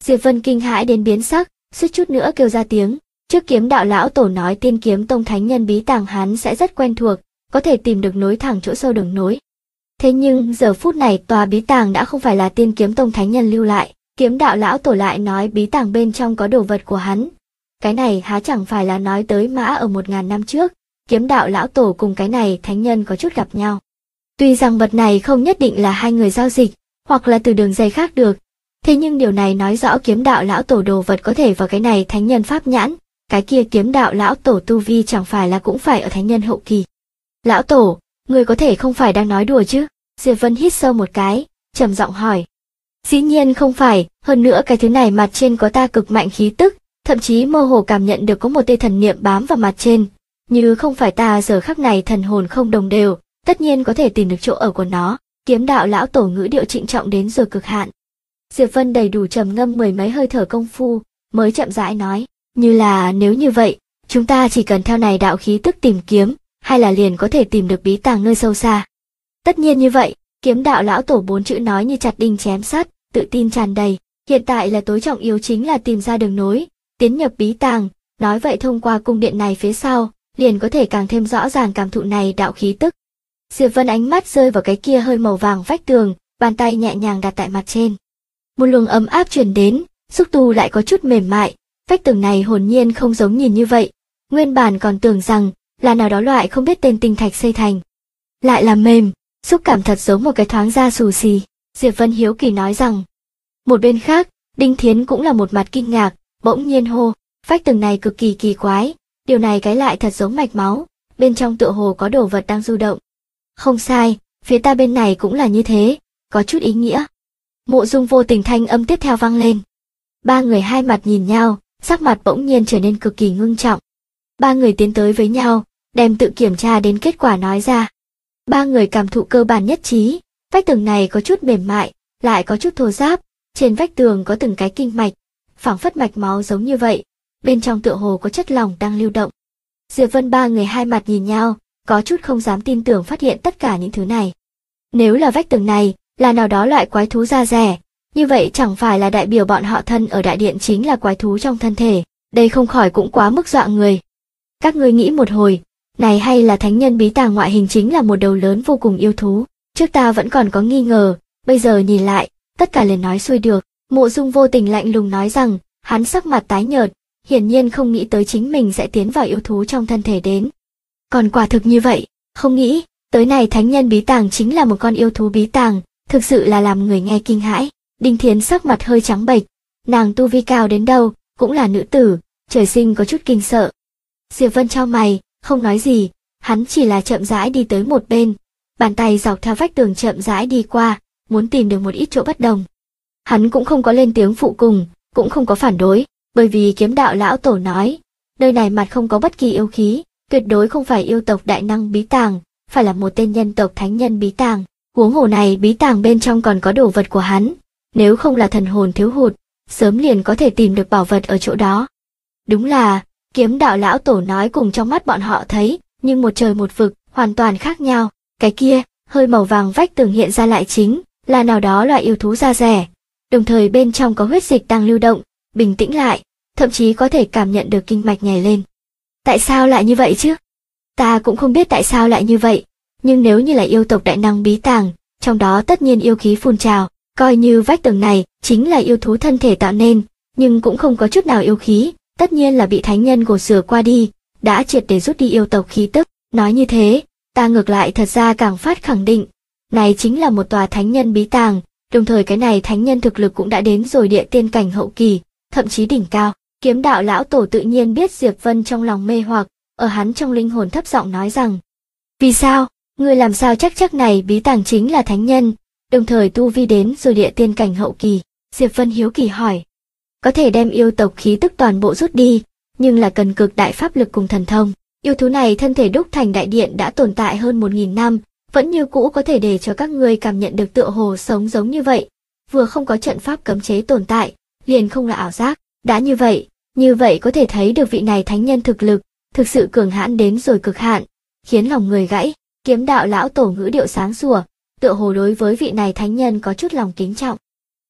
Diệp Vân kinh hãi đến biến sắc, suýt chút nữa kêu ra tiếng. Trước Kiếm Đạo lão tổ nói Tiên Kiếm Tông thánh nhân bí tàng hắn sẽ rất quen thuộc, có thể tìm được nối thẳng chỗ sâu đường nối. Thế nhưng giờ phút này tòa bí tàng đã không phải là Tiên Kiếm Tông thánh nhân lưu lại, Kiếm Đạo lão tổ lại nói bí tàng bên trong có đồ vật của hắn. Cái này há chẳng phải là nói tới mã ở 1000 năm trước, Kiếm Đạo lão tổ cùng cái này thánh nhân có chút gặp nhau. Tuy rằng vật này không nhất định là hai người giao dịch, hoặc là từ đường dây khác được, thế nhưng điều này nói rõ Kiếm Đạo lão tổ đồ vật có thể vào cái này thánh nhân pháp nhãn, cái kia Kiếm Đạo lão tổ tu vi chẳng phải là cũng phải ở thánh nhân hậu kỳ. Lão tổ, người có thể không phải đang nói đùa chứ? Diệp Vân hít sâu một cái, trầm giọng hỏi. Dĩ nhiên không phải, hơn nữa cái thứ này mặt trên có ta cực mạnh khí tức, thậm chí mơ hồ cảm nhận được có một tia thần niệm bám vào mặt trên, như không phải ta giờ khắc này thần hồn không đồng đều, tất nhiên có thể tìm được chỗ ở của nó. Kiếm Đạo lão tổ ngữ điệu trịnh trọng đến rồi cực hạn. Diệp Vân đầy đủ trầm ngâm mười mấy hơi thở công phu, mới chậm rãi nói, như là nếu như vậy, chúng ta chỉ cần theo này đạo khí tức tìm kiếm, hay là liền có thể tìm được bí tàng nơi sâu xa. Tất nhiên như vậy, Kiếm Đạo lão tổ 4 chữ nói như chặt đinh chém sắt, tự tin tràn đầy. Hiện tại là tối trọng yếu chính là tìm ra đường nối, tiến nhập bí tàng, nói vậy thông qua cung điện này phía sau, liền có thể càng thêm rõ ràng cảm thụ này đạo khí tức. Diệp Vân ánh mắt rơi vào cái kia hơi màu vàng vách tường, bàn tay nhẹ nhàng đặt tại mặt trên. Một luồng ấm áp truyền đến, xúc tu lại có chút mềm mại, vách tường này hồn nhiên không giống nhìn như vậy, nguyên bản còn tưởng rằng là nào đó loại không biết tên tinh thạch xây thành. Lại là mềm, xúc cảm thật giống một cái thoáng da xù xì, Diệp Vân hiếu kỳ nói rằng. Một bên khác, Đinh Thiến cũng là một mặt kinh ngạc, bỗng nhiên hô, vách tường này cực kỳ kỳ quái, điều này cái lại thật giống mạch máu, bên trong tựa hồ có đồ vật đang du động. Không sai, phía ta bên này cũng là như thế, có chút ý nghĩa. Mộ Dung Vô Tình thanh âm tiếp theo vang lên. Ba người hai mặt nhìn nhau, sắc mặt bỗng nhiên trở nên cực kỳ ngưng trọng. Ba người tiến tới với nhau, đem tự kiểm tra đến kết quả nói ra. Ba người cảm thụ cơ bản nhất trí, vách tường này có chút mềm mại, lại có chút thô ráp, trên vách tường có từng cái kinh mạch, phảng phất mạch máu giống như vậy, bên trong tựa hồ có chất lỏng đang lưu động. Diệp Vân ba người hai mặt nhìn nhau, có chút không dám tin tưởng phát hiện tất cả những thứ này. Nếu là vách tường này, là nào đó loại quái thú da rẻ, như vậy chẳng phải là đại biểu bọn họ thân ở đại điện chính là quái thú trong thân thể, đây không khỏi cũng quá mức dọa người. Các ngươi nghĩ một hồi, này hay là thánh nhân bí tàng ngoại hình chính là một đầu lớn vô cùng yêu thú, trước ta vẫn còn có nghi ngờ, bây giờ nhìn lại, tất cả liền nói xuôi được. Mộ Dung Vô Tình lạnh lùng nói rằng, hắn sắc mặt tái nhợt, hiển nhiên không nghĩ tới chính mình sẽ tiến vào yêu thú trong thân thể đến. Còn quả thực như vậy, không nghĩ, tới này thánh nhân bí tàng chính là một con yêu thú bí tàng, thực sự là làm người nghe kinh hãi. Đinh Thiến sắc mặt hơi trắng bệch, nàng tu vi cao đến đâu, cũng là nữ tử, trời sinh có chút kinh sợ. Diệp Vân chau mày, không nói gì, hắn chỉ là chậm rãi đi tới một bên, bàn tay dọc theo vách tường chậm rãi đi qua, muốn tìm được một ít chỗ bất đồng. Hắn cũng không có lên tiếng phụ cùng, cũng không có phản đối, bởi vì Kiếm Đạo lão tổ nói, nơi này mặt không có bất kỳ yêu khí, tuyệt đối không phải yêu tộc đại năng bí tàng, phải là một tên nhân tộc thánh nhân bí tàng. Huống hồ này bí tàng bên trong còn có đồ vật của hắn, nếu không là thần hồn thiếu hụt, sớm liền có thể tìm được bảo vật ở chỗ đó. Đúng là, Kiếm Đạo lão tổ nói cùng trong mắt bọn họ thấy, nhưng một trời một vực, hoàn toàn khác nhau. Cái kia, hơi màu vàng vách tường hiện ra lại chính là nào đó loại yêu thú da rẻ, đồng thời bên trong có huyết dịch đang lưu động, bình tĩnh lại, thậm chí có thể cảm nhận được kinh mạch nhảy lên. Tại sao lại như vậy chứ? Ta cũng không biết tại sao lại như vậy, nhưng nếu như là yêu tộc đại năng bí tàng, trong đó tất nhiên yêu khí phun trào, coi như vách tường này chính là yêu thú thân thể tạo nên, nhưng cũng không có chút nào yêu khí, tất nhiên là bị thánh nhân gột rửa qua đi, đã triệt để rút đi yêu tộc khí tức. Nói như thế, ta ngược lại thật ra càng phát khẳng định, này chính là một tòa thánh nhân bí tàng, đồng thời cái này thánh nhân thực lực cũng đã đến rồi địa tiên cảnh hậu kỳ, thậm chí đỉnh cao. Kiếm Đạo lão tổ tự nhiên biết Diệp Vân trong lòng mê hoặc, ở hắn trong linh hồn thấp giọng nói rằng, vì sao, ngươi làm sao chắc này bí tàng chính là thánh nhân, đồng thời tu vi đến rồi địa tiên cảnh hậu kỳ. Diệp Vân hiếu kỳ hỏi, có thể đem yêu tộc khí tức toàn bộ rút đi, nhưng là cần cực đại pháp lực cùng thần thông. Yêu thú này thân thể đúc thành đại điện đã tồn tại hơn 1000 năm, vẫn như cũ có thể để cho các ngươi cảm nhận được tựa hồ sống giống như vậy, vừa không có trận pháp cấm chế tồn tại, liền không là ảo giác. Đã như vậy có thể thấy được vị này thánh nhân thực lực, thực sự cường hãn đến rồi cực hạn, khiến lòng người gãy. Kiếm Đạo lão tổ ngữ điệu sáng sủa, tựa hồ đối với vị này thánh nhân có chút lòng kính trọng.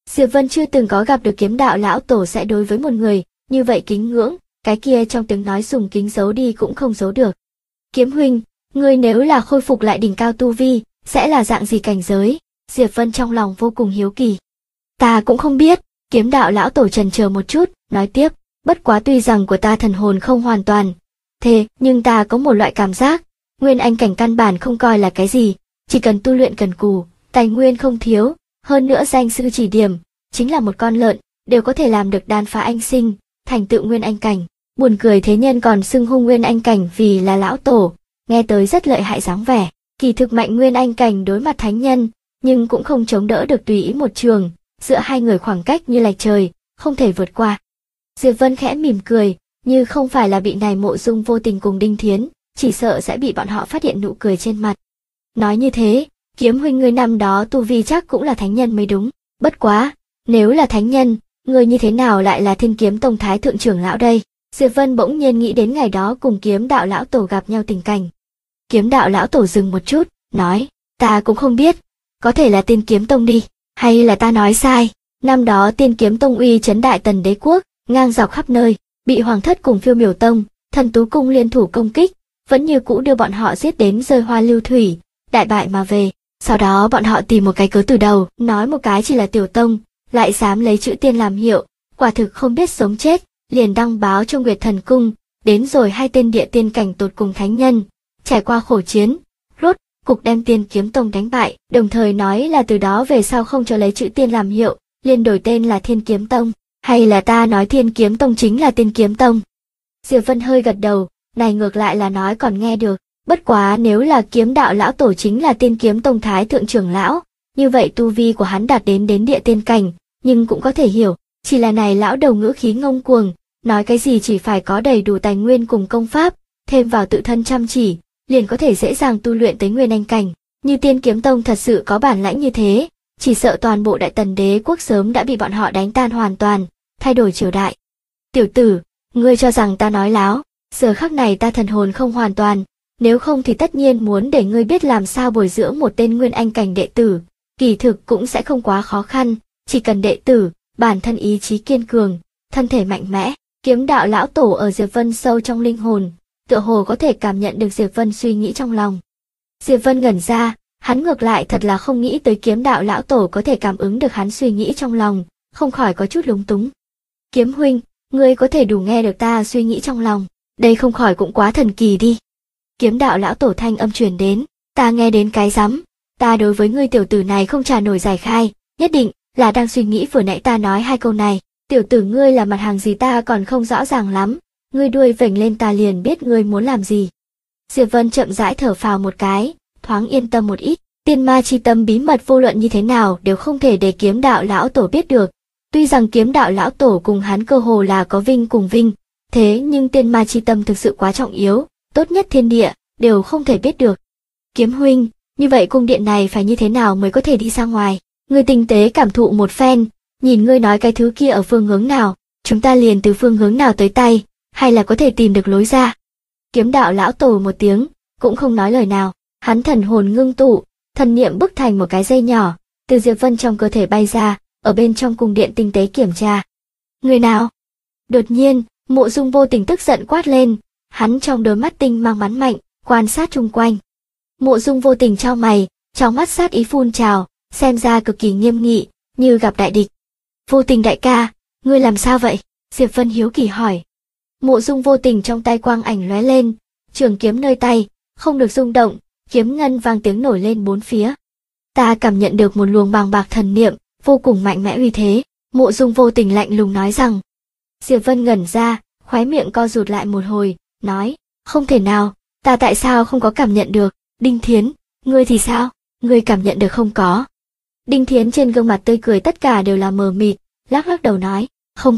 Diệp Vân chưa từng có gặp được kiếm đạo lão tổ sẽ đối với một người như vậy kính ngưỡng, cái kia trong tiếng nói dùng kính giấu đi cũng không giấu được. Kiếm huynh, ngươi nếu là khôi phục lại đỉnh cao tu vi, sẽ là dạng gì cảnh giới? Diệp Vân trong lòng vô cùng hiếu kỳ. Ta cũng không biết, kiếm đạo lão tổ chần chờ một chút, nói tiếp, bất quá tuy rằng của ta thần hồn không hoàn toàn, thế nhưng ta có một loại cảm giác, nguyên anh cảnh căn bản không coi là cái gì, chỉ cần tu luyện cần cù, tài nguyên không thiếu, hơn nữa danh sư chỉ điểm, chính là một con lợn, đều có thể làm được đan phá anh sinh, thành tựu nguyên anh cảnh. Buồn cười thế nhân còn xưng hung nguyên anh cảnh vì là lão tổ, nghe tới rất lợi hại dáng vẻ, kỳ thực mạnh nguyên anh cảnh đối mặt thánh nhân, nhưng cũng không chống đỡ được tùy ý một trường, giữa hai người khoảng cách như lệch trời, không thể vượt qua. Diệp Vân khẽ mỉm cười, như không phải là bị này Mộ Dung Vô Tình cùng Đinh Thiến, chỉ sợ sẽ bị bọn họ phát hiện nụ cười trên mặt. Nói như thế, kiếm huynh ngươi năm đó tu vi chắc cũng là thánh nhân mới đúng, bất quá, nếu là thánh nhân, ngươi như thế nào lại là Thiên Kiếm Tông thái thượng trưởng lão đây? Diệp Vân bỗng nhiên nghĩ đến ngày đó cùng kiếm đạo lão tổ gặp nhau tình cảnh. Kiếm đạo lão tổ dừng một chút, nói, ta cũng không biết, có thể là Tiên Kiếm Tông đi, hay là ta nói sai, năm đó Tiên Kiếm Tông uy chấn đại tần đế quốc, ngang dọc khắp nơi, bị Hoàng Thất cùng Phiêu Miểu Tông, Thần Tú Cung liên thủ công kích, vẫn như cũ đưa bọn họ giết đến rơi hoa lưu thủy, đại bại mà về. Sau đó bọn họ tìm một cái cớ từ đầu, nói một cái chỉ là tiểu tông, lại dám lấy chữ tiên làm hiệu, quả thực không biết sống chết, liền đăng báo cho Nguyệt Thần Cung, đến rồi hai tên địa tiên cảnh tột cùng thánh nhân, trải qua khổ chiến, rốt cục đem Tiên Kiếm Tông đánh bại, đồng thời nói là từ đó về sau không cho lấy chữ tiên làm hiệu, liền đổi tên là Thiên Kiếm Tông, hay là ta nói Thiên Kiếm Tông chính là Tiên Kiếm Tông? Diệp Vân hơi gật đầu, này ngược lại là nói còn nghe được, bất quá nếu là kiếm đạo lão tổ chính là Tiên Kiếm Tông thái thượng trưởng lão, như vậy tu vi của hắn đạt đến địa tiên cảnh, nhưng cũng có thể hiểu, chỉ là này lão đầu ngữ khí ngông cuồng, nói cái gì chỉ phải có đầy đủ tài nguyên cùng công pháp, thêm vào tự thân chăm chỉ, liền có thể dễ dàng tu luyện tới nguyên anh cảnh. Như Tiên Kiếm Tông thật sự có bản lãnh như thế, chỉ sợ toàn bộ đại tần đế quốc sớm đã bị bọn họ đánh tan hoàn toàn, thay đổi triều đại. Tiểu tử, ngươi cho rằng ta nói láo, giờ khắc này ta thần hồn không hoàn toàn, nếu không thì tất nhiên muốn để ngươi biết làm sao bồi dưỡng một tên nguyên anh cảnh đệ tử, kỳ thực cũng sẽ không quá khó khăn, chỉ cần đệ tử, bản thân ý chí kiên cường, thân thể mạnh mẽ. Kiếm đạo lão tổ ở Diệp Vân sâu trong linh hồn, tựa hồ có thể cảm nhận được Diệp Vân suy nghĩ trong lòng. Diệp Vân ngẩn ra, hắn ngược lại thật là không nghĩ tới kiếm đạo lão tổ có thể cảm ứng được hắn suy nghĩ trong lòng, không khỏi có chút lúng túng. Kiếm huynh, ngươi có thể đủ nghe được ta suy nghĩ trong lòng, đây không khỏi cũng quá thần kỳ đi. Kiếm đạo lão tổ thanh âm truyền đến, ta nghe đến cái rắm, ta đối với ngươi tiểu tử này không trả nổi giải khai, nhất định là đang suy nghĩ vừa nãy ta nói hai câu này. Tiểu tử ngươi là mặt hàng gì ta còn không rõ ràng lắm, ngươi đuôi vểnh lên ta liền biết ngươi muốn làm gì. Diệp Vân chậm rãi thở phào một cái, thoáng yên tâm một ít, tiên ma chi tâm bí mật vô luận như thế nào đều không thể để kiếm đạo lão tổ biết được. Tuy rằng kiếm đạo lão tổ cùng hắn cơ hồ là có vinh cùng vinh, thế nhưng tiên ma chi tâm thực sự quá trọng yếu, tốt nhất thiên địa, đều không thể biết được. Kiếm huynh, như vậy cung điện này phải như thế nào mới có thể đi ra ngoài? Ngươi tinh tế cảm thụ một phen, nhìn ngươi nói cái thứ kia ở phương hướng nào, chúng ta liền từ phương hướng nào tới tay, hay là có thể tìm được lối ra. Kiếm đạo lão tổ một tiếng, cũng không nói lời nào, hắn thần hồn ngưng tụ, thần niệm bức thành một cái dây nhỏ, từ Diệp Vân trong cơ thể bay ra, ở bên trong cung điện tinh tế kiểm tra. Người nào? Đột nhiên, Mộ Dung Vô Tình tức giận quát lên, hắn trong đôi mắt tinh mang bắn mạnh, quan sát chung quanh. Mộ Dung Vô Tình chau mày, trong mắt sát ý phun trào, xem ra cực kỳ nghiêm nghị, như gặp đại địch. Vô Tình đại ca, ngươi làm sao vậy? Diệp Vân hiếu kỳ hỏi. Mộ Dung Vô Tình trong tay quang ảnh lóe lên, trường kiếm nơi tay, không được rung động, kiếm ngân vang tiếng nổi lên bốn phía. Ta cảm nhận được một luồng bàng bạc thần niệm, vô cùng mạnh mẽ uy thế. Mộ Dung Vô Tình lạnh lùng nói rằng. Diệp Vân ngẩn ra, khóe miệng co rụt lại một hồi, nói, không thể nào, ta tại sao không có cảm nhận được? Đinh Thiến, ngươi thì sao? Ngươi cảm nhận được không có? Đinh Thiến trên gương mặt tươi cười tất cả đều là mờ mịt, lắc lắc đầu nói, không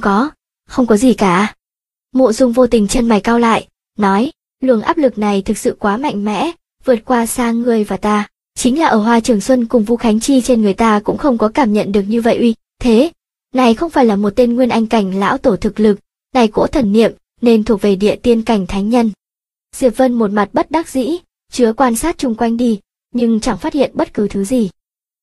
có gì cả. Mộ Dung Vô Tình chân mày cau lại, nói, luồng áp lực này thực sự quá mạnh mẽ, vượt qua xa ngươi và ta, chính là ở Hoa Trường Xuân cùng Vũ Khánh Chi trên người ta cũng không có cảm nhận được như vậy uy thế. Này không phải là một tên nguyên anh cảnh lão tổ thực lực, này cỗ thần niệm nên thuộc về địa tiên cảnh thánh nhân. Diệp Vân một mặt bất đắc dĩ, chứa quan sát chung quanh đi, nhưng chẳng phát hiện bất cứ thứ gì.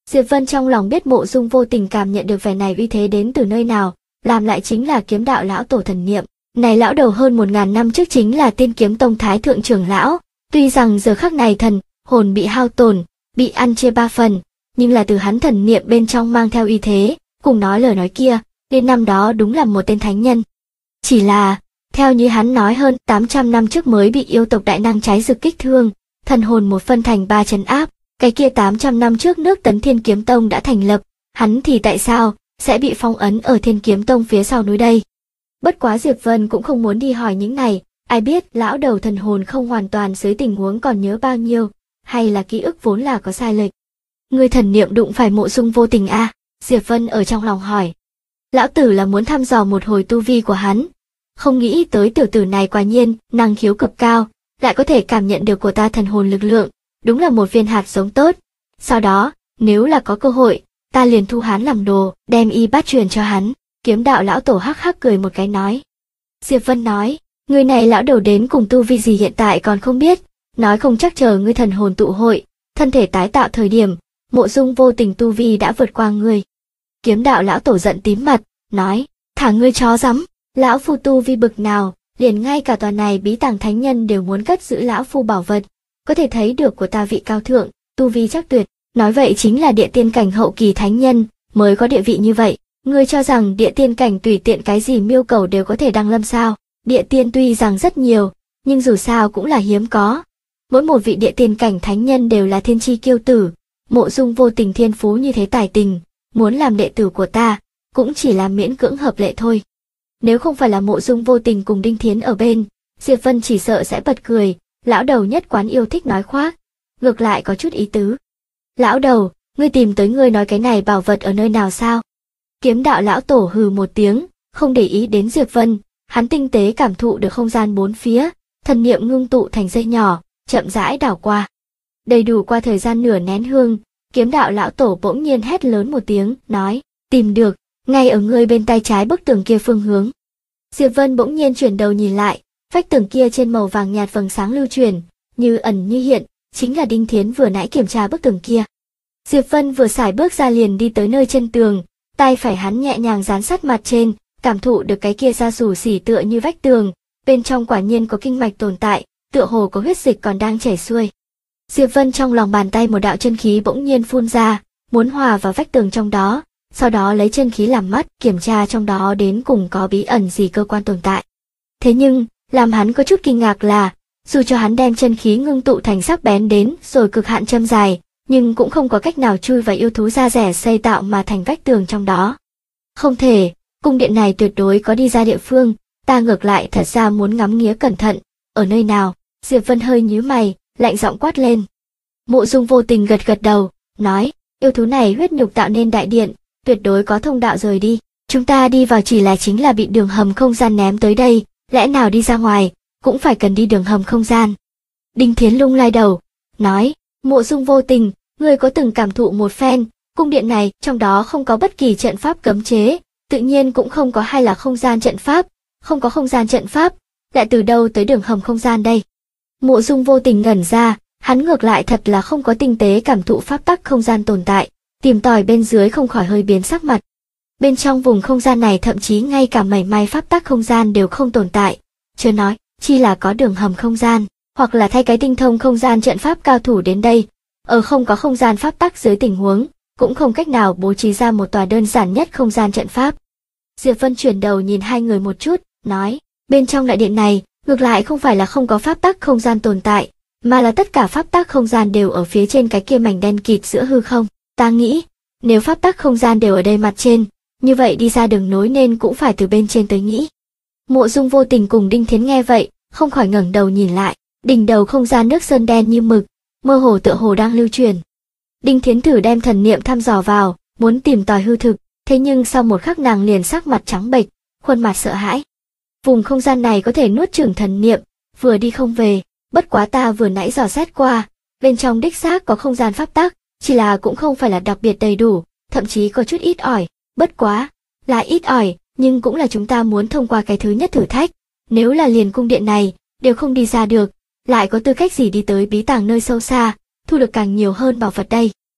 Diệp Vân trong lòng biết Mộ Dung Vô Tình cảm nhận được vẻ này uy thế đến từ nơi nào, làm lại chính là kiếm đạo lão tổ thần niệm. Này lão đầu hơn 1000 năm trước chính là Tiên Kiếm Tông thái thượng trưởng lão, tuy rằng giờ khắc này thần hồn bị hao tổn, bị ăn chia 3 phần, nhưng là từ hắn thần niệm bên trong mang theo uy thế, cùng nói lời nói kia, đến năm đó đúng là một tên thánh nhân. Chỉ là, theo như hắn nói hơn 800 năm trước mới bị yêu tộc đại năng cháy rực kích thương, thần hồn một phân thành 3 trấn áp, cái kia 800 năm trước nước Tấn Thiên Kiếm Tông đã thành lập, hắn thì tại sao sẽ bị phong ấn ở Thiên Kiếm Tông phía sau núi đây? Bất quá Diệp Vân cũng không muốn đi hỏi những này, ai biết lão đầu thần hồn không hoàn toàn dưới tình huống còn nhớ bao nhiêu, hay là ký ức vốn là có sai lệch. Người thần niệm đụng phải Mộ Dung Vô Tình a? Diệp Vân ở trong lòng hỏi. Lão tử là muốn thăm dò một hồi tu vi của hắn, không nghĩ tới tiểu tử này quả nhiên năng khiếu cực cao, lại có thể cảm nhận được của ta thần hồn lực lượng, đúng là một viên hạt giống tốt. Sau đó, nếu là có cơ hội, ta liền thu hắn làm đồ, đem y bát truyền cho hắn. Kiếm đạo lão tổ hắc hắc cười một cái nói. Diệp Vân nói, người này lão đầu đến cùng tu vi gì hiện tại còn không biết, nói không chắc chờ ngươi thần hồn tụ hội, thân thể tái tạo thời điểm, Mộ Dung Vô Tình tu vi đã vượt qua ngươi. Kiếm đạo lão tổ giận tím mặt, nói, thả ngươi chó rắm, lão phu tu vi bực nào, liền ngay cả tòa này bí tàng thánh nhân đều muốn cất giữ lão phu bảo vật, có thể thấy được của ta vị cao thượng, tu vi chắc tuyệt, nói vậy chính là địa tiên cảnh hậu kỳ thánh nhân, mới có địa vị như vậy. Ngươi cho rằng địa tiên cảnh tùy tiện cái gì miêu cầu đều có thể đăng lâm sao? Địa tiên tuy rằng rất nhiều, nhưng dù sao cũng là hiếm có. Mỗi một vị địa tiên cảnh thánh nhân đều là thiên chi kiêu tử, Mộ Dung Vô Tình thiên phú như thế tài tình, muốn làm đệ tử của ta, cũng chỉ là miễn cưỡng hợp lệ thôi. Nếu không phải là Mộ Dung Vô Tình cùng Đinh Thiến ở bên, Diệp Vân chỉ sợ sẽ bật cười, lão đầu nhất quán yêu thích nói khoác, ngược lại có chút ý tứ. Lão đầu, ngươi tìm tới ngươi nói cái này bảo vật ở nơi nào sao? Kiếm đạo lão tổ hừ một tiếng, không để ý đến Diệp Vân, hắn tinh tế cảm thụ được không gian bốn phía, thần niệm ngưng tụ thành dây nhỏ, chậm rãi đảo qua. Đầy đủ qua thời gian nửa nén hương, kiếm đạo lão tổ bỗng nhiên hét lớn một tiếng, nói, tìm được, ngay ở ngươi bên tay trái bức tường kia phương hướng. Diệp Vân bỗng nhiên chuyển đầu nhìn lại, vách tường kia trên màu vàng nhạt vầng sáng lưu chuyển, như ẩn như hiện, chính là Đinh Thiến vừa nãy kiểm tra bức tường kia. Diệp Vân vừa xài bước ra liền đi tới nơi chân tường, tay phải hắn nhẹ nhàng dán sát mặt trên, cảm thụ được cái kia da xù xỉ tựa như vách tường, bên trong quả nhiên có kinh mạch tồn tại, tựa hồ có huyết dịch còn đang chảy xuôi. Diệp Vân trong lòng bàn tay một đạo chân khí bỗng nhiên phun ra, muốn hòa vào vách tường trong đó, sau đó lấy chân khí làm mắt, kiểm tra trong đó đến cùng có bí ẩn gì cơ quan tồn tại. Thế nhưng, làm hắn có chút kinh ngạc là, dù cho hắn đem chân khí ngưng tụ thành sắc bén đến rồi cực hạn châm dài, nhưng cũng không có cách nào chui vào yêu thú da rẻ xây tạo mà thành vách tường trong đó. Không thể, cung điện này tuyệt đối có đi ra địa phương, ta ngược lại thật ra muốn ngắm nghía cẩn thận, ở nơi nào? Diệp Vân hơi nhíu mày, lạnh giọng quát lên. Mộ Dung Vô Tình gật gật đầu, nói, yêu thú này huyết nhục tạo nên đại điện, tuyệt đối có thông đạo rời đi, chúng ta đi vào chỉ là chính là bị đường hầm không gian ném tới đây, lẽ nào đi ra ngoài, cũng phải cần đi đường hầm không gian. Đinh Thiến lung lay đầu, nói, Mộ Dung Vô Tình, ngươi có từng cảm thụ một phen, cung điện này trong đó không có bất kỳ trận pháp cấm chế, tự nhiên cũng không có hay là không gian trận pháp, không có không gian trận pháp, lại từ đâu tới đường hầm không gian đây? Mộ Dung Vô Tình ngẩn ra, hắn ngược lại thật là không có tinh tế cảm thụ pháp tắc không gian tồn tại, tìm tòi bên dưới không khỏi hơi biến sắc mặt. Bên trong vùng không gian này thậm chí ngay cả mảy may pháp tắc không gian đều không tồn tại, chưa nói, chi là có đường hầm không gian, hoặc là thay cái tinh thông không gian trận pháp cao thủ đến đây, ở không có không gian pháp tắc dưới tình huống, cũng không cách nào bố trí ra một tòa đơn giản nhất không gian trận pháp. Diệp Vân chuyển đầu nhìn hai người một chút, nói, bên trong đại điện này, ngược lại không phải là không có pháp tắc không gian tồn tại, mà là tất cả pháp tắc không gian đều ở phía trên cái kia mảnh đen kịt giữa hư không. Ta nghĩ, nếu pháp tắc không gian đều ở đây mặt trên, như vậy đi ra đường nối nên cũng phải từ bên trên tới nghĩ. Mộ Dung Vô Tình cùng Đinh Thiến nghe vậy, không khỏi ngẩng đầu nhìn lại, đỉnh đầu không gian nước sơn đen như mực, mơ hồ tựa hồ đang lưu truyền. Đinh Thiến thử đem thần niệm thăm dò vào, muốn tìm tòi hư thực, thế nhưng sau một khắc nàng liền sắc mặt trắng bệch, khuôn mặt sợ hãi. Vùng không gian này có thể nuốt chửng thần niệm, vừa đi không về, bất quá ta vừa nãy dò xét qua, bên trong đích xác có không gian pháp tắc, chỉ là cũng không phải là đặc biệt đầy đủ, thậm chí có chút ít ỏi, bất quá, là ít ỏi, nhưng cũng là chúng ta muốn thông qua cái thứ nhất thử thách, nếu là liền cung điện này, đều không đi ra được, lại có tư cách gì đi tới bí tàng nơi sâu xa, thu được càng nhiều hơn bảo vật đây.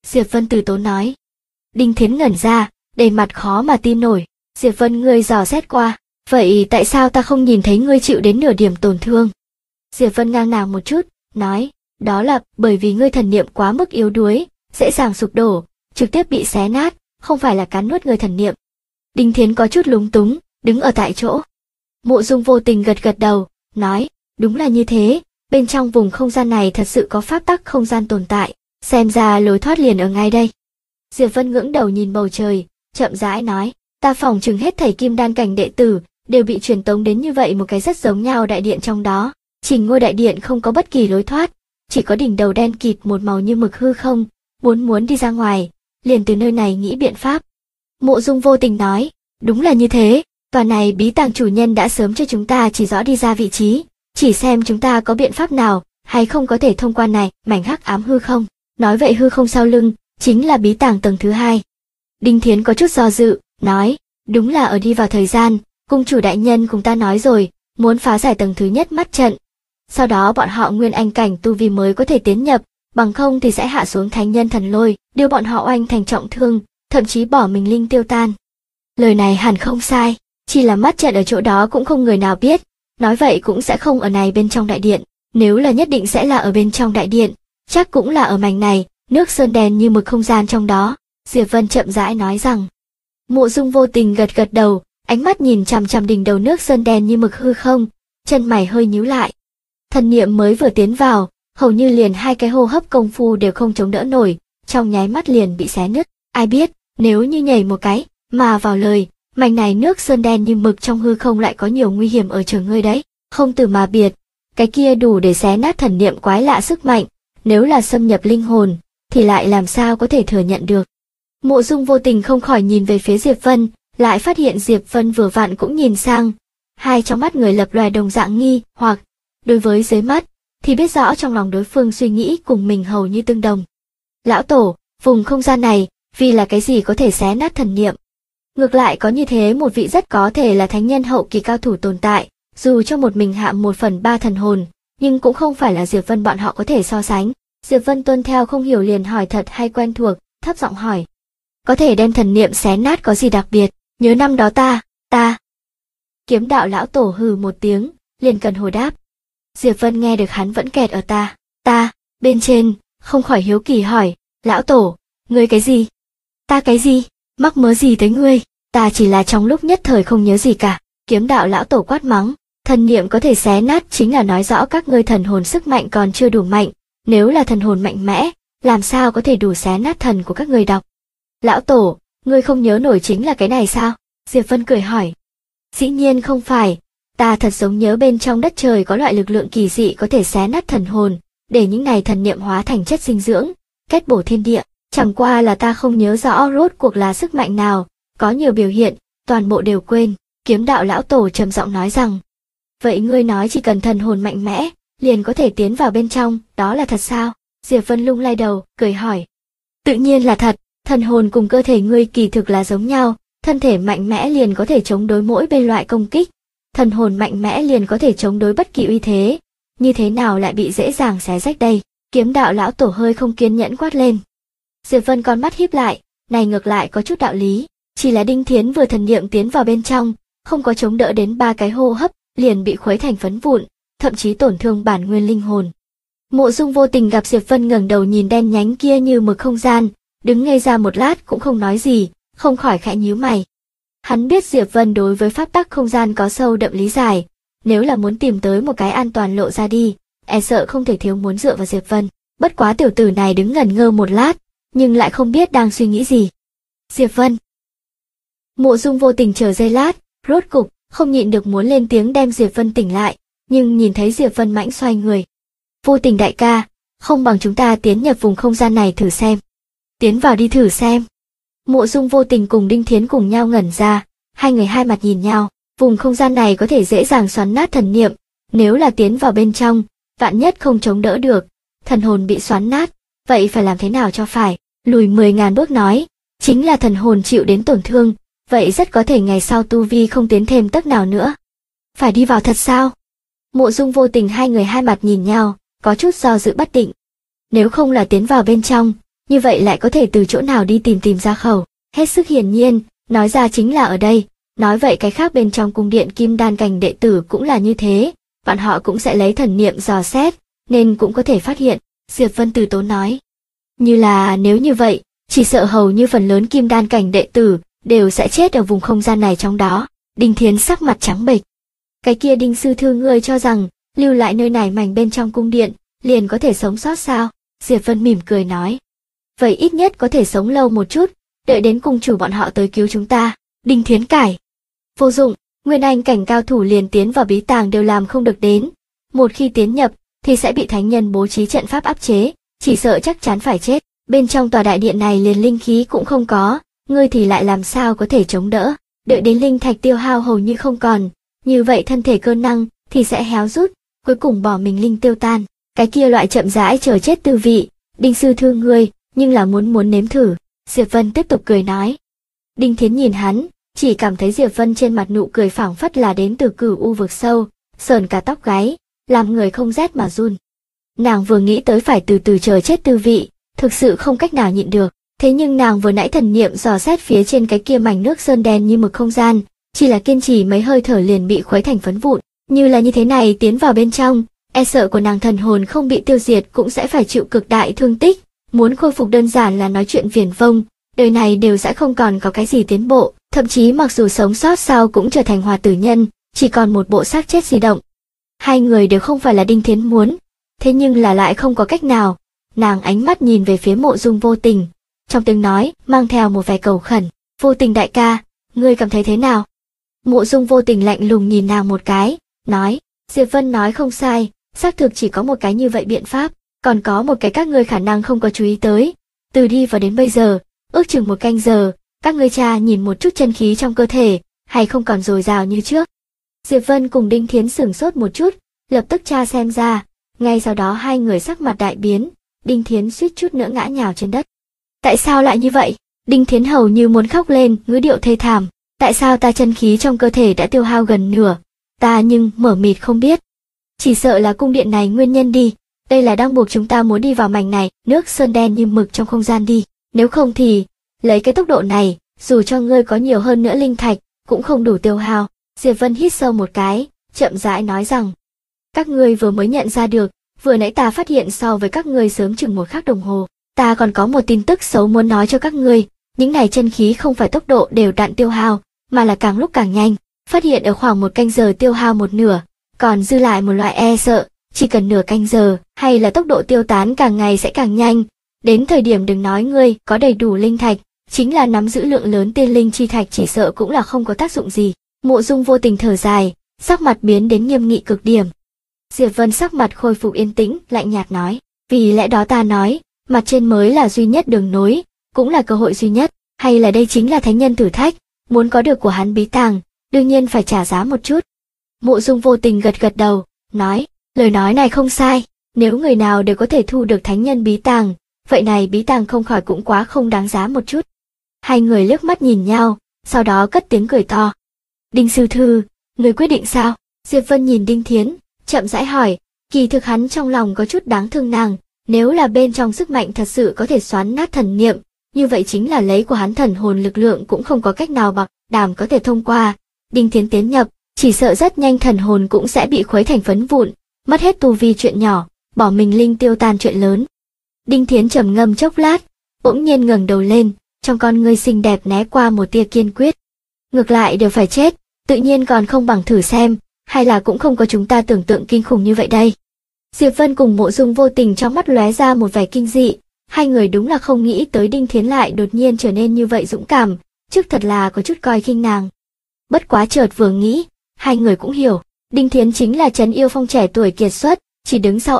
Diệp Vân từ tốn nói. Đinh Thiến ngẩn ra, đầy mặt khó mà tin nổi. Diệp Vân, ngươi dò xét qua, vậy tại sao ta không nhìn thấy ngươi chịu đến nửa điểm tổn thương? Diệp Vân ngang nàng một chút, nói, đó là bởi vì ngươi thần niệm quá mức yếu đuối, dễ dàng sụp đổ, trực tiếp bị xé nát, không phải là cắn nuốt ngươi thần niệm. Đinh Thiến có chút lúng túng, đứng ở tại chỗ. Mộ Dung Vô Tình gật gật đầu, nói, đúng là như thế, bên trong vùng không gian này thật sự có pháp tắc không gian tồn tại, xem ra lối thoát liền ở ngay đây. Diệp Vân ngưỡng đầu nhìn bầu trời, chậm rãi nói, ta phỏng chừng hết thảy kim đan cảnh đệ tử đều bị truyền tống đến như vậy một cái rất giống nhau đại điện trong đó. Chỉnh ngôi đại điện không có bất kỳ lối thoát, chỉ có đỉnh đầu đen kịt một màu như mực hư không, muốn đi ra ngoài, liền từ nơi này nghĩ biện pháp. Mộ Dung Vô Tình nói, đúng là như thế, tòa này bí tàng chủ nhân đã sớm cho chúng ta chỉ rõ đi ra vị trí, chỉ xem chúng ta có biện pháp nào hay không có thể thông qua này mảnh hắc ám hư không. Nói vậy hư không sau lưng chính là bí tàng tầng thứ 2. Đinh Thiến có chút do dự, nói, đúng là ở đi vào thời gian, cung chủ đại nhân cùng ta nói rồi, muốn phá giải tầng thứ nhất mắt trận. Sau đó bọn họ nguyên anh cảnh tu vi mới có thể tiến nhập, bằng không thì sẽ hạ xuống thánh nhân thần lôi, đưa bọn họ oanh thành trọng thương, thậm chí bỏ mình linh tiêu tan. Lời này hẳn không sai, chỉ là mắt trận ở chỗ đó cũng không người nào biết, nói vậy cũng sẽ không ở này bên trong đại điện, nếu là nhất định sẽ là ở bên trong đại điện, chắc cũng là ở mảnh này, nước sơn đen như mực không gian trong đó. Diệp Vân chậm rãi nói rằng. Mộ Dung Vô Tình gật gật đầu, ánh mắt nhìn chằm chằm đỉnh đầu nước sơn đen như mực hư không, chân mày hơi nhíu lại. Thần niệm mới vừa tiến vào, hầu như liền 2 cái hô hấp công phu đều không chống đỡ nổi, trong nháy mắt liền bị xé nứt. Ai biết, nếu như nhảy một cái, mà vào lời, mảnh này nước sơn đen như mực trong hư không lại có nhiều nguy hiểm ở chờ ngươi đấy, không từ mà biệt. Cái kia đủ để xé nát thần niệm quái lạ sức mạnh, nếu là xâm nhập linh hồn, thì lại làm sao có thể thừa nhận được. Mộ Dung Vô Tình không khỏi nhìn về phía Diệp Vân, lại phát hiện Diệp Vân vừa vặn cũng nhìn sang. Hai trong mắt người lập loè đồng dạng nghi, hoặc, đối với dưới mắt, thì biết rõ trong lòng đối phương suy nghĩ cùng mình hầu như tương đồng. Lão Tổ, vùng không gian này, vì là cái gì có thể xé nát thần niệm? Ngược lại có như thế một vị rất có thể là thánh nhân hậu kỳ cao thủ tồn tại, dù cho một mình hạ 1/3 thần hồn, nhưng cũng không phải là Diệp Vân bọn họ có thể so sánh. Diệp Vân tuân theo không hiểu liền hỏi thật hay quen thuộc, thấp giọng hỏi. Có thể đem thần niệm xé nát có gì đặc biệt, nhớ năm đó ta. Kiếm đạo lão tổ hừ một tiếng, liền cần hồi đáp. Diệp Vân nghe được hắn vẫn kẹt ở ta, bên trên, không khỏi hiếu kỳ hỏi, lão tổ, ngươi cái gì? Ta cái gì? Mắc mớ gì tới ngươi? Ta chỉ là trong lúc nhất thời không nhớ gì cả. Kiếm đạo lão tổ quát mắng, thần niệm có thể xé nát chính là nói rõ các ngươi thần hồn sức mạnh còn chưa đủ mạnh, nếu là thần hồn mạnh mẽ, làm sao có thể đủ xé nát thần của các ngươi đọc? Lão tổ, ngươi không nhớ nổi chính là cái này sao? Diệp Vân cười hỏi. Dĩ nhiên không phải, ta thật giống nhớ bên trong đất trời có loại lực lượng kỳ dị có thể xé nát thần hồn, để những này thần niệm hóa thành chất dinh dưỡng, kết bổ thiên địa, chẳng qua là ta không nhớ rõ rốt cuộc là sức mạnh nào, có nhiều biểu hiện, toàn bộ đều quên. Kiếm đạo lão tổ trầm giọng nói rằng, vậy ngươi nói chỉ cần thần hồn mạnh mẽ, liền có thể tiến vào bên trong, đó là thật sao? Diệp Vân lung lay đầu, cười hỏi. Tự nhiên là thật, thần hồn cùng cơ thể ngươi kỳ thực là giống nhau, thân thể mạnh mẽ liền có thể chống đối mỗi bên loại công kích, thần hồn mạnh mẽ liền có thể chống đối bất kỳ uy thế, như thế nào lại bị dễ dàng xé rách đây? Kiếm đạo lão tổ hơi không kiên nhẫn quát lên. Diệp Vân con mắt híp lại, này ngược lại có chút đạo lý, chỉ là Đinh Thiến vừa thần niệm tiến vào bên trong, không có chống đỡ đến 3 cái hô hấp, liền bị khuấy thành phấn vụn, thậm chí tổn thương bản nguyên linh hồn. Mộ Dung Vô Tình gặp Diệp Vân ngẩng đầu nhìn đen nhánh kia như mực không gian, đứng ngây ra một lát cũng không nói gì, không khỏi khẽ nhíu mày. Hắn biết Diệp Vân đối với pháp tắc không gian có sâu đậm lý giải, nếu là muốn tìm tới một cái an toàn lộ ra đi, e sợ không thể thiếu muốn dựa vào Diệp Vân. Bất quá tiểu tử này đứng ngẩn ngơ một lát, nhưng lại không biết đang suy nghĩ gì. Diệp Vân. Mộ Dung Vô Tình chờ giây lát, rốt cục không nhịn được muốn lên tiếng đem Diệp Vân tỉnh lại, nhưng nhìn thấy Diệp Vân mãnh xoay người. Vô Tình đại ca, không bằng chúng ta tiến nhập vùng không gian này thử xem. Tiến vào đi thử xem. Mộ Dung Vô Tình cùng Đinh Thiến cùng nhau ngẩn ra, hai người hai mặt nhìn nhau. Vùng không gian này có thể dễ dàng xoắn nát thần niệm, nếu là tiến vào bên trong, vạn nhất không chống đỡ được, thần hồn bị xoắn nát, vậy phải làm thế nào cho phải? Lùi 10.000 bước nói, chính là thần hồn chịu đến tổn thương, vậy rất có thể ngày sau tu vi không tiến thêm tấc nào nữa. Phải đi vào thật sao? Mộ Dung Vô Tình hai người hai mặt nhìn nhau, có chút do dự bất định. Nếu không là tiến vào bên trong, như vậy lại có thể từ chỗ nào đi tìm ra khẩu. Hết sức hiển nhiên, nói ra chính là ở đây. Nói vậy cái khác bên trong cung điện Kim Đan cảnh đệ tử cũng là như thế, bọn họ cũng sẽ lấy thần niệm dò xét, nên cũng có thể phát hiện. Diệp Vân từ tốn nói. Như là nếu như vậy, chỉ sợ hầu như phần lớn Kim Đan cảnh đệ tử đều sẽ chết ở vùng không gian này trong đó. Đinh Thiến sắc mặt trắng bệch. Cái kia Đinh sư thư ngươi cho rằng, lưu lại nơi này mảnh bên trong cung điện, liền có thể sống sót sao? Diệp Vân mỉm cười nói. Vậy ít nhất có thể sống lâu một chút, đợi đến cung chủ bọn họ tới cứu chúng ta. Đinh Thiến cải. Vô dụng, nguyên anh cảnh cao thủ liền tiến vào bí tàng đều làm không được đến. Một khi tiến nhập, thì sẽ bị thánh nhân bố trí trận pháp áp chế, chỉ sợ chắc chắn phải chết. Bên trong tòa đại điện này liền linh khí cũng không có, ngươi thì lại làm sao có thể chống đỡ. Đợi đến linh thạch tiêu hao hầu như không còn, như vậy thân thể cơ năng thì sẽ héo rút, cuối cùng bỏ mình linh tiêu tan. Cái kia loại chậm rãi chờ chết tư vị, Đinh sư thương ngươi, nhưng là muốn nếm thử. Diệp Vân tiếp tục cười nói. Đinh Thiến nhìn hắn, chỉ cảm thấy Diệp Vân trên mặt nụ cười phảng phất là đến từ Cửu U vực sâu, sờn cả tóc gáy, làm người không rét mà run. Nàng vừa nghĩ tới phải từ từ chờ chết tư vị, thực sự không cách nào nhịn được. Thế nhưng nàng vừa nãy thần niệm dò xét phía trên cái kia mảnh nước sơn đen như mực không gian, chỉ là kiên trì mấy hơi thở liền bị khuấy thành phấn vụn. Như là như thế này tiến vào bên trong, e sợ của nàng thần hồn không bị tiêu diệt cũng sẽ phải chịu cực đại thương tích. Muốn khôi phục đơn giản là nói chuyện viển vông, đời này đều sẽ không còn có cái gì tiến bộ, thậm chí mặc dù sống sót sau cũng trở thành hòa tử nhân, chỉ còn một bộ xác chết di động. Hai người đều không phải là Đinh Thiến muốn, thế nhưng là lại không có cách nào. Nàng ánh mắt nhìn về phía Mộ Dung Vô Tình, trong tiếng nói mang theo một vẻ cầu khẩn. Vô Tình đại ca, ngươi cảm thấy thế nào? Mộ Dung Vô Tình lạnh lùng nhìn nàng một cái, nói, Diệp Vân nói không sai, xác thực chỉ có một cái như vậy biện pháp, còn có một cái các ngươi khả năng không có chú ý tới. Từ đi vào đến bây giờ, ước chừng 1 canh giờ, các ngươi tra nhìn một chút chân khí trong cơ thể, hay không còn dồi dào như trước. Diệp Vân cùng Đinh Thiến sửng sốt một chút, lập tức tra xem ra, ngay sau đó hai người sắc mặt đại biến, Đinh Thiến suýt chút nữa ngã nhào trên đất. Tại sao lại như vậy? Đinh Thiến hầu như muốn khóc lên, ngữ điệu thê thảm. Tại sao ta chân khí trong cơ thể đã tiêu hao gần nửa? Ta nhưng mở mịt không biết. Chỉ sợ là cung điện này nguyên nhân đi. Đây là đang buộc chúng ta muốn đi vào mảnh này, nước sơn đen như mực trong không gian đi. Nếu không thì, lấy cái tốc độ này, dù cho ngươi có nhiều hơn nữa linh thạch, cũng không đủ tiêu hao. Diệp Vân hít sâu một cái, chậm rãi nói rằng. Các ngươi vừa mới nhận ra được, vừa nãy ta phát hiện so với các ngươi sớm chừng 1 khắc đồng hồ. Ta còn có một tin tức xấu muốn nói cho các ngươi, những này chân khí không phải tốc độ đều đặn tiêu hao, mà là càng lúc càng nhanh. Phát hiện ở khoảng 1 canh giờ tiêu hao một nửa, còn dư lại một loại e sợ, chỉ cần nửa canh giờ, hay là tốc độ tiêu tán càng ngày sẽ càng nhanh. Đến thời điểm đừng nói ngươi có đầy đủ linh thạch, chính là nắm giữ lượng lớn tiên linh chi thạch chỉ sợ cũng là không có tác dụng gì. Mộ Dung Vô Tình thở dài, sắc mặt biến đến nghiêm nghị cực điểm. Diệp Vân sắc mặt khôi phục yên tĩnh, lạnh nhạt nói, vì lẽ đó ta nói, mặt trên mới là duy nhất đường nối, cũng là cơ hội duy nhất, hay là đây chính là thánh nhân thử thách, muốn có được của hắn bí tàng, đương nhiên phải trả giá một chút. Mộ Dung Vô Tình gật gật đầu, nói, lời nói này không sai, nếu người nào đều có thể thu được thánh nhân bí tàng, vậy này bí tàng không khỏi cũng quá không đáng giá một chút. Hai người liếc mắt nhìn nhau, sau đó cất tiếng cười to. Đinh sư thư, người quyết định sao? Diệp Vân nhìn Đinh Thiến, chậm rãi hỏi, kỳ thực hắn trong lòng có chút đáng thương nàng, nếu là bên trong sức mạnh thật sự có thể xoắn nát thần niệm, như vậy chính là lấy của hắn thần hồn lực lượng cũng không có cách nào bảo đảm có thể thông qua. Đinh Thiến tiến nhập, chỉ sợ rất nhanh thần hồn cũng sẽ bị khuấy thành phấn vụn, mất hết tu vi chuyện nhỏ, bỏ mình linh tiêu tan chuyện lớn. Đinh Thiến trầm ngâm chốc lát, bỗng nhiên ngẩng đầu lên, trong con ngươi xinh đẹp né qua một tia kiên quyết. Ngược lại đều phải chết, tự nhiên còn không bằng thử xem, hay là cũng không có chúng ta tưởng tượng kinh khủng như vậy đây. Diệp Vân cùng Mộ Dung Vô Tình trong mắt lóe ra một vẻ kinh dị, hai người đúng là không nghĩ tới Đinh Thiến lại đột nhiên trở nên như vậy dũng cảm, trước thật là có chút coi khinh nàng. Bất quá chợt vừa nghĩ, hai người cũng hiểu, Đinh Thiến chính là trấn yêu phong trẻ tuổi kiệt xuất, chỉ đứng sau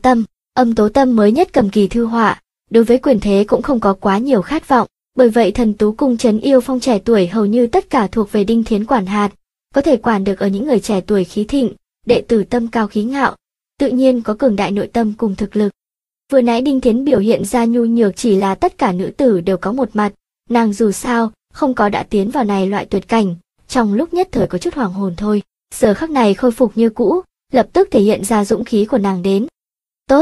Âm Tố Tâm mới nhất cầm kỳ thư họa, đối với quyền thế cũng không có quá nhiều khát vọng, bởi vậy Thần Tú cung trấn yêu phong trẻ tuổi hầu như tất cả thuộc về Đinh Thiến quản hạt, có thể quản được ở những người trẻ tuổi khí thịnh, đệ tử tâm cao khí ngạo, tự nhiên có cường đại nội tâm cùng thực lực. Vừa nãy Đinh Thiến biểu hiện ra nhu nhược chỉ là tất cả nữ tử đều có một mặt, nàng dù sao không có đã tiến vào này loại tuyệt cảnh, trong lúc nhất thời có chút hoàng hồn thôi, giờ khắc này khôi phục như cũ, lập tức thể hiện ra dũng khí của nàng đến. Tốt,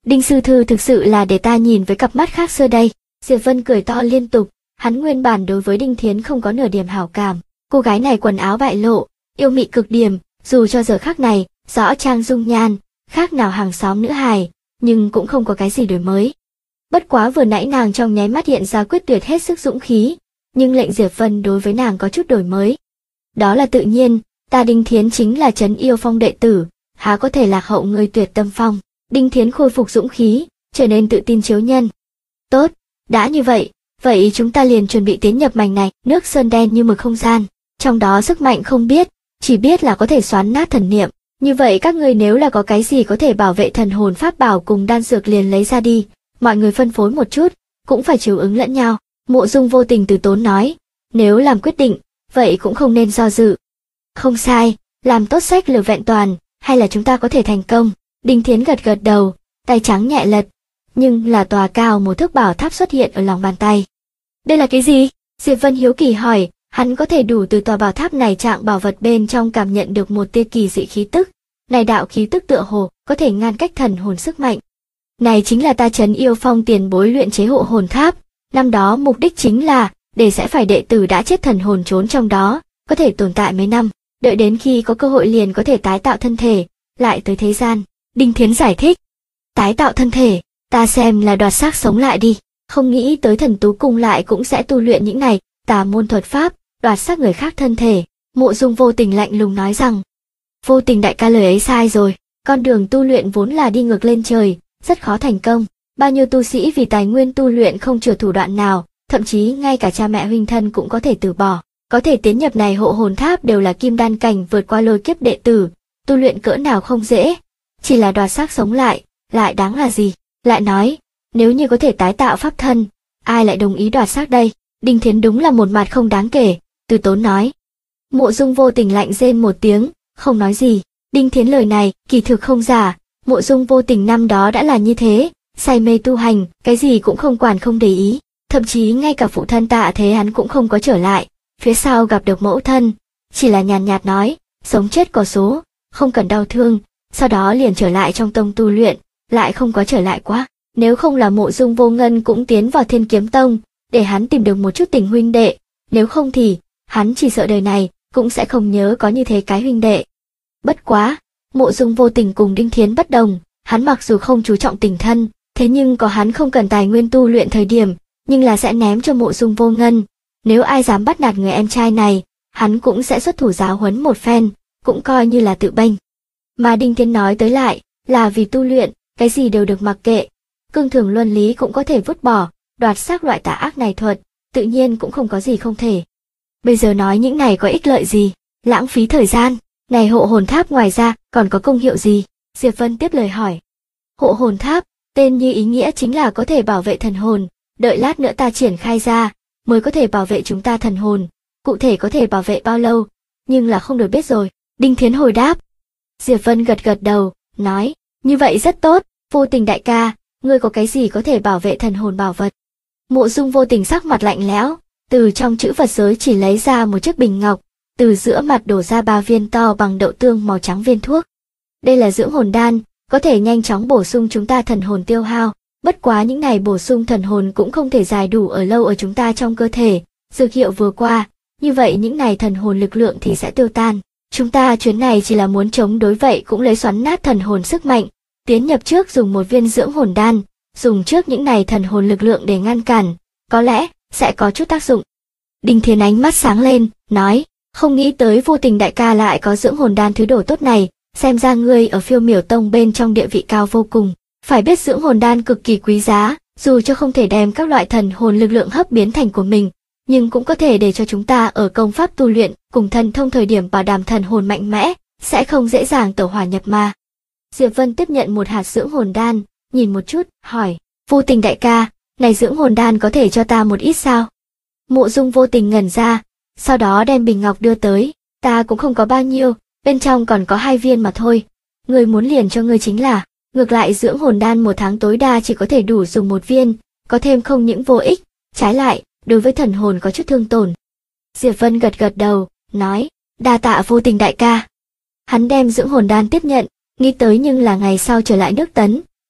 Đinh sư thư thực sự là để ta nhìn với cặp mắt khác xưa đây. Diệp Vân cười to liên tục, hắn nguyên bản đối với Đinh Thiến không có nửa điểm hảo cảm. Cô gái này quần áo bại lộ, yêu mị cực điểm, dù cho giờ khắc này, rõ trang dung nhan, khác nào hàng xóm nữ hài, nhưng cũng không có cái gì đổi mới. Bất quá vừa nãy nàng trong nháy mắt hiện ra quyết tuyệt hết sức dũng khí, nhưng lệnh Diệp Vân đối với nàng có chút đổi mới. Đó là tự nhiên, ta Đinh Thiến chính là Trấn Yêu Phong đệ tử, há có thể lạc hậu người tuyệt tâm phong. Đinh Thiến khôi phục dũng khí, trở nên tự tin chiếu nhân. Tốt, đã như vậy, vậy chúng ta liền chuẩn bị tiến nhập mảnh này, nước sơn đen như mực không gian, trong đó sức mạnh không biết, chỉ biết là có thể xoắn nát thần niệm. Như vậy các ngươi nếu là có cái gì có thể bảo vệ thần hồn pháp bảo cùng đan dược liền lấy ra đi, mọi người phân phối một chút, cũng phải chiếu ứng lẫn nhau. Mộ Dung vô tình từ tốn nói, nếu làm quyết định, vậy cũng không nên do dự. Không sai, làm tốt sách lược vẹn toàn, hay là chúng ta có thể thành công. Đinh Thiến gật gật đầu, tay trắng nhẹ lật, nhưng là tòa cao một thước bảo tháp xuất hiện ở lòng bàn tay. Đây là cái gì? Diệp Vân hiếu kỳ hỏi, hắn có thể đủ từ tòa bảo tháp này trạng bảo vật bên trong cảm nhận được một tia kỳ dị khí tức. Này đạo khí tức tựa hồ có thể ngăn cách thần hồn sức mạnh. Này chính là ta Trấn Yêu Phong tiền bối luyện chế hộ hồn tháp, năm đó mục đích chính là để sẽ phải đệ tử đã chết thần hồn trốn trong đó, có thể tồn tại mấy năm, đợi đến khi có cơ hội liền có thể tái tạo thân thể, lại tới thế gian. Đinh Thiến giải thích, tái tạo thân thể, ta xem là đoạt xác sống lại đi, không nghĩ tới Thần Tú Cung lại cũng sẽ tu luyện những này tà môn thuật pháp, đoạt xác người khác thân thể. Mộ Dung vô tình lạnh lùng nói rằng, vô tình đại ca lời ấy sai rồi, con đường tu luyện vốn là đi ngược lên trời, rất khó thành công, bao nhiêu tu sĩ vì tài nguyên tu luyện không chừa thủ đoạn nào, thậm chí ngay cả cha mẹ huynh thân cũng có thể từ bỏ. Có thể tiến nhập này hộ hồn tháp đều là kim đan cảnh vượt qua lôi kiếp đệ tử, tu luyện cỡ nào không dễ, chỉ là đoạt xác sống lại đáng là gì? Lại nói, nếu như có thể tái tạo pháp thân, ai lại đồng ý đoạt xác đây? Đinh Thiến đúng là một mặt không đáng kể, từ tốn nói. Mộ Dung vô tình lạnh rên một tiếng, không nói gì. Đinh Thiến lời này kỳ thực không giả, Mộ Dung vô tình năm đó đã là như thế, say mê tu hành, cái gì cũng không quản không để ý, thậm chí ngay cả phụ thân Tạ Thế hắn cũng không có trở lại. Phía sau gặp được mẫu thân, chỉ là nhàn nhạt nói, sống chết có số, không cần đau thương, sau đó liền trở lại trong tông tu luyện, lại không có trở lại quá. Nếu không là Mộ Dung vô ngân cũng tiến vào Thiên Kiếm Tông, để hắn tìm được một chút tình huynh đệ, nếu không thì, hắn chỉ sợ đời này, cũng sẽ không nhớ có như thế cái huynh đệ. Bất quá, Mộ Dung vô tình cùng Đinh Thiến bất đồng, hắn mặc dù không chú trọng tình thân, thế nhưng có hắn không cần tài nguyên tu luyện thời điểm, nhưng là sẽ ném cho Mộ Dung vô ngân. Nếu ai dám bắt nạt người em trai này, hắn cũng sẽ xuất thủ giáo huấn một phen, cũng coi như là tự bênh. Mà Đinh Thiến nói tới lại, là vì tu luyện, cái gì đều được mặc kệ, cương thường luân lý cũng có thể vứt bỏ, đoạt xác loại tà ác này thuật, tự nhiên cũng không có gì không thể. Bây giờ nói những này có ích lợi gì, lãng phí thời gian, này hộ hồn tháp ngoài ra còn có công hiệu gì? Diệp Vân tiếp lời hỏi. Hộ hồn tháp, tên như ý nghĩa chính là có thể bảo vệ thần hồn, đợi lát nữa ta triển khai ra, mới có thể bảo vệ chúng ta thần hồn, cụ thể có thể bảo vệ bao lâu, nhưng là không được biết rồi. Đinh Thiến hồi đáp. Diệp Vân gật gật đầu, nói, như vậy rất tốt, vô tình đại ca, ngươi có cái gì có thể bảo vệ thần hồn bảo vật? Mộ Dung vô tình sắc mặt lạnh lẽo, từ trong chữ vật giới chỉ lấy ra một chiếc bình ngọc, từ giữa mặt đổ ra 3 viên to bằng đậu tương màu trắng viên thuốc. Đây là dưỡng hồn đan, có thể nhanh chóng bổ sung chúng ta thần hồn tiêu hao, bất quá những này bổ sung thần hồn cũng không thể dài đủ ở lâu ở chúng ta trong cơ thể, dược hiệu vừa qua, như vậy những này thần hồn lực lượng thì sẽ tiêu tan. Chúng ta chuyến này chỉ là muốn chống đối vậy cũng lấy xoắn nát thần hồn sức mạnh, tiến nhập trước dùng một viên dưỡng hồn đan, dùng trước những này thần hồn lực lượng để ngăn cản, có lẽ sẽ có chút tác dụng. Đinh Thiến ánh mắt sáng lên, nói, không nghĩ tới vô tình đại ca lại có dưỡng hồn đan thứ đồ tốt này, xem ra ngươi ở Phiêu Miểu Tông bên trong địa vị cao vô cùng. Phải biết dưỡng hồn đan cực kỳ quý giá, dù cho không thể đem các loại thần hồn lực lượng hấp biến thành của mình, nhưng cũng có thể để cho chúng ta ở công pháp tu luyện cùng thần thông thời điểm bảo đảm thần hồn mạnh mẽ, sẽ không dễ dàng tẩu hỏa nhập ma. Diệp Vân tiếp nhận một hạt dưỡng hồn đan, nhìn một chút, hỏi, vô tình đại ca, này dưỡng hồn đan có thể cho ta một ít sao? Mộ Dung vô tình ngẩn ra, sau đó đem bình ngọc đưa tới, ta cũng không có bao nhiêu, bên trong còn có 2 viên mà thôi, người muốn liền cho ngươi chính là, ngược lại dưỡng hồn đan 1 tháng tối đa chỉ có thể đủ dùng 1 viên, có thêm không những vô ích, trái lại, đối với thần hồn có chút thương tổn. Diệp Vân gật gật đầu, nói, đa tạ vô tình đại ca. Hắn đem dưỡng hồn đan tiếp nhận, nghĩ tới nhưng là ngày sau trở lại nước Tấn,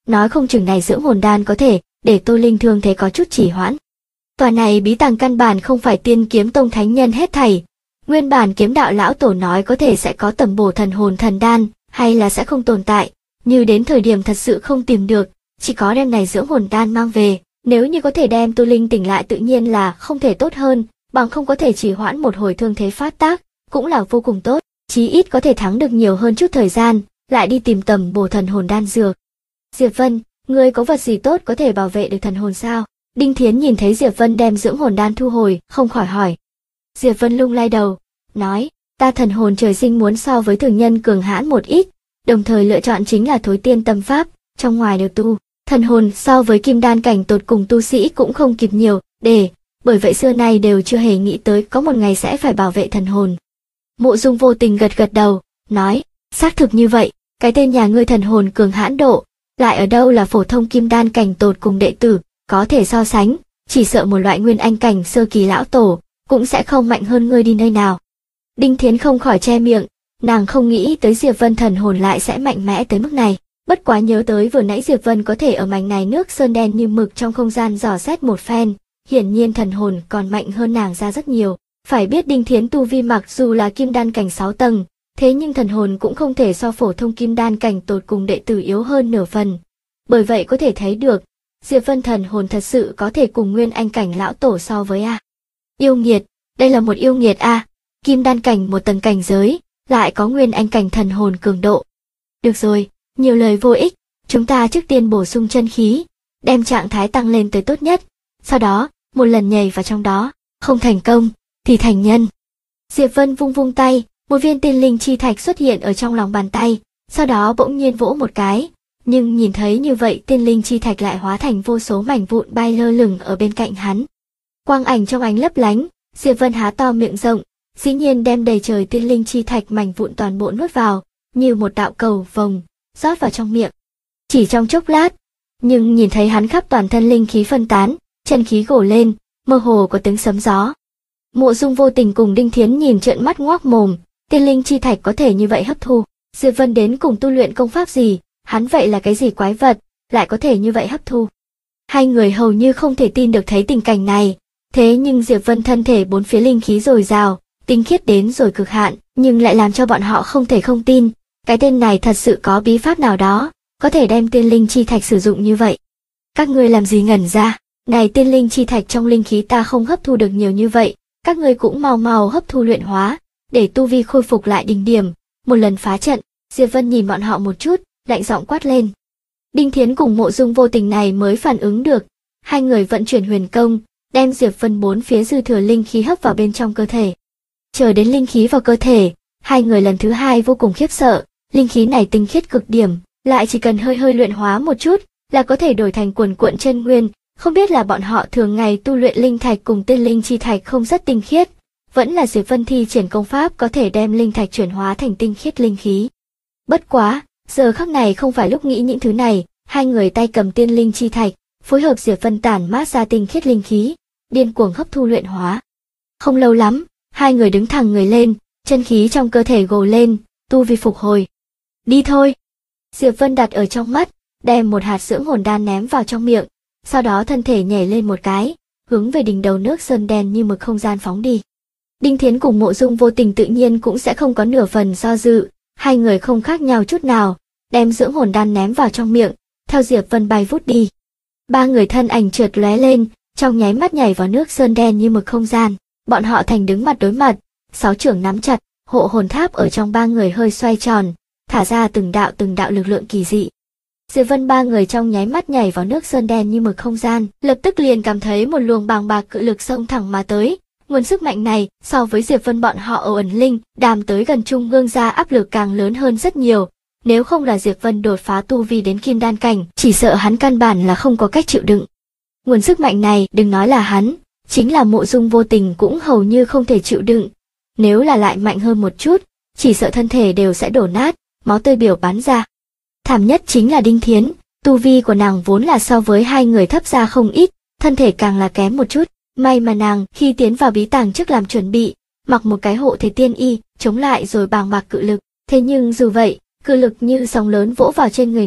nói không chừng này dưỡng hồn đan có thể để Tô Linh thương thế có chút trì hoãn. Tòa này bí tàng căn bản không phải Tiên Kiếm Tông thánh nhân hết thảy. Nguyên bản Kiếm Đạo lão tổ nói có thể sẽ có tầm bổ thần hồn thần đan, hay là sẽ không tồn tại, như đến thời điểm thật sự không tìm được, chỉ có đem này dưỡng hồn đan mang về, nếu như có thể đem Tô Linh tỉnh lại tự nhiên là không thể tốt hơn, bằng không có thể trì hoãn một hồi thương thế phát tác, cũng là vô cùng tốt, chí ít có thể thắng được nhiều hơn chút thời gian, lại đi tìm tầm bổ thần hồn đan dược. Diệp Vân, ngươi có vật gì tốt có thể bảo vệ được thần hồn sao? Đinh Thiến nhìn thấy Diệp Vân đem dưỡng hồn đan thu hồi, không khỏi hỏi. Diệp Vân lung lay đầu, nói, ta thần hồn trời sinh muốn so với thường nhân cường hãn một ít, đồng thời lựa chọn chính là Thối Tiên Tâm Pháp, trong ngoài đều tu. Thần hồn so với kim đan cảnh tột cùng tu sĩ cũng không kịp nhiều, bởi vậy xưa nay đều chưa hề nghĩ tới có một ngày sẽ phải bảo vệ thần hồn. Mộ Dung Vô Tình gật gật đầu, nói, xác thực như vậy, cái tên nhà ngươi thần hồn cường hãn độ, lại ở đâu là phổ thông kim đan cảnh tột cùng đệ tử, có thể so sánh, chỉ sợ một loại nguyên anh cảnh sơ kỳ lão tổ, cũng sẽ không mạnh hơn ngươi đi nơi nào. Đinh Thiến không khỏi che miệng, nàng không nghĩ tới Diệp Vân thần hồn lại sẽ mạnh mẽ tới mức này. Bất quá nhớ tới vừa nãy Diệp Vân có thể ở mảnh này nước sơn đen như mực trong không gian dò xét một phen, hiển nhiên thần hồn còn mạnh hơn nàng ra rất nhiều. Phải biết Đinh Thiến tu vi mặc dù là kim đan cảnh 6 tầng, thế nhưng thần hồn cũng không thể so phổ thông kim đan cảnh tột cùng đệ tử yếu hơn nửa phần. Bởi vậy có thể thấy được, Diệp Vân thần hồn thật sự có thể cùng nguyên anh cảnh lão tổ so với a. Yêu nghiệt, đây là một yêu nghiệt a, kim đan cảnh một tầng cảnh giới, lại có nguyên anh cảnh thần hồn cường độ. Được rồi, nhiều lời vô ích, chúng ta trước tiên bổ sung chân khí, đem trạng thái tăng lên tới tốt nhất, sau đó, một lần nhảy vào trong đó, không thành công, thì thành nhân. Diệp Vân vung vung tay, một viên tiên linh chi thạch xuất hiện ở trong lòng bàn tay, sau đó bỗng nhiên vỗ một cái, nhưng nhìn thấy như vậy tiên linh chi thạch lại hóa thành vô số mảnh vụn bay lơ lửng ở bên cạnh hắn. Quang ảnh trong ánh lấp lánh, Diệp Vân há to miệng rộng, dĩ nhiên đem đầy trời tiên linh chi thạch mảnh vụn toàn bộ nuốt vào, như một đạo cầu vồng, rót vào trong miệng. Chỉ trong chốc lát, nhưng nhìn thấy hắn khắp toàn thân linh khí phân tán, chân khí gổ lên, mơ hồ có tiếng sấm gió. Mộ Dung Vô Tình cùng Đinh Thiến nhìn trợn mắt ngoác mồm, tiên linh chi thạch có thể như vậy hấp thu, Diệp Vân đến cùng tu luyện công pháp gì, hắn vậy là cái gì quái vật, lại có thể như vậy hấp thu. Hai người hầu như không thể tin được thấy tình cảnh này, thế nhưng Diệp Vân thân thể bốn phía linh khí dồi dào, tinh khiết đến rồi cực hạn, nhưng lại làm cho bọn họ không thể không tin, cái tên này thật sự có bí pháp nào đó, có thể đem tiên linh chi thạch sử dụng như vậy. Các ngươi làm gì ngẩn ra, này tiên linh chi thạch trong linh khí ta không hấp thu được nhiều như vậy, các ngươi cũng mau mau hấp thu luyện hóa, để tu vi khôi phục lại đỉnh điểm, một lần phá trận. Diệp Vân nhìn bọn họ một chút, lạnh giọng quát lên. Đinh Thiến cùng Mộ Dung Vô Tình này mới phản ứng được, hai người vận chuyển huyền công, đem Diệp Vân bốn phía dư thừa linh khí hấp vào bên trong cơ thể. Chờ đến linh khí vào cơ thể, hai người lần thứ hai vô cùng khiếp sợ, linh khí này tinh khiết cực điểm, lại chỉ cần hơi luyện hóa một chút, là có thể đổi thành cuồn cuộn chân nguyên, không biết là bọn họ thường ngày tu luyện linh thạch cùng tiên linh chi thạch không rất tinh khiết, vẫn là Diệp Vân thi triển công pháp có thể đem linh thạch chuyển hóa thành tinh khiết linh khí. Bất quá, giờ khắc này không phải lúc nghĩ những thứ này, hai người tay cầm tiên linh chi thạch, phối hợp Diệp Vân tản mát ra tinh khiết linh khí, điên cuồng hấp thu luyện hóa. Không lâu lắm, hai người đứng thẳng người lên, chân khí trong cơ thể gồ lên, tu vi phục hồi. Đi thôi. Diệp Vân đặt ở trong mắt, đem một hạt dưỡng hồn đan ném vào trong miệng, sau đó thân thể nhảy lên một cái, hướng về đỉnh đầu nước sơn đen như mực không gian phóng đi. Đinh Thiến cùng Mộ Dung Vô Tình tự nhiên cũng sẽ không có nửa phần do dự, hai người không khác nhau chút nào, đem dưỡng hồn đan ném vào trong miệng, theo Diệp Vân bay vút đi. Ba người thân ảnh trượt lóe lên, trong nháy mắt nhảy vào nước sơn đen như mực không gian, bọn họ thành đứng mặt đối mặt, sáu trưởng nắm chặt, hộ hồn tháp ở trong ba người hơi xoay tròn, thả ra từng đạo lực lượng kỳ dị. Diệp Vân ba người trong nháy mắt nhảy vào nước sơn đen như mực không gian, lập tức liền cảm thấy một luồng bàng bạc cự lực xông thẳng mà tới. Nguồn sức mạnh này so với Diệp Vân bọn họ ở ẩn linh đàm tới gần trung ương ra áp lực càng lớn hơn rất nhiều. Nếu không là Diệp Vân đột phá tu vi đến kim đan cảnh, chỉ sợ hắn căn bản là không có cách chịu đựng. Nguồn sức mạnh này đừng nói là hắn, chính là Mộ Dung Vô Tình cũng hầu như không thể chịu đựng. Nếu là lại mạnh hơn một chút, chỉ sợ thân thể đều sẽ đổ nát, máu tươi biểu bắn ra. Thảm nhất chính là Đinh Thiến, tu vi của nàng vốn là so với hai người thấp ra không ít, thân thể càng là kém một chút. May mà nàng khi tiến vào bí tàng trước làm chuẩn bị, mặc một cái hộ thể tiên y, chống lại rồi bàng bạc cự lực. Thế nhưng dù vậy, cự lực như sóng lớn vỗ vào trên người nàng,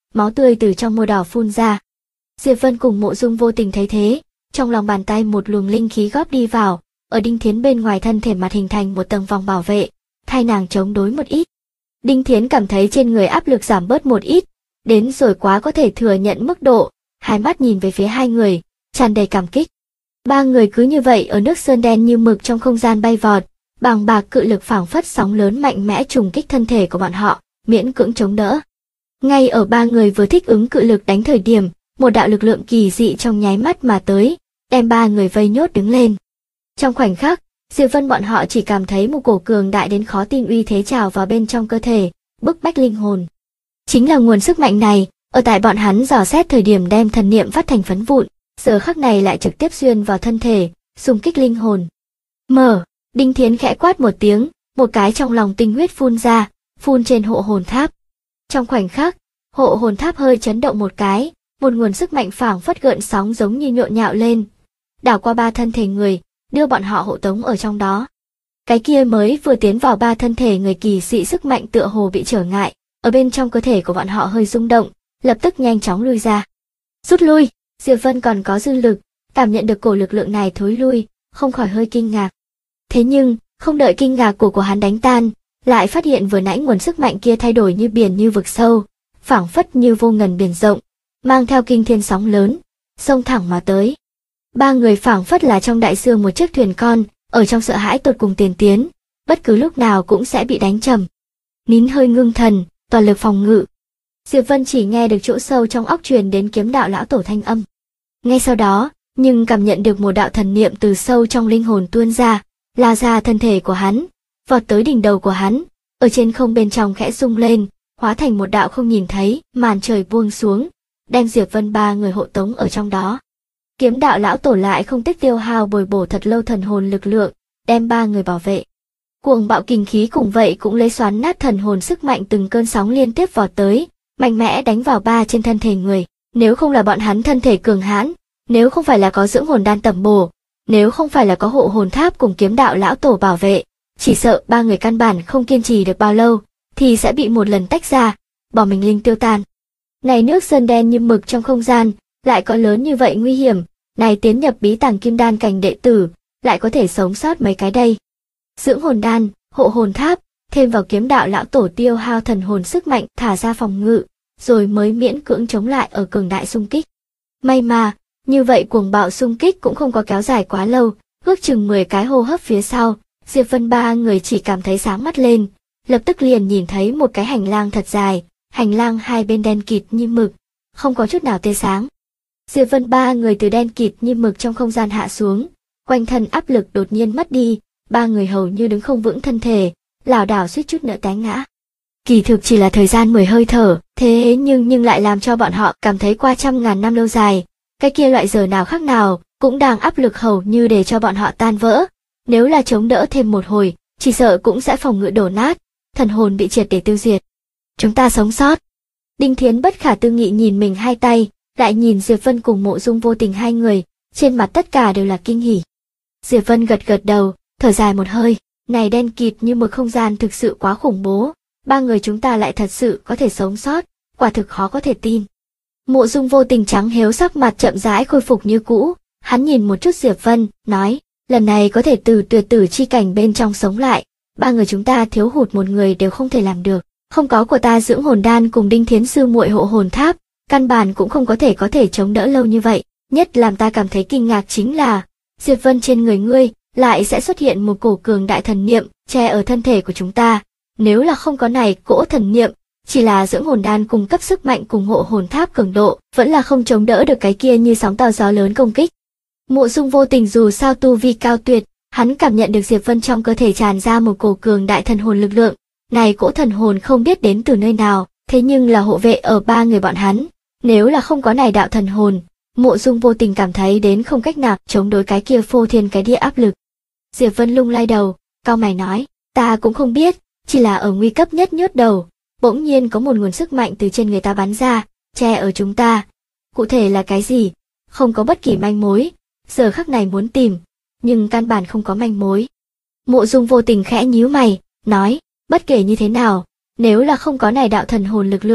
máu tươi từ trong môi đỏ phun ra. Diệp Vân cùng Mộ Dung Vô Tình thấy thế, trong lòng bàn tay một luồng linh khí góp đi vào, ở Đinh Thiến bên ngoài thân thể mặt hình thành một tầng vòng bảo vệ, thay nàng chống đối một ít. Đinh Thiến cảm thấy trên người áp lực giảm bớt một ít, đến rồi quá có thể thừa nhận mức độ, hai mắt nhìn về phía hai người, tràn đầy cảm kích. Ba người cứ như vậy ở nước sơn đen như mực trong không gian bay vọt, bàng bạc cự lực phảng phất sóng lớn mạnh mẽ trùng kích thân thể của bọn họ, miễn cưỡng chống đỡ. Ngay ở ba người vừa thích ứng cự lực đánh thời điểm, một đạo lực lượng kỳ dị trong nháy mắt mà tới, đem ba người vây nhốt đứng lên. Trong khoảnh khắc, Diệp Vân bọn họ chỉ cảm thấy một cổ cường đại đến khó tin uy thế trào vào bên trong cơ thể, bức bách linh hồn. Chính là nguồn sức mạnh này, ở tại bọn hắn dò xét thời điểm đem thần niệm phát thành phấn vụn, giờ khắc này lại trực tiếp xuyên vào thân thể, xung kích linh hồn. Mở, Đinh Thiến khẽ quát một tiếng, một cái trong lòng tinh huyết phun ra, phun trên hộ hồn tháp. Trong khoảnh khắc, hộ hồn tháp hơi chấn động một cái, một nguồn sức mạnh phảng phất gợn sóng giống như nhộn nhạo lên, đảo qua ba thân thể người, đưa bọn họ hộ tống ở trong đó. Cái kia mới vừa tiến vào ba thân thể người kỳ dị sức mạnh tựa hồ bị trở ngại, ở bên trong cơ thể của bọn họ hơi rung động, lập tức nhanh chóng lui ra. Rút lui, Diệp Vân còn có dư lực, cảm nhận được cổ lực lượng này thối lui, không khỏi hơi kinh ngạc. Thế nhưng, không đợi kinh ngạc của hắn đánh tan, lại phát hiện vừa nãy nguồn sức mạnh kia thay đổi như biển như vực sâu, phảng phất như vô ngần biển rộng, mang theo kinh thiên sóng lớn, xông thẳng mà tới. Ba người phảng phất là trong đại dương một chiếc thuyền con, ở trong sợ hãi tột cùng tiền tiến, bất cứ lúc nào cũng sẽ bị đánh trầm. Nín hơi ngưng thần, toàn lực phòng ngự. Diệp Vân chỉ nghe được chỗ sâu trong óc truyền đến kiếm đạo lão tổ thanh âm. Ngay sau đó, nhưng cảm nhận được một đạo thần niệm từ sâu trong linh hồn tuôn ra, lao ra thân thể của hắn, vọt tới đỉnh đầu của hắn, ở trên không bên trong khẽ rung lên, hóa thành một đạo không nhìn thấy, màn trời buông xuống, đem Diệp Vân ba người hộ tống ở trong đó. Kiếm đạo lão tổ lại không tiếc tiêu hao bồi bổ thật lâu thần hồn lực lượng, đem ba người bảo vệ. Cuồng bạo kinh khí cùng vậy cũng lấy xoắn nát thần hồn sức mạnh từng cơn sóng liên tiếp vọt tới, mạnh mẽ đánh vào ba trên thân thể người. Nếu không là bọn hắn thân thể cường hãn, nếu không phải là có dưỡng hồn đan tẩm bổ, nếu không phải là có hộ hồn tháp cùng kiếm đạo lão tổ bảo vệ, chỉ sợ ba người căn bản không kiên trì được bao lâu, thì sẽ bị một lần tách ra, bỏ mình linh tiêu tan. Này nước sơn đen như mực trong không gian, lại có lớn như vậy nguy hiểm, này tiến nhập bí tàng kim đan cảnh đệ tử, lại có thể sống sót mấy cái đây. Dưỡng hồn đan, hộ hồn tháp, thêm vào kiếm đạo lão tổ tiêu hao thần hồn sức mạnh thả ra phòng ngự, rồi mới miễn cưỡng chống lại ở cường đại xung kích. May mà, như vậy cuồng bạo xung kích cũng không có kéo dài quá lâu, ước chừng 10 cái hô hấp phía sau, Diệp Vân ba người chỉ cảm thấy sáng mắt lên, lập tức liền nhìn thấy một cái hành lang thật dài, hành lang hai bên đen kịt như mực, không có chút nào tia sáng. Diệp Vân ba người từ đen kịt như mực trong không gian hạ xuống, quanh thân áp lực đột nhiên mất đi, ba người hầu như đứng không vững thân thể, lảo đảo suýt chút nữa té ngã. Kỳ thực chỉ là thời gian 10 hơi thở, thế nhưng lại làm cho bọn họ cảm thấy qua trăm ngàn năm lâu dài, cái kia loại giờ nào khác nào, cũng đang áp lực hầu như để cho bọn họ tan vỡ. Nếu là chống đỡ thêm một hồi, chỉ sợ cũng sẽ phòng ngự đổ nát, thần hồn bị triệt để tiêu diệt. Chúng ta sống sót. Đinh Thiến bất khả tư nghị nhìn mình hai tay, lại nhìn Diệp Vân cùng Mộ Dung Vô Tình hai người, trên mặt tất cả đều là kinh hỉ. Diệp Vân gật gật đầu, thở dài một hơi, này đen kịt như một không gian thực sự quá khủng bố, ba người chúng ta lại thật sự có thể sống sót, quả thực khó có thể tin. Mộ Dung Vô Tình trắng héo sắc mặt chậm rãi khôi phục như cũ, hắn nhìn một chút Diệp Vân, nói, lần này có thể từ tuyệt tử chi cảnh bên trong sống lại, ba người chúng ta thiếu hụt một người đều không thể làm được, không có của ta dưỡng hồn đan cùng Đinh Thiến sư muội hộ hồn tháp, căn bản cũng không có thể chống đỡ lâu như vậy. Nhất làm ta cảm thấy kinh ngạc chính là, Diệp Vân trên người ngươi lại sẽ xuất hiện một cổ cường đại thần niệm che ở thân thể của chúng ta. Nếu là không có này cỗ thần niệm, chỉ là dưỡng hồn đan cung cấp sức mạnh cùng hộ hồn tháp cường độ, vẫn là không chống đỡ được cái kia như sóng to gió lớn công kích. Mộ Dung Vô Tình dù sao tu vi cao tuyệt, hắn cảm nhận được Diệp Vân trong cơ thể tràn ra một cổ cường đại thần hồn lực lượng. Này cỗ thần hồn không biết đến từ nơi nào, thế nhưng là hộ vệ ở ba người bọn hắn. Nếu là không có này đạo thần hồn, Mộ Dung Vô Tình cảm thấy đến không cách nào chống đối cái kia phô thiên cái địa áp lực. Diệp Vân lung lay đầu, cau mày nói, ta cũng không biết, chỉ là ở nguy cấp nhất nhớt đầu, bỗng nhiên có một nguồn sức mạnh từ trên người ta bắn ra, che ở chúng ta. Cụ thể là cái gì? Không có bất kỳ manh mối, giờ khắc này muốn tìm, nhưng căn bản không có manh mối. Mộ Dung Vô Tình khẽ nhíu mày, nói, bất kể như thế nào, nếu là không có này đạo thần hồn lực lượng,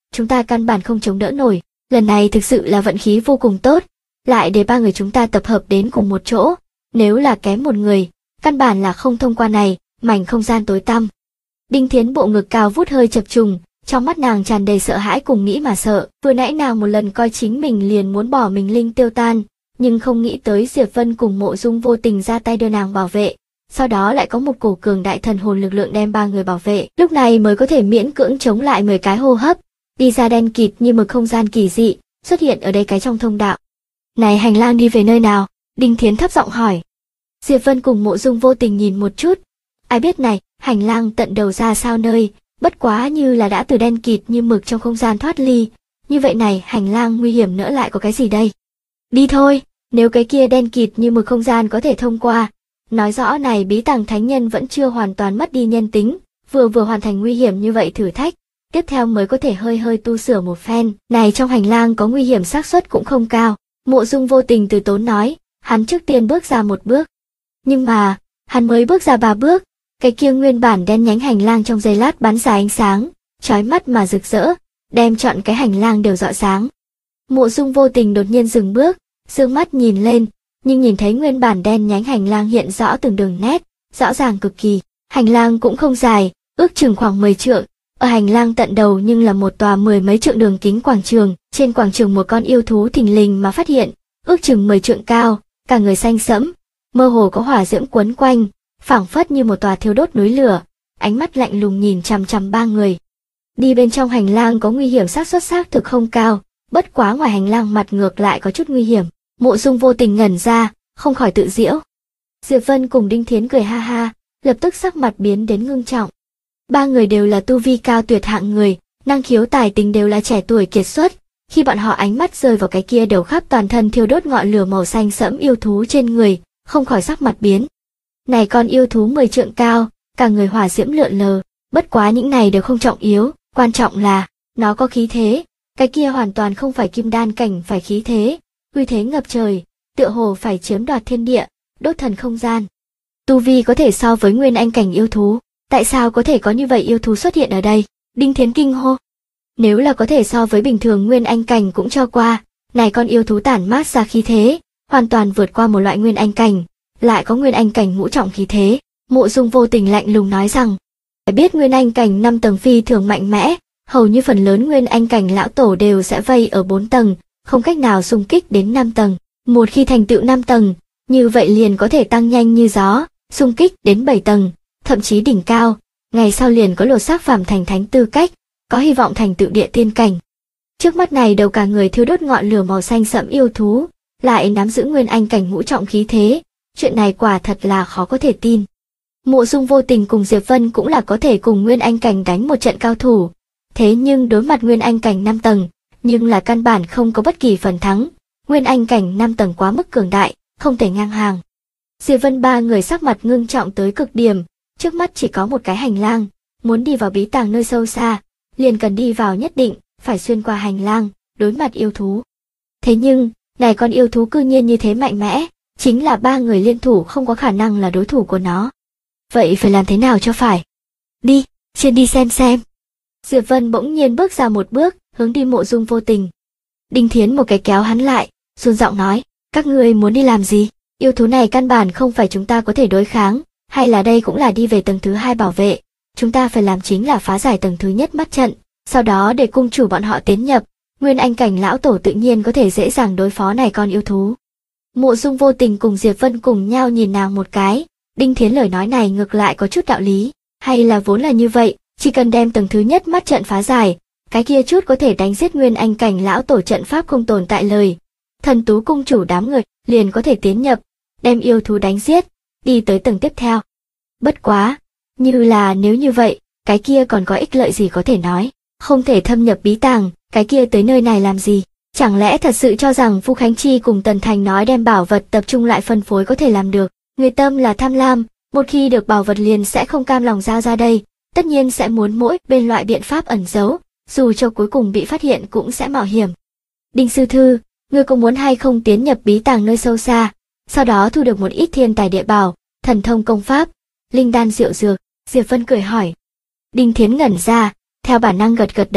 chúng ta căn bản không chống đỡ nổi. Lần này thực sự là vận khí vô cùng tốt, lại để ba người chúng ta tập hợp đến cùng một chỗ. Nếu là kém một người, căn bản là không thông qua này, mảnh không gian tối tăm. Đinh Thiến bộ ngực cao vút hơi chập trùng, trong mắt nàng tràn đầy sợ hãi cùng nghĩ mà sợ. Vừa nãy nàng một lần coi chính mình liền muốn bỏ mình linh tiêu tan, nhưng không nghĩ tới Diệp Vân cùng Mộ Dung vô tình ra tay đưa nàng bảo vệ. Sau đó lại có một cổ cường đại thần hồn lực lượng đem ba người bảo vệ, lúc này mới có thể miễn cưỡng chống lại 10 cái hô hấp, đi ra đen kịt như một không gian kỳ dị, xuất hiện ở đây cái trong thông đạo. Này hành lang đi về nơi nào? Đinh Thiến thấp giọng hỏi. Diệp Vân cùng Mộ Dung vô tình nhìn một chút. Ai biết này, hành lang tận đầu ra sao nơi, bất quá như là đã từ đen kịt như mực trong không gian thoát ly. Như vậy này, hành lang nguy hiểm nữa lại có cái gì đây? Đi thôi, nếu cái kia đen kịt như mực không gian có thể thông qua. Nói rõ này bí tàng thánh nhân vẫn chưa hoàn toàn mất đi nhân tính, vừa hoàn thành nguy hiểm như vậy thử thách, tiếp theo mới có thể hơi tu sửa một phen. Này trong hành lang có nguy hiểm xác suất cũng không cao. Mộ Dung vô tình từ tốn nói, hắn trước tiên bước ra một bước. Nhưng mà, hắn mới bước ra 3 bước, cái kia nguyên bản đen nhánh hành lang trong giây lát bắn ra ánh sáng, chói mắt mà rực rỡ, đem trọn cái hành lang đều rọi sáng. Mộ Dung vô tình đột nhiên dừng bước, dương mắt nhìn lên, nhưng nhìn thấy nguyên bản đen nhánh hành lang hiện rõ từng đường nét, rõ ràng cực kỳ. Hành lang cũng không dài, ước chừng khoảng 10 trượng. Ở hành lang tận đầu nhưng là một tòa 10 mấy trượng đường kính quảng trường, trên quảng trường một con yêu thú thình lình mà phát hiện, ước chừng 10 trượng cao, cả người xanh sẫm, mơ hồ có hỏa diễm quấn quanh, phảng phất như một tòa thiêu đốt núi lửa, ánh mắt lạnh lùng nhìn chằm chằm ba người. Đi bên trong hành lang có nguy hiểm xác suất xác thực không cao, bất quá ngoài hành lang mặt ngược lại có chút nguy hiểm. Mộ Dung vô tình ngẩn ra, không khỏi tự giễu. Diệp Vân cùng Đinh Thiến cười ha ha, lập tức sắc mặt biến đến ngưng trọng. Ba người đều là tu vi cao tuyệt hạng người, năng khiếu tài tình đều là trẻ tuổi kiệt xuất. Khi bọn họ ánh mắt rơi vào cái kia đầu khắp toàn thân thiêu đốt ngọn lửa màu xanh sẫm yêu thú trên người, không khỏi sắc mặt biến. Này con yêu thú 10 trượng cao, cả người hỏa diễm lượn lờ, bất quá những này đều không trọng yếu, quan trọng là nó có khí thế, cái kia hoàn toàn không phải kim đan cảnh phải khí thế, uy thế ngập trời, tựa hồ phải chiếm đoạt thiên địa, đốt thần không gian. Tu vi có thể so với nguyên anh cảnh yêu thú, tại sao có thể có như vậy yêu thú xuất hiện ở đây? Đinh Thiến kinh hô. Nếu là có thể so với bình thường nguyên anh cảnh cũng cho qua, này con yêu thú tản mát ra khí thế, hoàn toàn vượt qua một loại nguyên anh cảnh, lại có nguyên anh cảnh ngũ trọng khí thế. Mộ Dung vô tình lạnh lùng nói rằng, phải biết nguyên anh cảnh 5 tầng phi thường mạnh mẽ, hầu như phần lớn nguyên anh cảnh lão tổ đều sẽ vây ở 4 tầng, không cách nào xung kích đến 5 tầng. Một khi thành tựu 5 tầng, như vậy liền có thể tăng nhanh như gió, xung kích đến 7 tầng, thậm chí đỉnh cao, ngày sau liền có lột xác phàm thành thánh tư cách, có hy vọng thành tựu địa tiên cảnh. Trước mắt này đầu cả người thiêu đốt ngọn lửa màu xanh sẫm yêu thú, lại nắm giữ nguyên anh cảnh ngũ trọng khí thế, chuyện này quả thật là khó có thể tin. Mộ Dung vô tình cùng Diệp Vân cũng là có thể cùng nguyên anh cảnh đánh một trận cao thủ, thế nhưng đối mặt nguyên anh cảnh 5 tầng, nhưng là căn bản không có bất kỳ phần thắng, nguyên anh cảnh 5 tầng quá mức cường đại, không thể ngang hàng. Diệp Vân ba người sắc mặt ngưng trọng tới cực điểm, trước mắt chỉ có một cái hành lang, muốn đi vào bí tàng nơi sâu xa, liền cần đi vào nhất định, phải xuyên qua hành lang, đối mặt yêu thú. Thế nhưng, này con yêu thú cư nhiên như thế mạnh mẽ, chính là ba người liên thủ không có khả năng là đối thủ của nó. Vậy phải làm thế nào cho phải? Đi, trên đi xem. Diệp Vân bỗng nhiên bước ra một bước, hướng đi Mộ Dung vô tình. Đinh Thiến một cái kéo hắn lại, run giọng nói, các ngươi muốn đi làm gì? Yêu thú này căn bản không phải chúng ta có thể đối kháng, hay là đây cũng là đi về tầng thứ 2 bảo vệ. Chúng ta phải làm chính là phá giải tầng thứ nhất mắt trận, sau đó để cung chủ bọn họ tiến nhập, nguyên anh cảnh lão tổ tự nhiên có thể dễ dàng đối phó này con yêu thú. Mộ Dung vô tình cùng Diệp Vân cùng nhau nhìn nàng một cái, Đinh Thiến lời nói này ngược lại có chút đạo lý, hay là vốn là như vậy, chỉ cần đem tầng thứ nhất mắt trận phá giải, cái kia chút có thể đánh giết nguyên anh cảnh lão tổ trận pháp không tồn tại lời. Thần tú cung chủ đám người liền có thể tiến nhập, đem yêu thú đánh giết, đi tới tầng tiếp theo. Bất quá, như là nếu như vậy, cái kia còn có ích lợi gì có thể nói, không thể thâm nhập bí tàng, cái kia tới nơi này làm gì? Chẳng lẽ thật sự cho rằng Phu Khánh Chi cùng Tần Thành nói đem bảo vật tập trung lại phân phối có thể làm được? Người tâm là tham lam, một khi được bảo vật liền sẽ không cam lòng giao ra đây, tất nhiên sẽ muốn mỗi bên loại biện pháp ẩn giấu, dù cho cuối cùng bị phát hiện cũng sẽ mạo hiểm. Đinh sư thư, ngươi có muốn hay không tiến nhập bí tàng nơi sâu xa, sau đó thu được một ít thiên tài địa bảo, thần thông công pháp, linh đan diệu dược? Diệp Vân cười hỏi. Đinh Thiến ngẩn ra, theo bản năng gật gật đầu,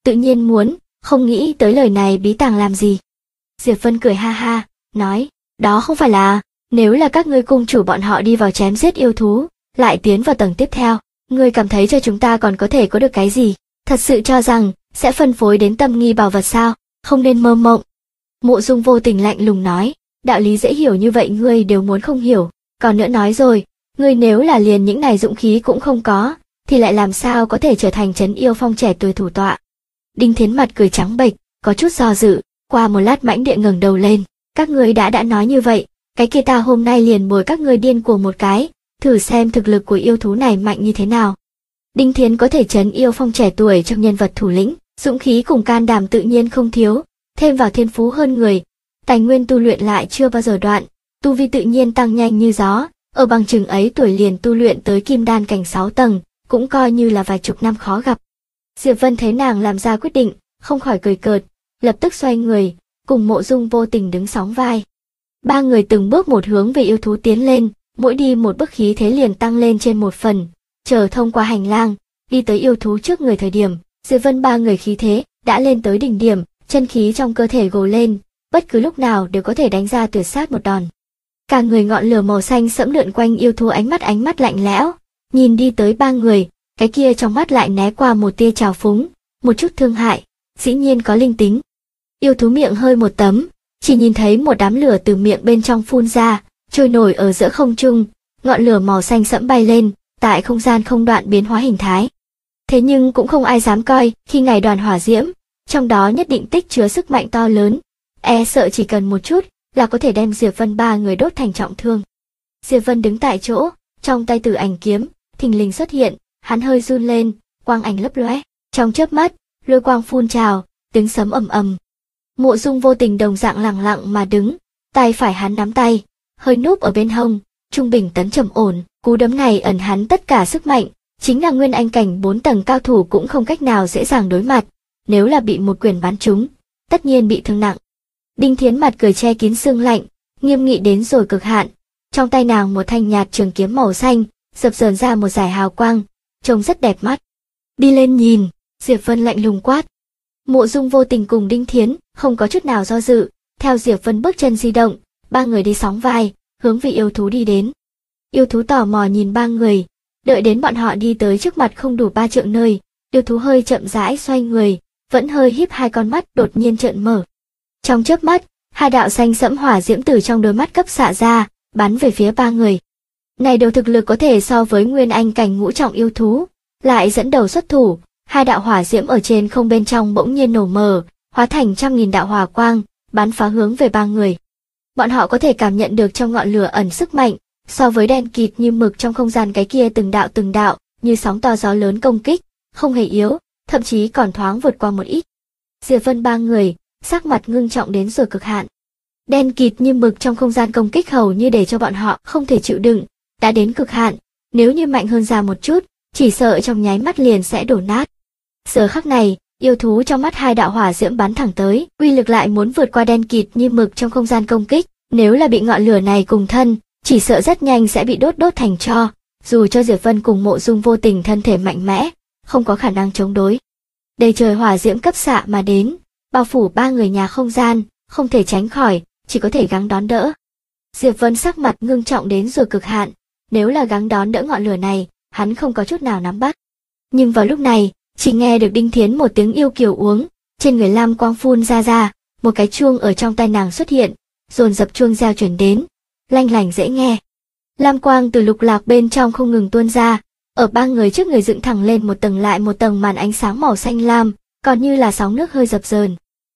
Tự nhiên muốn, không nghĩ tới lời này bí tàng làm gì. Diệp Vân cười ha ha, nói, đó không phải là, nếu là các ngươi cung chủ bọn họ đi vào chém giết yêu thú, lại tiến vào tầng tiếp theo, ngươi cảm thấy cho chúng ta còn có thể có được cái gì? Thật sự cho rằng, sẽ phân phối đến tâm nghi bảo vật sao? Không nên mơ mộng. Mộ Dung vô tình lạnh lùng nói, đạo lý dễ hiểu như vậy ngươi đều muốn không hiểu, còn nữa nói rồi, ngươi nếu là liền những này dũng khí cũng không có, thì lại làm sao có thể trở thành trấn yêu phong trẻ tuổi thủ tọa. Đinh Thiến mặt cười trắng bệch, có chút do dự, qua một lát mãnh địa ngẩng đầu lên, các ngươi đã nói như vậy, cái kia ta hôm nay liền bồi các ngươi điên cuồng một cái, thử xem thực lực của yêu thú này mạnh như thế nào. Đinh Thiến có thể trấn yêu phong trẻ tuổi trong nhân vật thủ lĩnh, dũng khí cùng can đảm tự nhiên không thiếu, thêm vào thiên phú hơn người, tài nguyên tu luyện lại chưa bao giờ đoạn, tu vi tự nhiên tăng nhanh như gió, ở bằng chừng ấy tuổi liền tu luyện tới kim đan cảnh 6 tầng, cũng coi như là vài chục năm khó gặp. Diệp Vân thấy nàng làm ra quyết định, không khỏi cười cợt, lập tức xoay người, cùng Mộ Dung vô tình đứng sóng vai. Ba người từng bước một hướng về yêu thú tiến lên, mỗi đi một bước khí thế liền tăng lên trên một phần, chờ thông qua hành lang, đi tới yêu thú trước người thời điểm, Diệp Vân ba người khí thế đã lên tới đỉnh điểm, chân khí trong cơ thể gồ lên, bất cứ lúc nào đều có thể đánh ra tuyệt sát một đòn. Cả người ngọn lửa màu xanh sẫm lượn quanh yêu thú, ánh mắt lạnh lẽo, nhìn đi tới ba người, cái kia trong mắt lại né qua một tia trào phúng, một chút thương hại, dĩ nhiên có linh tính. Yêu thú miệng hơi một tấm, chỉ nhìn thấy một đám lửa từ miệng bên trong phun ra, trôi nổi ở giữa không trung, ngọn lửa màu xanh sẫm bay lên, tại không gian không đoạn biến hóa hình thái. Thế nhưng cũng không ai dám coi khi ngày đoàn hỏa diễm, trong đó nhất định tích chứa sức mạnh to lớn, e sợ chỉ cần một chút là có thể đem Diệp Vân ba người đốt thành trọng thương. Diệp Vân đứng tại chỗ, trong tay Tử Ảnh kiếm thình lình xuất hiện, hắn hơi run lên, quang ảnh lấp lóe, trong chớp mắt, lôi quang phun trào, tiếng sấm ầm ầm. Mộ Dung vô tình đồng dạng lặng lặng mà đứng, tay phải hắn nắm tay, hơi núp ở bên hông, trung bình tấn trầm ổn, cú đấm này ẩn hắn tất cả sức mạnh, chính là nguyên anh cảnh 4 tầng cao thủ cũng không cách nào dễ dàng đối mặt, nếu là bị một quyền bắn trúng, tất nhiên bị thương nặng. Đinh Thiến mặt cười che kín sương lạnh, nghiêm nghị đến rồi cực hạn, trong tay nàng một thanh nhạt trường kiếm màu xanh, dập dờn ra một dải hào quang, trông rất đẹp mắt. Đi lên nhìn, Diệp Vân lạnh lùng quát. Mộ Dung vô tình cùng Đinh Thiến không có chút nào do dự, theo Diệp Vân bước chân di động, ba người đi sóng vai, hướng về yêu thú đi đến. Yêu thú tò mò nhìn ba người, đợi đến bọn họ đi tới trước mặt không đủ 3 trượng nơi, yêu thú hơi chậm rãi xoay người, vẫn hơi híp hai con mắt đột nhiên trợn mở. Trong chớp mắt, hai đạo xanh sẫm hỏa diễm từ trong đôi mắt cấp xạ ra, bắn về phía ba người. Này đầu thực lực có thể so với nguyên anh cảnh ngũ trọng yêu thú, lại dẫn đầu xuất thủ, hai đạo hỏa diễm ở trên không bên trong bỗng nhiên nổ mờ, hóa thành trăm nghìn đạo hỏa quang, bắn phá hướng về ba người. Bọn họ có thể cảm nhận được trong ngọn lửa ẩn sức mạnh, so với đen kịt như mực trong không gian cái kia từng đạo, như sóng to gió lớn công kích, không hề yếu, thậm chí còn thoáng vượt qua một ít. Diệp Vân ba người, sắc mặt ngưng trọng đến rồi cực hạn. Đen kịt như mực trong không gian công kích hầu như để cho bọn họ không thể chịu đựng, đã đến cực hạn, nếu như mạnh hơn ra một chút, chỉ sợ trong nháy mắt liền sẽ đổ nát. Giờ khắc này, yêu thú trong mắt hai đạo hỏa diễm bắn thẳng tới, uy lực lại muốn vượt qua đen kịt như mực trong không gian công kích, nếu là bị ngọn lửa này cùng thân, chỉ sợ rất nhanh sẽ bị đốt thành tro, dù cho Diệp Vân cùng Mộ Dung vô tình thân thể mạnh mẽ, không có khả năng chống đối. Đầy trời hỏa diễm cấp xạ mà đến, bao phủ ba người nhà không gian, không thể tránh khỏi, chỉ có thể gắng đón đỡ. Diệp Vân sắc mặt ngưng trọng đến rồi cực hạn, nếu là gắng đón đỡ ngọn lửa này, hắn không có chút nào nắm bắt. Nhưng vào lúc này, chỉ nghe được Đinh Thiến một tiếng yêu kiều uống, trên người lam quang phun ra, một cái chuông ở trong tay nàng xuất hiện, dồn dập chuông reo chuyển đến, lanh lành dễ nghe. Lam quang từ lục lạc bên trong không ngừng tuôn ra, ở ba người trước người dựng thẳng lên một tầng lại một tầng màn ánh sáng màu xanh lam, còn như là sóng nước hơi dập dờn.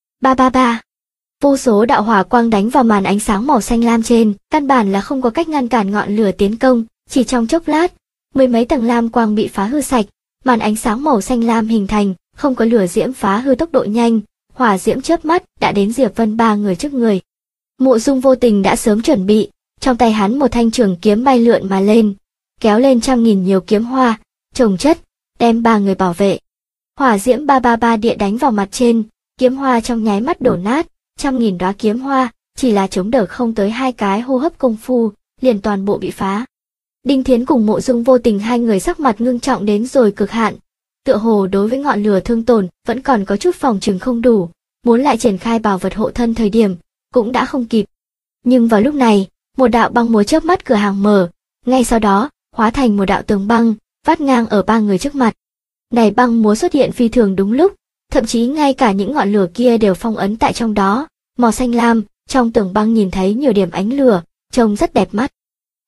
Ba. Vô số đạo hỏa quang đánh vào màn ánh sáng màu xanh lam trên, căn bản là không có cách ngăn cản ngọn lửa tiến công, chỉ trong chốc lát, mười mấy tầng lam quang bị phá hư sạch, màn ánh sáng màu xanh lam hình thành, không có lửa diễm phá hư tốc độ nhanh, hỏa diễm chớp mắt đã đến Diệp Vân ba người trước người. Mộ Dung vô tình đã sớm chuẩn bị, trong tay hắn một thanh trường kiếm bay lượn mà lên, kéo lên trăm nghìn nhiều kiếm hoa, chồng chất, đem ba người bảo vệ. Hỏa diễm ba địa đánh vào mặt trên, kiếm hoa trong nháy mắt đổ nát, trăm nghìn đóa kiếm hoa, chỉ là chống đỡ không tới 2 cái hô hấp công phu, liền toàn bộ bị phá. Đinh Thiến cùng Mộ Dung vô tình hai người sắc mặt ngưng trọng đến rồi cực hạn. tựa hồ đối với ngọn lửa thương tổn vẫn còn có chút phòng chừng không đủ, muốn lại triển khai bảo vật hộ thân thời điểm, cũng đã không kịp. Nhưng vào lúc này, một đạo băng múa chớp mắt cửa hàng mở, ngay sau đó, hóa thành một đạo tường băng, vắt ngang ở ba người trước mặt. Này băng múa xuất hiện phi thường đúng lúc, thậm chí ngay cả những ngọn lửa kia đều phong ấn tại trong đó, màu xanh lam, trong tường băng nhìn thấy nhiều điểm ánh lửa, trông rất đẹp mắt.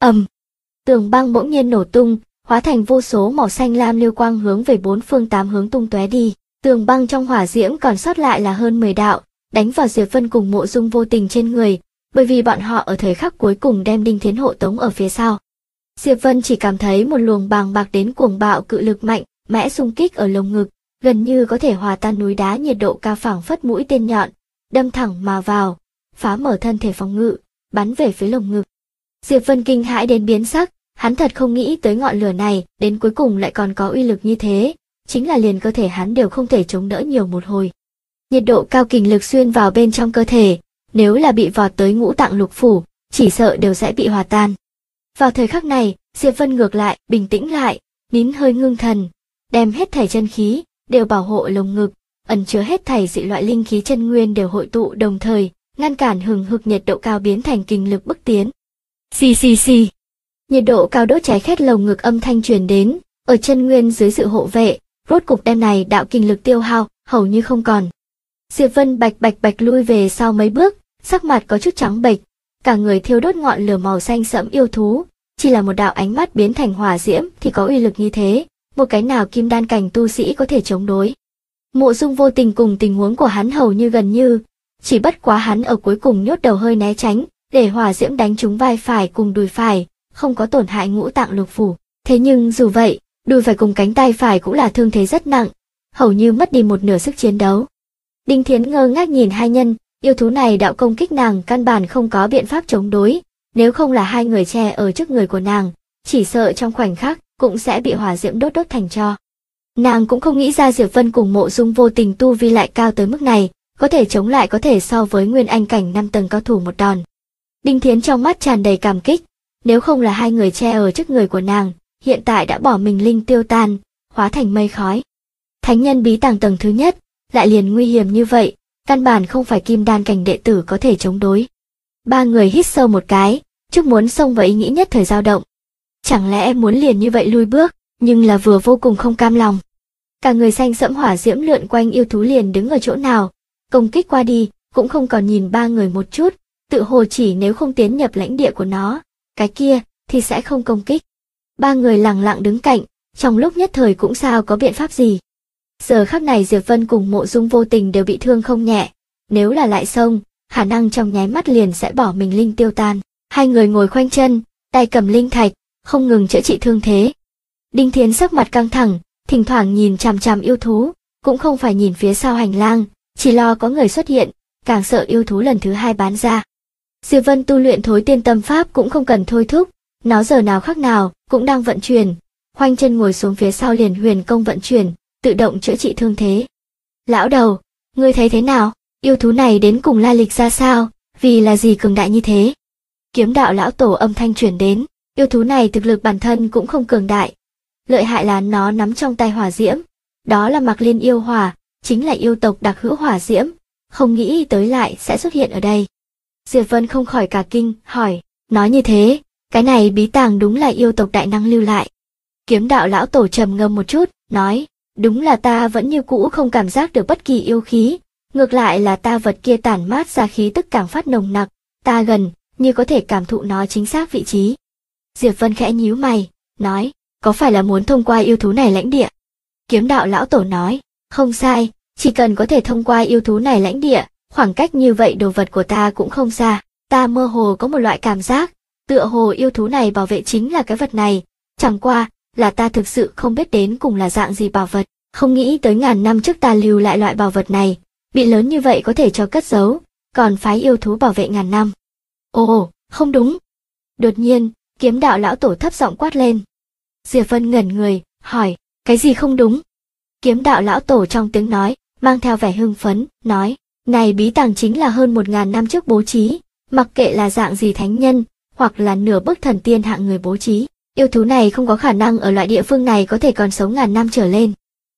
Tường băng bỗng nhiên nổ tung, hóa thành vô số màu xanh lam lưu quang hướng về bốn phương tám hướng tung tóe đi. Tường băng trong hỏa diễm còn sót lại là hơn 10 đạo, đánh vào Diệp Vân cùng Mộ Dung Vô Tình trên người, bởi vì bọn họ ở thời khắc cuối cùng đem Đinh Thiến hộ tống ở phía sau. Diệp Vân chỉ cảm thấy một luồng bàng bạc đến cuồng bạo cự lực mạnh mẽ xung kích ở lồng ngực, gần như có thể hòa tan núi đá, nhiệt độ cao phảng phất mũi tên nhọn, đâm thẳng mà vào, phá mở thân thể phòng ngự, bắn về phía lồng ngực. Diệp Vân kinh hãi đến biến sắc, hắn thật không nghĩ tới ngọn lửa này đến cuối cùng lại còn có uy lực như thế, chính là liền cơ thể hắn đều không thể chống đỡ nhiều một hồi. Nhiệt độ cao kình lực xuyên vào bên trong cơ thể, nếu là bị vọt tới ngũ tạng lục phủ, chỉ sợ đều sẽ bị hòa tan. Vào thời khắc này, Diệp Vân ngược lại, bình tĩnh lại, nín hơi ngưng thần, đem hết thảy chân khí đều bảo hộ lồng ngực, ẩn chứa hết thảy dị loại linh khí chân nguyên đều hội tụ đồng thời, ngăn cản hừng hực nhiệt độ cao biến thành kình lực bức tiến. Xì xì xì. Nhiệt độ cao đốt cháy khét lồng ngực âm thanh truyền đến, ở chân nguyên dưới sự hộ vệ, rốt cục đem này đạo kình lực tiêu hao hầu như không còn. Diệp Vân bạch bạch lui về sau mấy bước, sắc mặt có chút trắng bệch, cả người thiêu đốt ngọn lửa màu xanh sẫm yêu thú, chỉ là một đạo ánh mắt biến thành hỏa diễm thì có uy lực như thế, một cái nào kim đan cảnh tu sĩ có thể chống đối. Mộ Dung Vô Tình cùng tình huống của hắn hầu như gần như, chỉ bất quá hắn ở cuối cùng nhốt đầu hơi né tránh, để hỏa diễm đánh trúng vai phải cùng đùi phải, không có tổn hại ngũ tạng lục phủ. Thế nhưng dù vậy, đùi phải cùng cánh tay phải cũng là thương thế rất nặng, hầu như mất đi một nửa sức chiến đấu. Đinh Thiến ngơ ngác nhìn hai nhân, yêu thú này đạo công kích nàng căn bản không có biện pháp chống đối, nếu không là hai người che ở trước người của nàng, chỉ sợ trong khoảnh khắc cũng sẽ bị hỏa diễm đốt thành tro. Nàng cũng không nghĩ ra Diệp Vân cùng Mộ Dung Vô Tình tu vi lại cao tới mức này, có thể chống lại có thể so với nguyên anh cảnh 5 tầng cao thủ một đòn. Đinh Thiến trong mắt tràn đầy cảm kích, nếu không là hai người che ở trước người của nàng, hiện tại đã bỏ mình linh tiêu tan, hóa thành mây khói. Thánh nhân bí tàng tầng thứ nhất, lại liền nguy hiểm như vậy, căn bản không phải kim đan cảnh đệ tử có thể chống đối. Ba người hít sâu một cái, trước muốn xông vào ý nghĩ nhất thời dao động. Chẳng lẽ muốn liền như vậy lui bước, nhưng là vừa vô cùng không cam lòng. Cả người xanh sẫm hỏa diễm lượn quanh yêu thú liền đứng ở chỗ nào, công kích qua đi, cũng không còn nhìn ba người một chút, tự hồ chỉ nếu không tiến nhập lãnh địa của nó, cái kia thì sẽ không công kích. Ba người lặng lặng đứng cạnh, trong lúc nhất thời cũng sao có biện pháp gì. Giờ khắc này Diệp Vân cùng Mộ Dung Vô Tình đều bị thương không nhẹ, nếu là lại xông, khả năng trong nháy mắt liền sẽ bỏ mình linh tiêu tan. Hai người ngồi khoanh chân, tay cầm linh thạch, không ngừng chữa trị thương thế. Đinh Thiến sắc mặt căng thẳng, thỉnh thoảng nhìn chằm chằm yêu thú, cũng không phải nhìn phía sau hành lang, chỉ lo có người xuất hiện, càng sợ yêu thú lần thứ hai bán ra. Diệp Vân tu luyện thối tiên tâm pháp cũng không cần thôi thúc, nó giờ nào khác nào cũng đang vận chuyển, khoanh chân ngồi xuống phía sau liền huyền công vận chuyển, tự động chữa trị thương thế. Lão đầu, ngươi thấy thế nào? Yêu thú này đến cùng lai lịch ra sao, vì là gì cường đại như thế? Kiếm đạo lão tổ âm thanh truyền đến, yêu thú này thực lực bản thân cũng không cường đại. Lợi hại là nó nắm trong tay hỏa diễm, đó là Mạc Liên yêu hỏa, chính là yêu tộc đặc hữu hỏa diễm, không nghĩ tới lại sẽ xuất hiện ở đây. Diệp Vân không khỏi cả kinh, hỏi, nói như thế, cái này bí tàng đúng là yêu tộc đại năng lưu lại. Kiếm đạo lão tổ trầm ngâm một chút, nói, đúng là ta vẫn như cũ không cảm giác được bất kỳ yêu khí, ngược lại là ta vật kia tản mát ra khí tức càng phát nồng nặc, ta gần, như có thể cảm thụ nó chính xác vị trí. Diệp Vân khẽ nhíu mày, nói, có phải là muốn thông qua yêu thú này lãnh địa? Kiếm đạo lão tổ nói, không sai, chỉ cần có thể thông qua yêu thú này lãnh địa, khoảng cách như vậy đồ vật của ta cũng không xa, ta mơ hồ có một loại cảm giác, tựa hồ yêu thú này bảo vệ chính là cái vật này, chẳng qua là ta thực sự không biết đến cùng là dạng gì bảo vật, không nghĩ tới ngàn năm trước ta lưu lại loại bảo vật này, bị lớn như vậy có thể cho cất giấu, còn phái yêu thú bảo vệ ngàn năm. Ồ, không đúng. Đột nhiên, kiếm đạo lão tổ thấp giọng quát lên. Diệp Vân ngẩn người, hỏi, cái gì không đúng? Kiếm đạo lão tổ trong tiếng nói, mang theo vẻ hưng phấn, nói, này bí tàng chính là hơn 1000 năm trước bố trí, mặc kệ là dạng gì thánh nhân, hoặc là nửa bước thần tiên hạng người bố trí, yêu thú này không có khả năng ở loại địa phương này có thể còn sống ngàn năm trở lên.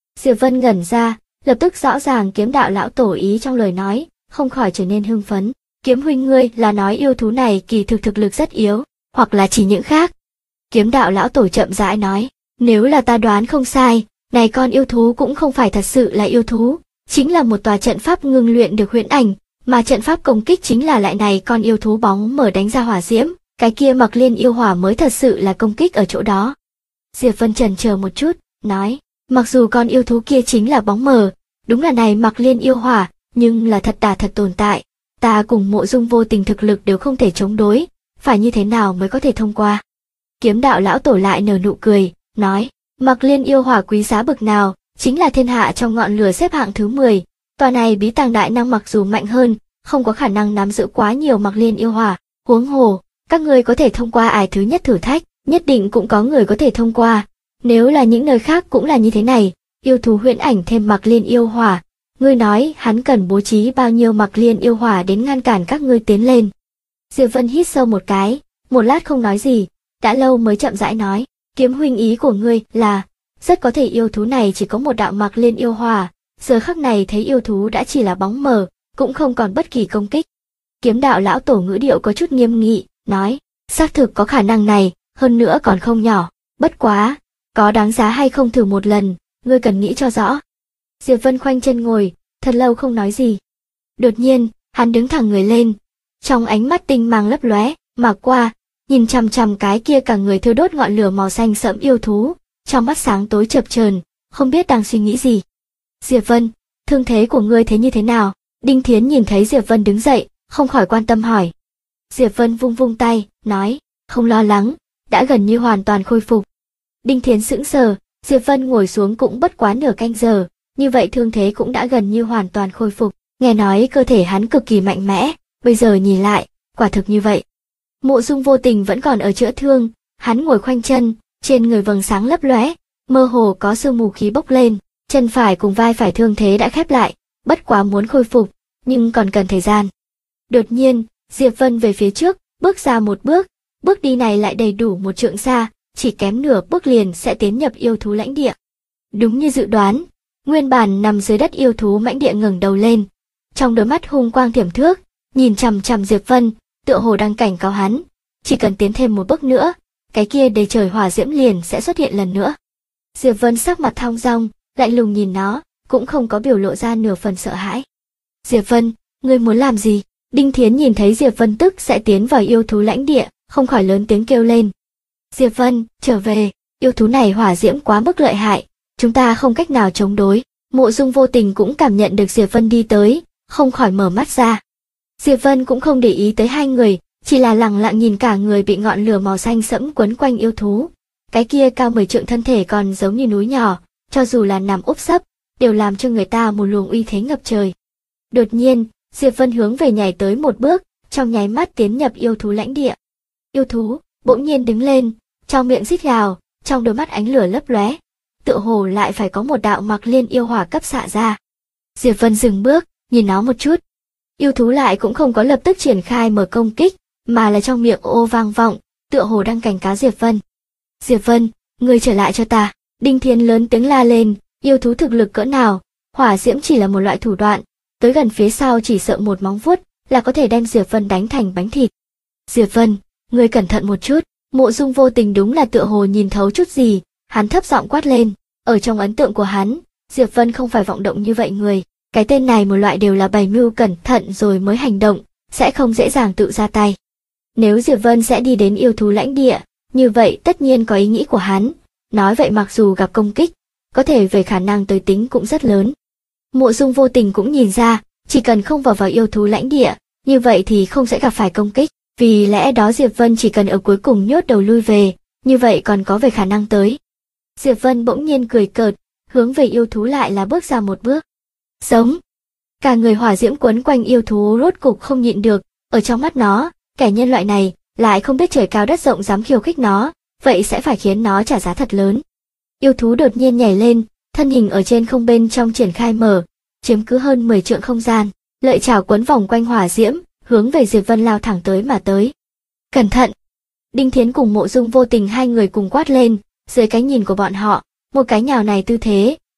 Diệp Vân ngẩn ra, lập tức rõ ràng kiếm đạo lão tổ ý trong lời nói, không khỏi trở nên hưng phấn. Kiếm huynh ngươi là nói yêu thú này kỳ thực thực lực rất yếu, hoặc là chỉ những khác. Kiếm đạo lão tổ chậm rãi nói, nếu là ta đoán không sai, này con yêu thú cũng không phải thật sự là yêu thú, chính là một tòa trận pháp ngưng luyện được huyễn ảnh, mà trận pháp công kích chính là lại này con yêu thú bóng mở đánh ra hỏa diễm, cái kia Mặc Liên yêu hỏa mới thật sự là công kích ở chỗ đó. Diệp Vân chần chờ một chút, nói, mặc dù con yêu thú kia chính là bóng mờ, đúng là này Mặc Liên yêu hỏa, nhưng là thật đà thật tồn tại, ta cùng Mộ Dung Vô Tình thực lực đều không thể chống đối, phải như thế nào mới có thể thông qua. Kiếm đạo lão tổ lại nở nụ cười, nói, Mặc Liên yêu hỏa quý giá bực nào, chính là thiên hạ trong ngọn lửa xếp hạng thứ 10, tòa này bí tàng đại năng mặc dù mạnh hơn, không có khả năng nắm giữ quá nhiều Mặc Liên yêu hỏa, huống hồ, các người có thể thông qua ải thứ nhất thử thách, nhất định cũng có người có thể thông qua, nếu là những nơi khác cũng là như thế này, yêu thú huyễn ảnh thêm Mặc Liên yêu hỏa, ngươi nói hắn cần bố trí bao nhiêu Mặc Liên yêu hỏa đến ngăn cản các ngươi tiến lên. Diệp Vân hít sâu một cái, một lát không nói gì, đã lâu mới chậm rãi nói, kiếm huynh ý của ngươi là, rất có thể yêu thú này chỉ có một đạo Mặc Liên yêu hỏa, giờ khắc này thấy yêu thú đã chỉ là bóng mờ, cũng không còn bất kỳ công kích. Kiếm đạo lão tổ ngữ điệu có chút nghiêm nghị, nói, xác thực có khả năng này, hơn nữa còn không nhỏ, bất quá, có đáng giá hay không thử một lần, ngươi cần nghĩ cho rõ. Diệp Vân khoanh chân ngồi, thật lâu không nói gì. Đột nhiên, hắn đứng thẳng người lên, trong ánh mắt tinh mang lấp lóe, mà qua, nhìn chằm chằm cái kia cả người thiêu đốt ngọn lửa màu xanh sẫm yêu thú, trong mắt sáng tối chập chờn, không biết đang suy nghĩ gì. Diệp Vân, thương thế của ngươi thế như thế nào? Đinh Thiến nhìn thấy Diệp Vân đứng dậy, không khỏi quan tâm hỏi. Diệp Vân vung vung tay, nói, không lo lắng, đã gần như hoàn toàn khôi phục. Đinh Thiến sững sờ, Diệp Vân ngồi xuống cũng bất quá nửa canh giờ, như vậy thương thế cũng đã gần như hoàn toàn khôi phục. Nghe nói cơ thể hắn cực kỳ mạnh mẽ, bây giờ nhìn lại, quả thực như vậy. Mộ Dung Vô Tình vẫn còn ở chữa thương, hắn ngồi khoanh chân, trên người vầng sáng lấp lóe, mơ hồ có sương mù khí bốc lên, chân phải cùng vai phải thương thế đã khép lại, bất quá muốn khôi phục, nhưng còn cần thời gian. Đột nhiên, Diệp Vân về phía trước, bước ra một bước, bước đi này lại đầy đủ một trượng xa, chỉ kém nửa bước liền sẽ tiến nhập yêu thú lãnh địa. Đúng như dự đoán, nguyên bản nằm dưới đất yêu thú mãnh địa ngẩng đầu lên, trong đôi mắt hung quang thiểm thước, nhìn chằm chằm Diệp Vân, tựa hồ đang cảnh cáo hắn, chỉ cần tiến thêm một bước nữa, cái kia đầy trời hỏa diễm liền sẽ xuất hiện lần nữa. Diệp Vân sắc mặt thong dong, lạnh lùng nhìn nó, cũng không có biểu lộ ra nửa phần sợ hãi. Diệp Vân, ngươi muốn làm gì? Đinh Thiến nhìn thấy Diệp Vân tức sẽ tiến vào yêu thú lãnh địa, không khỏi lớn tiếng kêu lên. Diệp Vân, trở về, yêu thú này hỏa diễm quá mức lợi hại, chúng ta không cách nào chống đối. Mộ Dung Vô Tình cũng cảm nhận được Diệp Vân đi tới, không khỏi mở mắt ra. Diệp Vân cũng không để ý tới hai người, chỉ là lặng lặng nhìn cả người bị ngọn lửa màu xanh sẫm quấn quanh yêu thú. Cái kia cao 10 trượng thân thể còn giống như núi nhỏ, cho dù là nằm úp sấp, đều làm cho người ta một luồng uy thế ngập trời. Đột nhiên, Diệp Vân hướng về nhảy tới một bước, trong nháy mắt tiến nhập yêu thú lãnh địa. Yêu thú bỗng nhiên đứng lên, trong miệng rít gào, trong đôi mắt ánh lửa lấp lóe, tựa hồ lại phải có một đạo Mặc Liên yêu hỏa cấp xạ ra. Diệp Vân dừng bước, nhìn nó một chút. Yêu thú lại cũng không có lập tức triển khai mở công kích, mà là trong miệng ô vang vọng, tựa hồ đang cảnh cáo Diệp Vân. Diệp Vân, ngươi trở lại cho ta. Đinh Thiến lớn tiếng la lên, yêu thú thực lực cỡ nào, hỏa diễm chỉ là một loại thủ đoạn, tới gần phía sau chỉ sợ một móng vuốt là có thể đem Diệp Vân đánh thành bánh thịt. Diệp Vân, ngươi cẩn thận một chút. Mộ Dung Vô Tình đúng là tựa hồ nhìn thấu chút gì, hắn thấp giọng quát lên. Ở trong ấn tượng của hắn, Diệp Vân không phải vọng động như vậy người, cái tên này một loại đều là bày mưu cẩn thận rồi mới hành động, sẽ không dễ dàng tự ra tay. Nếu Diệp Vân sẽ đi đến yêu thú lãnh địa, như vậy tất nhiên có ý nghĩ của hắn, nói vậy mặc dù gặp công kích, có thể về khả năng tới tính cũng rất lớn. Mộ Dung Vô Tình cũng nhìn ra, chỉ cần không vào yêu thú lãnh địa, như vậy thì không sẽ gặp phải công kích, vì lẽ đó Diệp Vân chỉ cần ở cuối cùng nhốt đầu lui về, như vậy còn có về khả năng tới. Diệp Vân bỗng nhiên cười cợt, hướng về yêu thú lại là bước ra một bước. Giống. Cả người hỏa diễm quấn quanh yêu thú rốt cục không nhịn được, ở trong mắt nó, kẻ nhân loại này lại không biết trời cao đất rộng dám khiêu khích nó, vậy sẽ phải khiến nó trả giá thật lớn. Yêu thú đột nhiên nhảy lên, thân hình ở trên không bên trong triển khai mở, chiếm cứ hơn 10 trượng không gian, lợi chảo quấn vòng quanh hỏa diễm, hướng về Diệp Vân lao thẳng tới mà tới. Cẩn thận! Đinh Thiến cùng Mộ Dung Vô Tình hai người cùng quát lên, dưới cái nhìn của bọn họ, một cái nhào này tư thế,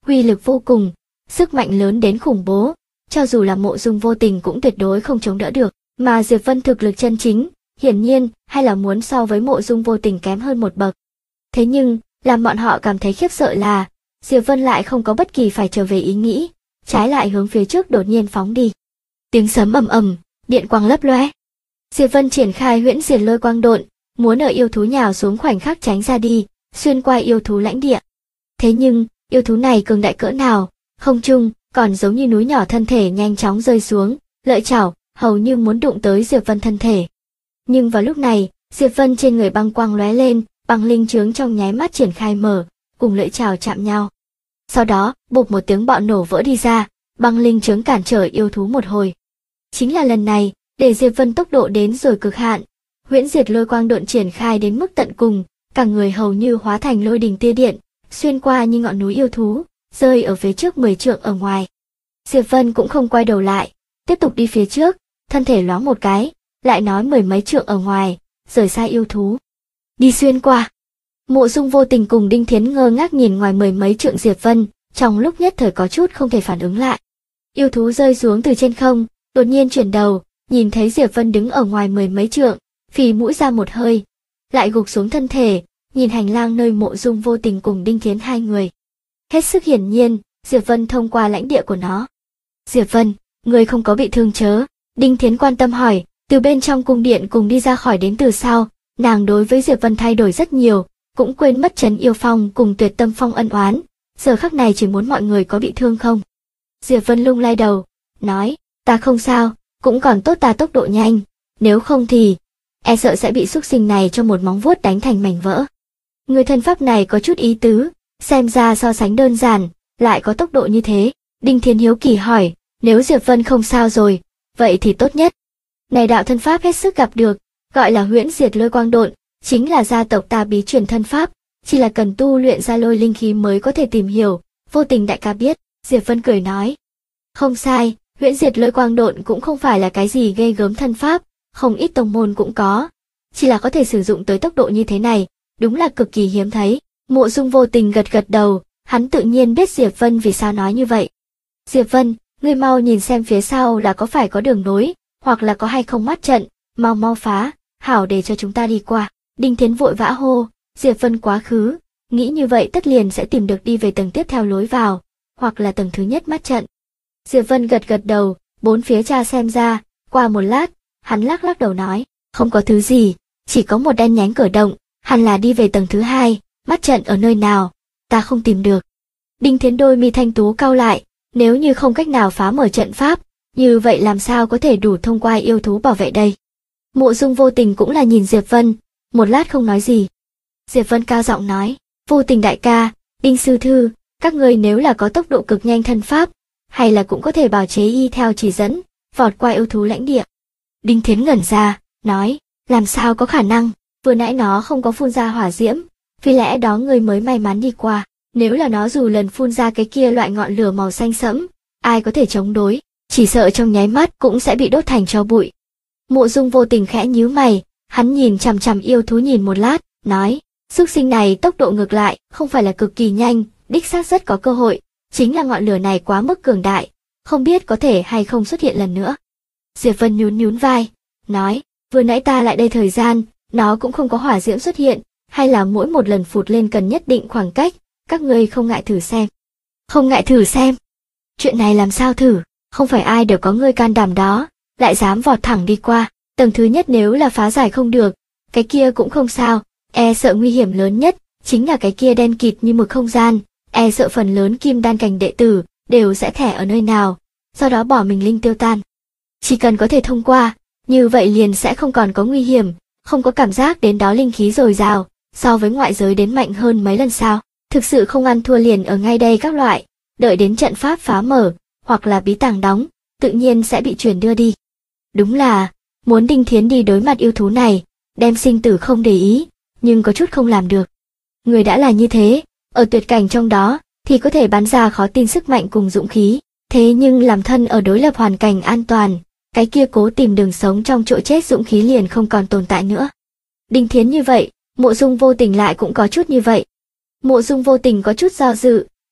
uy lực vô cùng, sức mạnh lớn đến khủng bố, cho dù là Mộ Dung Vô Tình cũng tuyệt đối không chống đỡ được, mà Diệp Vân thực lực chân chính, hiển nhiên hay là muốn so với Mộ Dung Vô Tình kém hơn một bậc. Thế nhưng, làm bọn họ cảm thấy khiếp sợ là, Diệp Vân lại không có bất kỳ phải trở về ý nghĩ, trái lại hướng phía trước đột nhiên phóng đi. Tiếng sấm ầm ầm, điện quang lấp lóe. Diệp Vân triển khai huyễn diệt lôi quang độn, muốn ở yêu thú nhào xuống khoảnh khắc tránh ra đi, xuyên qua yêu thú lãnh địa. Thế nhưng, yêu thú này cường đại cỡ nào, không trung còn giống như núi nhỏ, thân thể nhanh chóng rơi xuống, lợi chảo hầu như muốn đụng tới Diệp Vân thân thể. Nhưng vào lúc này, Diệp Vân trên người băng quang lóe lên, băng linh chướng trong nháy mắt triển khai mở, cùng lưỡi chảo chạm nhau. Sau đó, bụp một tiếng bạo nổ vỡ đi ra, băng linh chướng cản trở yêu thú một hồi. Chính là lần này, để Diệp Vân tốc độ đến rồi cực hạn, huyễn diệt lôi quang độn triển khai đến mức tận cùng, cả người hầu như hóa thành lôi đình tia điện, xuyên qua như ngọn núi yêu thú, rơi ở phía trước 10 trượng ở ngoài. Diệp Vân cũng không quay đầu lại, tiếp tục đi phía trước, thân thể loáng một cái, lại nói 10 mấy trượng ở ngoài, rời xa yêu thú. Đi xuyên qua. Mộ Dung Vô Tình cùng Đinh Thiến ngơ ngác nhìn ngoài 10 mấy trượng Diệp Vân, trong lúc nhất thời có chút không thể phản ứng lại. Yêu thú rơi xuống từ trên không, đột nhiên chuyển đầu, nhìn thấy Diệp Vân đứng ở ngoài 10 mấy trượng, phì mũi ra một hơi, lại gục xuống thân thể, nhìn hành lang nơi Mộ Dung Vô Tình cùng Đinh Thiến hai người. Hết sức hiển nhiên, Diệp Vân thông qua lãnh địa của nó. Diệp Vân, người không có bị thương chớ? Đinh Thiến quan tâm hỏi, từ bên trong cung điện cùng đi ra khỏi đến từ sau, nàng đối với Diệp Vân thay đổi rất nhiều, cũng quên mất Trấn Yêu Phong cùng Tuyệt Tâm Phong ân oán, giờ khắc này chỉ muốn mọi người có bị thương không. Diệp Vân lung lay đầu, nói, ta không sao, cũng còn tốt ta tốc độ nhanh, nếu không thì, e sợ sẽ bị xúc sinh này cho một móng vuốt đánh thành mảnh vỡ. Người thân pháp này có chút ý tứ, xem ra so sánh đơn giản, lại có tốc độ như thế. Đinh Thiến hiếu kỳ hỏi, nếu Diệp Vân không sao rồi, vậy thì tốt nhất. Này đạo thân pháp hết sức gặp được, gọi là huyễn diệt lôi quang độn, chính là gia tộc ta bí truyền thân pháp, chỉ là cần tu luyện ra lôi linh khí mới có thể tìm hiểu. Vô Tình đại ca biết. Diệp Vân cười nói, không sai, huyễn diệt lôi quang độn cũng không phải là cái gì ghê gớm thân pháp, không ít tông môn cũng có, chỉ là có thể sử dụng tới tốc độ như thế này, đúng là cực kỳ hiếm thấy. Mộ Dung Vô Tình gật gật đầu, hắn tự nhiên biết Diệp Vân vì sao nói như vậy. Diệp Vân, ngươi mau nhìn xem phía sau là có phải có đường nối, hoặc là có hay không mắt trận, mau mau phá, hảo để cho chúng ta đi qua. Đinh Thiến vội vã hô, Diệp Vân quá khứ, nghĩ như vậy tất liền sẽ tìm được đi về tầng tiếp theo lối vào, hoặc là tầng thứ nhất mắt trận. Diệp Vân gật gật đầu, bốn phía tra xem ra, qua một lát, hắn lắc lắc đầu nói, không có thứ gì, chỉ có một đen nhánh cửa động, hẳn là đi về tầng thứ hai, mắt trận ở nơi nào, ta không tìm được. Đinh Thiến đôi mi thanh tú cau lại, nếu như không cách nào phá mở trận pháp, như vậy làm sao có thể đủ thông qua yêu thú bảo vệ đây. Mộ Dung Vô Tình cũng là nhìn Diệp Vân, một lát không nói gì. Diệp Vân cao giọng nói, Vô Tình đại ca, Đinh sư thư, các ngươi nếu là có tốc độ cực nhanh thân pháp, hay là cũng có thể bảo chế y theo chỉ dẫn, vọt qua yêu thú lãnh địa. Đinh Thiến ngẩn ra, nói, làm sao có khả năng, vừa nãy nó không có phun ra hỏa diễm, vì lẽ đó ngươi mới may mắn đi qua, nếu là nó dù lần phun ra cái kia loại ngọn lửa màu xanh sẫm, ai có thể chống đối, chỉ sợ trong nháy mắt cũng sẽ bị đốt thành tro bụi. Mộ Dung Vô Tình khẽ nhíu mày, hắn nhìn chằm chằm yêu thú nhìn một lát, nói, xúc sinh này tốc độ ngược lại, không phải là cực kỳ nhanh, đích xác rất có cơ hội, chính là ngọn lửa này quá mức cường đại, không biết có thể hay không xuất hiện lần nữa. Diệp Vân nhún nhún vai, nói, vừa nãy ta lại đây thời gian, nó cũng không có hỏa diễm xuất hiện, hay là mỗi một lần phụt lên cần nhất định khoảng cách, các ngươi không ngại thử xem. Không ngại thử xem? Chuyện này làm sao thử, không phải ai đều có ngươi can đảm đó, lại dám vọt thẳng đi qua, tầng thứ nhất nếu là phá giải không được, cái kia cũng không sao, e sợ nguy hiểm lớn nhất, chính là cái kia đen kịt như mực không gian, e sợ phần lớn kim đan cảnh đệ tử, đều sẽ thẻ ở nơi nào, sau đó bỏ mình linh tiêu tan. Chỉ cần có thể thông qua, như vậy liền sẽ không còn có nguy hiểm, không có cảm giác đến đó linh khí dồi dào, so với ngoại giới đến mạnh hơn mấy lần sao, thực sự không ăn thua liền ở ngay đây các loại, đợi đến trận pháp phá mở, hoặc là bí tàng đóng, tự nhiên sẽ bị chuyển đưa đi. Đúng là, muốn Đinh Thiến đi đối mặt yêu thú này, đem sinh tử không để ý, nhưng có chút không làm được. Người đã là như thế, ở tuyệt cảnh trong đó, thì có thể bắn ra khó tin sức mạnh cùng dũng khí, thế nhưng làm thân ở đối lập hoàn cảnh an toàn, cái kia cố tìm đường sống trong chỗ chết dũng khí liền không còn tồn tại nữa. Đinh Thiến như vậy, Mộ Dung Vô Tình lại cũng có chút như vậy. Mộ Dung Vô Tình có chút do dự,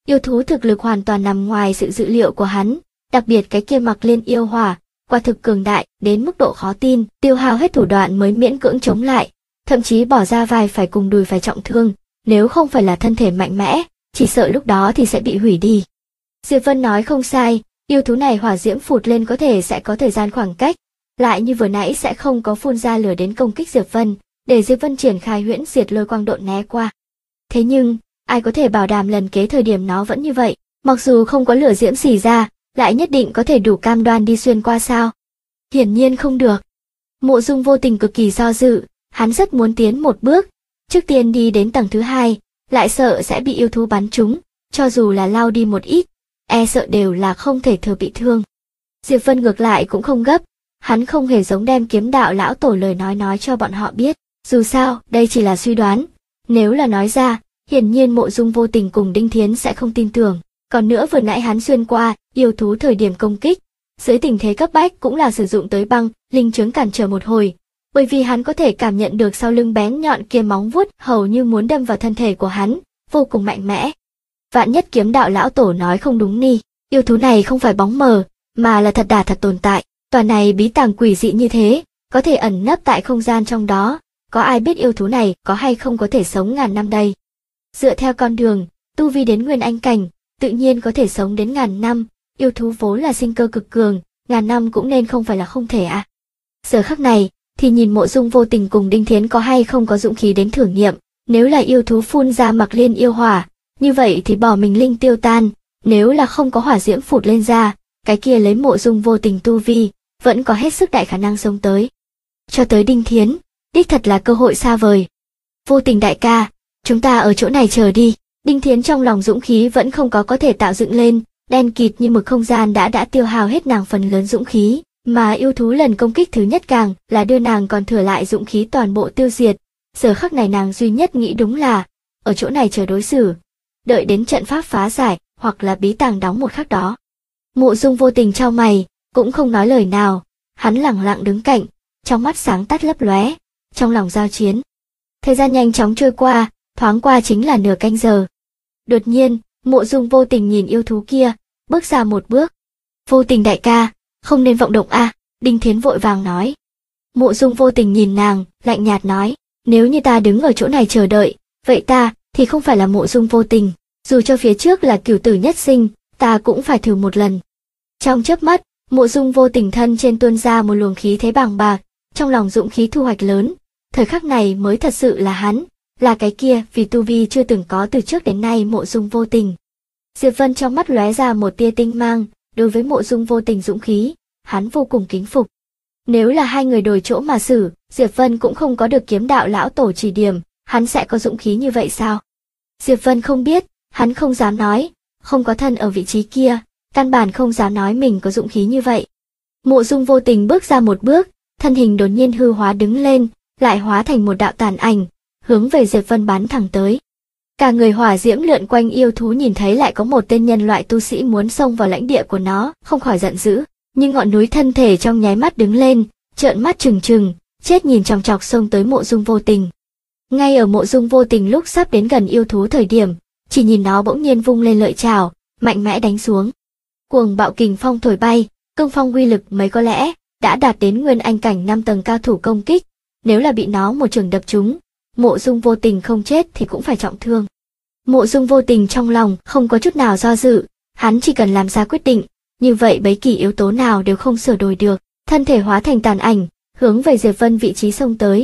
Yêu thú thực lực hoàn toàn nằm ngoài sự dự liệu của hắn, đặc biệt cái kia mặc liên yêu hỏa, quả thực cường đại đến mức độ khó tin, tiêu hao hết thủ đoạn mới miễn cưỡng chống lại, thậm chí bỏ ra vai phải cùng đùi phải trọng thương, nếu không phải là thân thể mạnh mẽ, chỉ sợ lúc đó thì sẽ bị hủy đi. Diệp Vân nói không sai, yêu thú này hỏa diễm phụt lên có thể sẽ có thời gian khoảng cách, lại như vừa nãy sẽ không có phun ra lửa đến công kích Diệp Vân, để Diệp Vân triển khai huyễn diệt lôi quang độn né qua. Thế nhưng, ai có thể bảo đảm lần kế thời điểm nó vẫn như vậy, mặc dù không có lửa diễm xì ra, lại nhất định có thể đủ cam đoan đi xuyên qua sao? Hiển nhiên không được. Mộ Dung Vô Tình cực kỳ do dự, hắn rất muốn tiến một bước, trước tiên đi đến tầng thứ 2, lại sợ sẽ bị yêu thú bắn trúng, cho dù là lao đi một ít, e sợ đều là không thể thừa bị thương. Diệp Vân ngược lại cũng không gấp, hắn không hề giống đem kiếm đạo lão tổ lời nói cho bọn họ biết, dù sao, đây chỉ là suy đoán, nếu là nói ra, hiển nhiên Mộ Dung Vô Tình cùng Đinh Thiến sẽ không tin tưởng, còn nữa vừa nãy hắn xuyên qua, yêu thú thời điểm công kích, dưới tình thế cấp bách cũng là sử dụng tới băng, linh chướng cản trở một hồi, bởi vì hắn có thể cảm nhận được sau lưng bén nhọn kia móng vuốt hầu như muốn đâm vào thân thể của hắn, vô cùng mạnh mẽ. Vạn nhất kiếm đạo lão tổ nói không đúng ni, yêu thú này không phải bóng mờ, mà là thật đà thật tồn tại, tòa này bí tàng quỷ dị như thế, có thể ẩn nấp tại không gian trong đó, có ai biết yêu thú này có hay không có thể sống ngàn năm đây. Dựa theo con đường, tu vi đến nguyên anh cảnh, tự nhiên có thể sống đến ngàn năm, yêu thú vốn là sinh cơ cực cường, ngàn năm cũng nên không phải là không thể à. Giờ khắc này, thì nhìn Mộ Dung Vô Tình cùng Đinh Thiến có hay không có dũng khí đến thử nghiệm, nếu là yêu thú phun ra mặc liên yêu hỏa, như vậy thì bỏ mình linh tiêu tan, nếu là không có hỏa diễm phụt lên ra, cái kia lấy Mộ Dung Vô Tình tu vi, vẫn có hết sức đại khả năng sống tới. Cho tới Đinh Thiến, đích thật là cơ hội xa vời. Vô Tình đại ca, chúng ta ở chỗ này chờ đi. Đinh Thiến trong lòng dũng khí vẫn không có thể tạo dựng lên, đen kịt như mực không gian đã tiêu hao hết nàng phần lớn dũng khí, mà yêu thú lần công kích thứ nhất càng là đưa nàng còn thừa lại dũng khí toàn bộ tiêu diệt. Giờ khắc này nàng duy nhất nghĩ đúng là ở chỗ này chờ đối xử, đợi đến trận pháp phá giải hoặc là bí tàng đóng một khắc đó. Mộ Dung Vô Tình chau mày, cũng không nói lời nào, hắn lẳng lặng đứng cạnh, trong mắt sáng tắt lấp lóe, trong lòng giao chiến. Thời gian nhanh chóng trôi qua, thoáng qua chính là nửa canh giờ. Đột nhiên, Mộ Dung Vô Tình nhìn yêu thú kia, bước ra một bước. Vô Tình đại ca, không nên vọng động a, Đinh Thiến vội vàng nói. Mộ Dung Vô Tình nhìn nàng, lạnh nhạt nói, nếu như ta đứng ở chỗ này chờ đợi, vậy ta thì không phải là Mộ Dung Vô Tình, dù cho phía trước là cửu tử nhất sinh, ta cũng phải thử một lần. Trong chớp mắt, Mộ Dung Vô Tình thân trên tuôn ra một luồng khí thế bàng bạc, trong lòng dũng khí thu hoạch lớn, thời khắc này mới thật sự là hắn, là cái kia vì tu vi chưa từng có từ trước đến nay Mộ Dung Vô Tình. Diệp Vân trong mắt lóe ra một tia tinh mang, đối với Mộ Dung Vô Tình dũng khí, hắn vô cùng kính phục. Nếu là hai người đổi chỗ mà xử, Diệp Vân cũng không có được kiếm đạo lão tổ chỉ điểm, hắn sẽ có dũng khí như vậy sao? Diệp Vân không biết, hắn không dám nói, không có thân ở vị trí kia, căn bản không dám nói mình có dũng khí như vậy. Mộ Dung Vô Tình bước ra một bước, thân hình đột nhiên hư hóa đứng lên, lại hóa thành một đạo tàn ảnh, hướng về Diệp Vân bắn thẳng tới. Cả người hỏa diễm lượn quanh yêu thú nhìn thấy lại có một tên nhân loại tu sĩ muốn xông vào lãnh địa của nó, không khỏi giận dữ, nhưng ngọn núi thân thể trong nháy mắt đứng lên, trợn mắt trừng trừng, chết nhìn chòng chọc xông tới Mộ Dung Vô Tình. Ngay ở Mộ Dung Vô Tình lúc sắp đến gần yêu thú thời điểm, chỉ nhìn nó bỗng nhiên vung lên lợi chảo, mạnh mẽ đánh xuống. Cuồng bạo kình phong thổi bay, cương phong uy lực mấy có lẽ đã đạt đến nguyên anh cảnh 5 tầng cao thủ công kích, nếu là bị nó một chưởng đập trúng, Mộ Dung Vô Tình không chết thì cũng phải trọng thương. Mộ Dung Vô Tình trong lòng không có chút nào do dự, hắn chỉ cần làm ra quyết định, như vậy bất kỳ yếu tố nào đều không sửa đổi được, thân thể hóa thành tàn ảnh, hướng về Diệp Vân vị trí xông tới.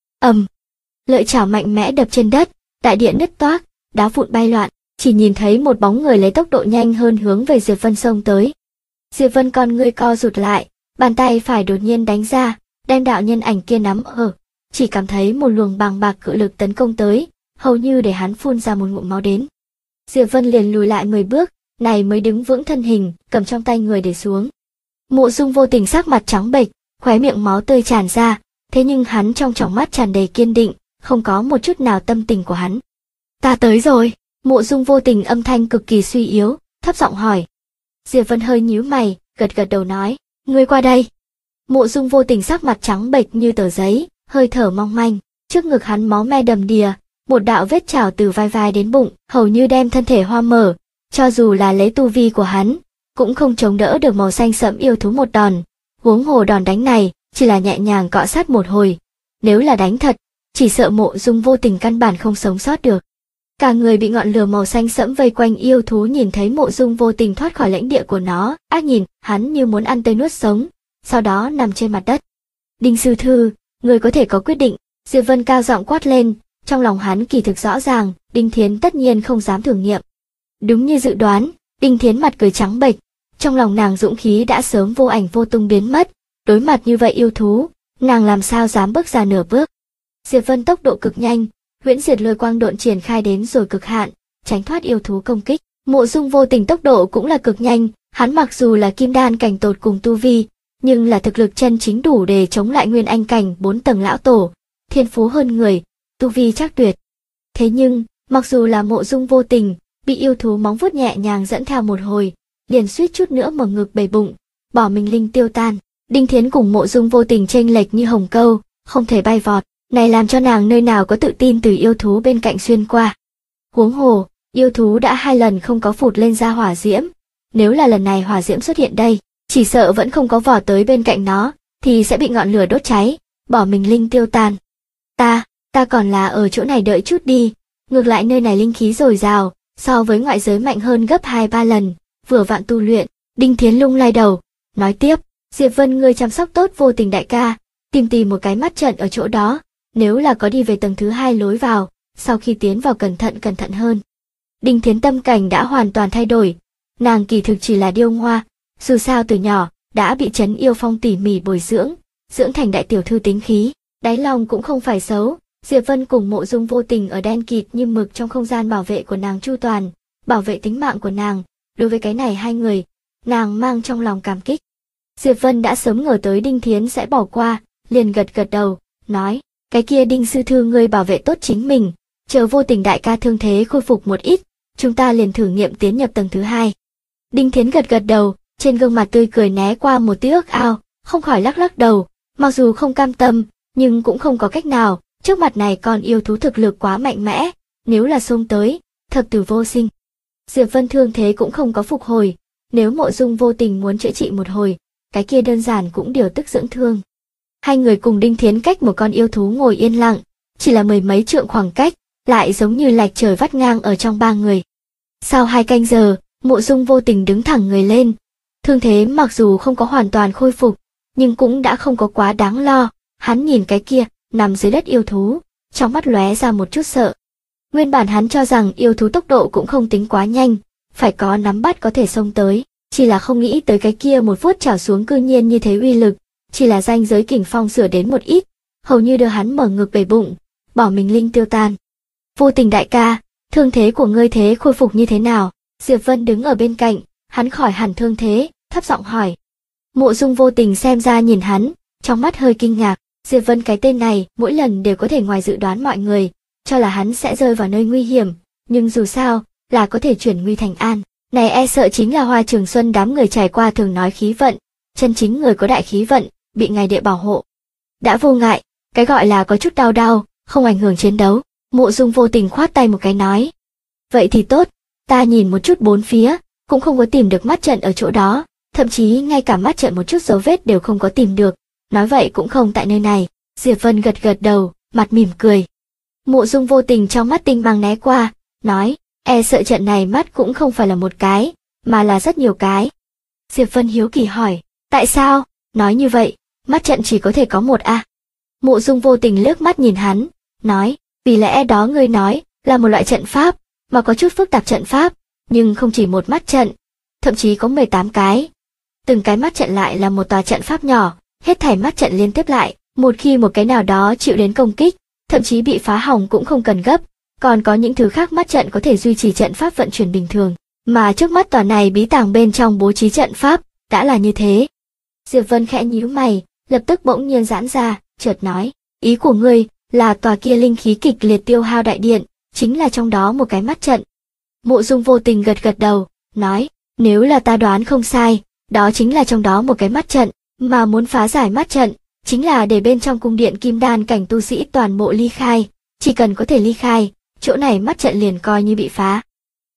Lợi chảo mạnh mẽ đập trên đất, đại địa nứt toác, đá vụn bay loạn, chỉ nhìn thấy một bóng người lấy tốc độ nhanh hơn hướng về Diệp Vân xông tới. Diệp Vân con ngươi co rụt lại, bàn tay phải đột nhiên đánh ra, đem đạo nhân ảnh kia nắm ở, chỉ cảm thấy một luồng bàng bạc cự lực tấn công tới, hầu như để hắn phun ra một ngụm máu đến. Diệp Vân liền lùi lại 10 bước, này mới đứng vững thân hình, cầm trong tay người để xuống. Mộ Dung Vô Tình sắc mặt trắng bệch, khóe miệng máu tươi tràn ra, thế nhưng hắn trong tròng mắt tràn đầy kiên định, không có một chút nào tâm tình của hắn. Ta tới rồi. Mộ Dung Vô Tình âm thanh cực kỳ suy yếu, thấp giọng hỏi. Diệp Vân hơi nhíu mày, gật gật đầu nói, ngươi qua đây. Mộ Dung Vô Tình sắc mặt trắng bệch như tờ giấy, hơi thở mong manh, trước ngực hắn máu me đầm đìa, một đạo vết trào từ vai đến bụng, hầu như đem thân thể hoa mở, cho dù là lấy tu vi của hắn, cũng không chống đỡ được màu xanh sẫm yêu thú một đòn. Huống hồ đòn đánh này chỉ là nhẹ nhàng cọ sát một hồi, nếu là đánh thật, chỉ sợ Mộ Dung Vô Tình căn bản không sống sót được. Cả người bị ngọn lửa màu xanh sẫm vây quanh, yêu thú nhìn thấy Mộ Dung Vô Tình thoát khỏi lãnh địa của nó, ác nhìn hắn như muốn ăn tươi nuốt sống, sau đó nằm trên mặt đất. Đinh sư thư, người có thể có quyết định. Diệp Vân cao giọng quát lên, trong lòng hắn kỳ thực rõ ràng, Đinh Thiến tất nhiên không dám thử nghiệm. Đúng như dự đoán, Đinh Thiến mặt cười trắng bệch, trong lòng nàng dũng khí đã sớm vô ảnh vô tung biến mất, đối mặt như vậy yêu thú, nàng làm sao dám bước ra nửa bước. Diệp Vân tốc độ cực nhanh, huyễn diệt lôi quang độn triển khai đến rồi cực hạn, tránh thoát yêu thú công kích. Mộ Dung Vô Tình tốc độ cũng là cực nhanh, hắn mặc dù là kim đan cảnh tột cùng tu vi, nhưng là thực lực chân chính đủ để chống lại nguyên anh cảnh 4 tầng lão tổ, thiên phú hơn người, tu vi chắc tuyệt. Thế nhưng, mặc dù là Mộ Dung Vô Tình, bị yêu thú móng vuốt nhẹ nhàng dẫn theo một hồi, liền suýt chút nữa mở ngực bầy bụng, bỏ mình linh tiêu tan. Đinh Thiến cùng Mộ Dung Vô Tình chênh lệch như hồng câu, không thể bay vọt, này làm cho nàng nơi nào có tự tin từ yêu thú bên cạnh xuyên qua. Huống hồ, yêu thú đã 2 lần không có phụt lên ra hỏa diễm, nếu là lần này hỏa diễm xuất hiện đây, chỉ sợ vẫn không có vỏ tới bên cạnh nó, thì sẽ bị ngọn lửa đốt cháy, bỏ mình linh tiêu tan. Ta còn là ở chỗ này đợi chút đi, ngược lại nơi này linh khí dồi dào, so với ngoại giới mạnh hơn gấp 2-3 lần, vừa vặn tu luyện. Đinh Thiến lung lay đầu, nói tiếp, Diệp Vân ngươi chăm sóc tốt Vô Tình đại ca, tìm một cái mắt trận ở chỗ đó, nếu là có đi về tầng thứ 2 lối vào, sau khi tiến vào cẩn thận hơn. Đinh Thiến tâm cảnh đã hoàn toàn thay đổi, nàng kỳ thực chỉ là điêu ngoa, dù sao từ nhỏ đã bị Trấn Yêu Phong tỉ mỉ bồi dưỡng thành đại tiểu thư tính khí, đáy lòng cũng không phải xấu. Diệp Vân cùng Mộ Dung Vô Tình ở đen kịt như mực trong không gian bảo vệ của nàng chu toàn, bảo vệ tính mạng của nàng, đối với cái này hai người, nàng mang trong lòng cảm kích. Diệp Vân đã sớm ngờ tới Đinh Thiến sẽ bỏ qua, liền gật đầu, nói, cái kia Đinh sư thư ngươi bảo vệ tốt chính mình, chờ Vô Tình đại ca thương thế khôi phục một ít, chúng ta liền thử nghiệm tiến nhập tầng thứ 2. Đinh Thiến gật đầu, trên gương mặt tươi cười né qua một tia ước ao, không khỏi lắc đầu, mặc dù không cam tâm, nhưng cũng không có cách nào, trước mặt này con yêu thú thực lực quá mạnh mẽ, nếu là xông tới, thập tử vô sinh. Diệp Vân thương thế cũng không có phục hồi, nếu Mộ Dung Vô Tình muốn chữa trị một hồi, cái kia đơn giản cũng điều tức dưỡng thương. Hai người cùng Đinh Thiến cách một con yêu thú ngồi yên lặng, chỉ là mười mấy trượng khoảng cách, lại giống như lạch trời vắt ngang ở trong ba người. Sau 2 canh giờ, Mộ Dung Vô Tình đứng thẳng người lên, thương thế mặc dù không có hoàn toàn khôi phục, nhưng cũng đã không có quá đáng lo. Hắn nhìn cái kia nằm dưới đất yêu thú, trong mắt lóe ra một chút sợ. Nguyên bản hắn cho rằng yêu thú tốc độ cũng không tính quá nhanh, phải có nắm bắt có thể xông tới, chỉ là không nghĩ tới cái kia một vuốt chảo xuống cư nhiên như thế uy lực, chỉ là ranh giới kình phong sửa đến một ít, hầu như đưa hắn mở ngực bể bụng, bỏ mình linh tiêu tan. Vô Tình đại ca, thương thế của ngươi thế khôi phục như thế nào? Diệp Vân đứng ở bên cạnh, hắn khỏi hẳn thương thế, thấp giọng hỏi. Mộ Dung Vô Tình xem ra nhìn hắn, trong mắt hơi kinh ngạc. Diệp Vân cái tên này mỗi lần đều có thể ngoài dự đoán mọi người, cho là hắn sẽ rơi vào nơi nguy hiểm, nhưng dù sao là có thể chuyển nguy thành an. Này e sợ chính là Hoa Trường Xuân đám người trải qua thường nói khí vận, chân chính người có đại khí vận, bị ngài địa bảo hộ. Đã vô ngại, cái gọi là có chút đau, không ảnh hưởng chiến đấu. Mộ Dung Vô Tình khoát tay một cái nói. Vậy thì tốt, ta nhìn một chút bốn phía, cũng không có tìm được mắt trận ở chỗ đó, thậm chí ngay cả mắt trận một chút dấu vết đều không có tìm được. Nói vậy cũng không tại nơi này. Diệp Vân gật đầu, mặt mỉm cười. Mộ Dung Vô Tình trong mắt tinh mang né qua, nói, e sợ trận này mắt cũng không phải là một cái, mà là rất nhiều cái. Diệp Vân hiếu kỳ hỏi, tại sao? Nói như vậy, mắt trận chỉ có thể có một a? Mộ Dung Vô Tình liếc mắt nhìn hắn, nói, vì lẽ đó ngươi nói là một loại trận pháp, mà có chút phức tạp trận pháp, nhưng không chỉ một mắt trận, thậm chí có 18 cái. Từng cái mắt trận lại là một tòa trận pháp nhỏ. Hết thảy mắt trận liên tiếp lại, một khi một cái nào đó chịu đến công kích, thậm chí bị phá hỏng cũng không cần gấp, còn có những thứ khác mắt trận có thể duy trì trận pháp vận chuyển bình thường, mà trước mắt tòa này bí tàng bên trong bố trí trận pháp, đã là như thế. Diệp Vân khẽ nhíu mày, lập tức bỗng nhiên giãn ra, chợt nói, ý của ngươi là tòa kia linh khí kịch liệt tiêu hao đại điện, chính là trong đó một cái mắt trận. Mộ Dung Vô Tình gật đầu, nói, nếu là ta đoán không sai, đó chính là trong đó một cái mắt trận. Mà muốn phá giải mắt trận, chính là để bên trong cung điện kim đan cảnh tu sĩ toàn bộ ly khai, chỉ cần có thể ly khai, chỗ này mắt trận liền coi như bị phá.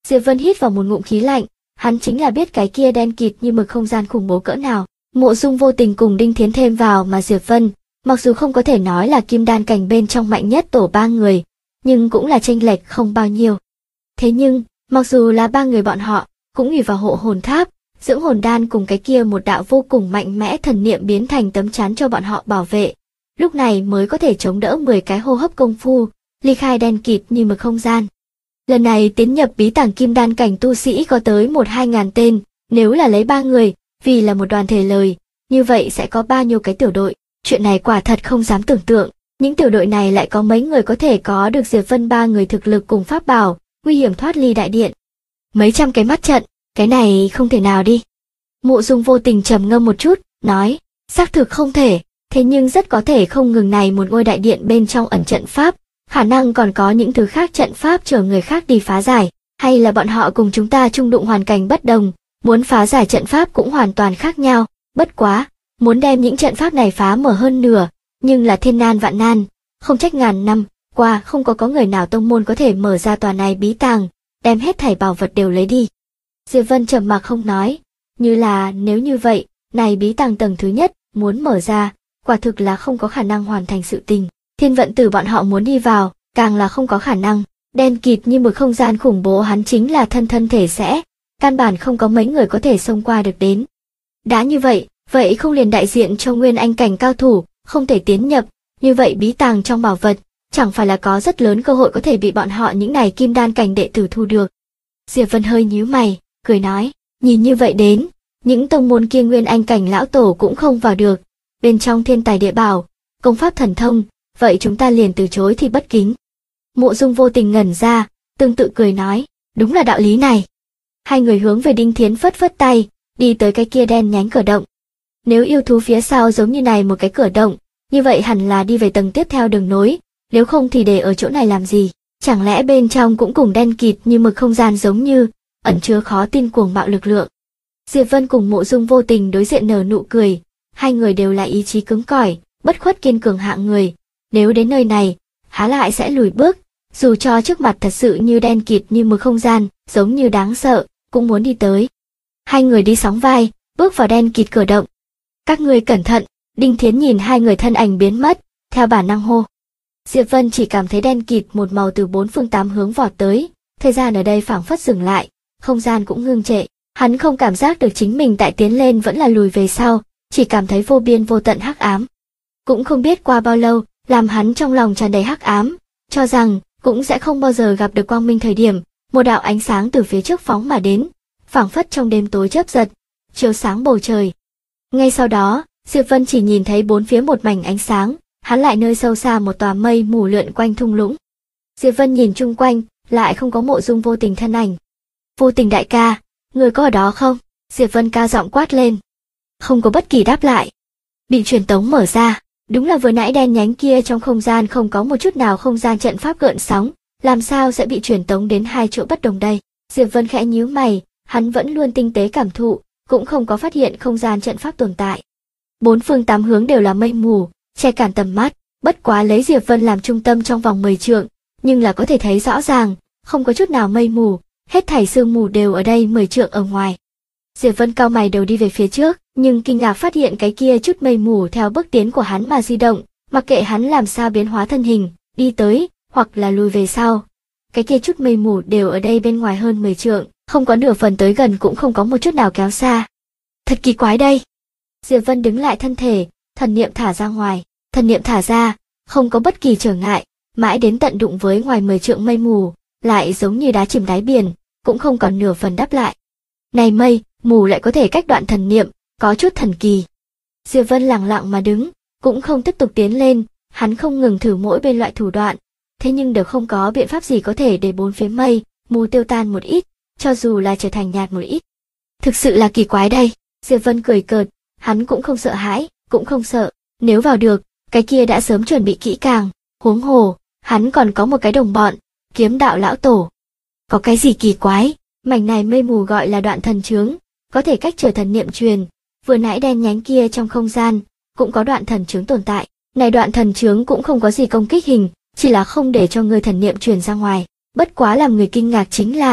Diệp Vân hít vào một ngụm khí lạnh, hắn chính là biết cái kia đen kịt như mực không gian khủng bố cỡ nào. Mộ Dung Vô Tình cùng Đinh Thiến thêm vào mà Diệp Vân, mặc dù không có thể nói là kim đan cảnh bên trong mạnh nhất tổ 3 người, nhưng cũng là chênh lệch không bao nhiêu. Thế nhưng, mặc dù là 3 người bọn họ, cũng ỷ vào hộ hồn tháp, dưỡng hồn đan cùng cái kia một đạo vô cùng mạnh mẽ thần niệm biến thành tấm chắn cho bọn họ bảo vệ. Lúc này mới có thể chống đỡ 10 cái hô hấp công phu, ly khai đen kịt như mực không gian. Lần này tiến nhập bí tàng kim đan cảnh tu sĩ có tới 1-2 ngàn tên, nếu là lấy 3 người, vì là một đoàn thể lời, như vậy sẽ có bao nhiêu cái tiểu đội, chuyện này quả thật không dám tưởng tượng, những tiểu đội này lại có mấy người có thể có được Diệp Vân 3 người thực lực cùng pháp bảo, nguy hiểm thoát ly đại điện. Mấy trăm cái mắt trận, cái này không thể nào đi. Mộ Dung Vô Tình trầm ngâm một chút, nói, xác thực không thể, thế nhưng rất có thể không ngừng này một ngôi đại điện bên trong ẩn trận pháp, khả năng còn có những thứ khác trận pháp chờ người khác đi phá giải, hay là bọn họ cùng chúng ta chung đụng hoàn cảnh bất đồng, muốn phá giải trận pháp cũng hoàn toàn khác nhau, bất quá, muốn đem những trận pháp này phá mở hơn nửa, nhưng là thiên nan vạn nan, không trách ngàn năm qua không có người nào tông môn có thể mở ra tòa này bí tàng, đem hết thảy bảo vật đều lấy đi. Diệp Vân trầm mặc không nói, như là nếu như vậy, này bí tàng tầng thứ nhất muốn mở ra, quả thực là không có khả năng hoàn thành sự tình. Thiên vận tử bọn họ muốn đi vào, càng là không có khả năng, đen kịt như một không gian khủng bố hắn chính là thân thể sẽ, căn bản không có mấy người có thể xông qua được đến. Đã như vậy, vậy không liền đại diện cho nguyên anh cảnh cao thủ, không thể tiến nhập, như vậy bí tàng trong bảo vật, chẳng phải là có rất lớn cơ hội có thể bị bọn họ những này kim đan cảnh đệ tử thu được. Diệp Vân hơi nhíu mày, cười nói, nhìn như vậy đến, những tông môn kia nguyên anh cảnh lão tổ cũng không vào được, bên trong thiên tài địa bảo, công pháp thần thông, vậy chúng ta liền từ chối thì bất kính. Mộ Dung Vô Tình ngẩn ra, tương tự cười nói, đúng là đạo lý này. Hai người hướng về Đinh Thiến phất phất tay, đi tới cái kia đen nhánh cửa động. Nếu yêu thú phía sau giống như này một cái cửa động, như vậy hẳn là đi về tầng tiếp theo đường nối, nếu không thì để ở chỗ này làm gì, chẳng lẽ bên trong cũng cùng đen kịt như mực không gian giống như, ẩn chứa khó tin cuồng bạo lực lượng. Diệp Vân cùng Mộ Dung Vô Tình đối diện nở nụ cười, hai người đều là ý chí cứng cỏi, bất khuất kiên cường hạng người, nếu đến nơi này, há lại sẽ lùi bước, dù cho trước mặt thật sự như đen kịt như mực không gian, giống như đáng sợ, cũng muốn đi tới. Hai người đi sóng vai, bước vào đen kịt cửa động. Các ngươi cẩn thận, Đinh Thiến nhìn hai người thân ảnh biến mất, theo bản năng hô. Diệp Vân chỉ cảm thấy đen kịt một màu từ 4 phương 8 hướng vọt tới, thời gian ở đây phảng phất dừng lại, không gian cũng ngưng trệ, hắn không cảm giác được chính mình tại tiến lên vẫn là lùi về sau, chỉ cảm thấy vô biên vô tận hắc ám. Cũng không biết qua bao lâu, làm hắn trong lòng tràn đầy hắc ám, cho rằng cũng sẽ không bao giờ gặp được quang minh thời điểm, một đạo ánh sáng từ phía trước phóng mà đến, phảng phất trong đêm tối chớp giật, chiếu sáng bầu trời. Ngay sau đó, Diệp Vân chỉ nhìn thấy bốn phía một mảnh ánh sáng, hắn lại nơi sâu xa một tòa mây mù lượn quanh thung lũng. Diệp Vân nhìn chung quanh, lại không có Mộ Dung Vô Tình thân ảnh. Vô Tình đại ca, người có ở đó không? Diệp Vân cao giọng quát lên. Không có bất kỳ đáp lại. Bị truyền tống mở ra, đúng là vừa nãy đen nhánh kia trong không gian không có một chút nào không gian trận pháp gợn sóng, làm sao sẽ bị truyền tống đến hai chỗ bất đồng đây? Diệp Vân khẽ nhíu mày, hắn vẫn luôn tinh tế cảm thụ, cũng không có phát hiện không gian trận pháp tồn tại. 4 phương 8 hướng đều là mây mù, che cản tầm mắt, bất quá lấy Diệp Vân làm trung tâm trong vòng 10 trượng, nhưng là có thể thấy rõ ràng, không có chút nào mây mù, hết thảy sương mù đều ở đây 10 trượng ở ngoài. Diệp Vân cao mày đầu đi về phía trước, nhưng kinh ngạc phát hiện cái kia chút mây mù theo bước tiến của hắn mà di động, mặc kệ hắn làm sao biến hóa thân hình, đi tới, hoặc là lùi về sau. Cái kia chút mây mù đều ở đây bên ngoài hơn 10 trượng, không có nửa phần tới gần cũng không có một chút nào kéo xa. Thật kỳ quái đây. Diệp Vân đứng lại thân thể, thần niệm thả ra ngoài, thần niệm thả ra, không có bất kỳ trở ngại, mãi đến tận đụng với ngoài 10 trượng mây mù, lại giống như đá chìm đáy biển, cũng không còn nửa phần đáp lại. Này mây, mù lại có thể cách đoạn thần niệm, có chút thần kỳ. Diệp Vân lặng lặng mà đứng, cũng không tiếp tục tiến lên, hắn không ngừng thử mỗi bên loại thủ đoạn, thế nhưng đều không có biện pháp gì có thể để bốn phía mây, mù tiêu tan một ít, cho dù là trở thành nhạt một ít. Thực sự là kỳ quái đây, Diệp Vân cười cợt, hắn cũng không sợ hãi, cũng không sợ, nếu vào được, cái kia đã sớm chuẩn bị kỹ càng, huống hồ, hắn còn có một cái đồng bọn, Kiếm Đạo lão tổ. Có cái gì kỳ quái, mảnh này mây mù gọi là đoạn thần chướng, có thể cách trở thần niệm truyền, vừa nãy đen nhánh kia trong không gian, cũng có đoạn thần chướng tồn tại, này đoạn thần chướng cũng không có gì công kích hình, chỉ là không để cho người thần niệm truyền ra ngoài, bất quá làm người kinh ngạc chính là,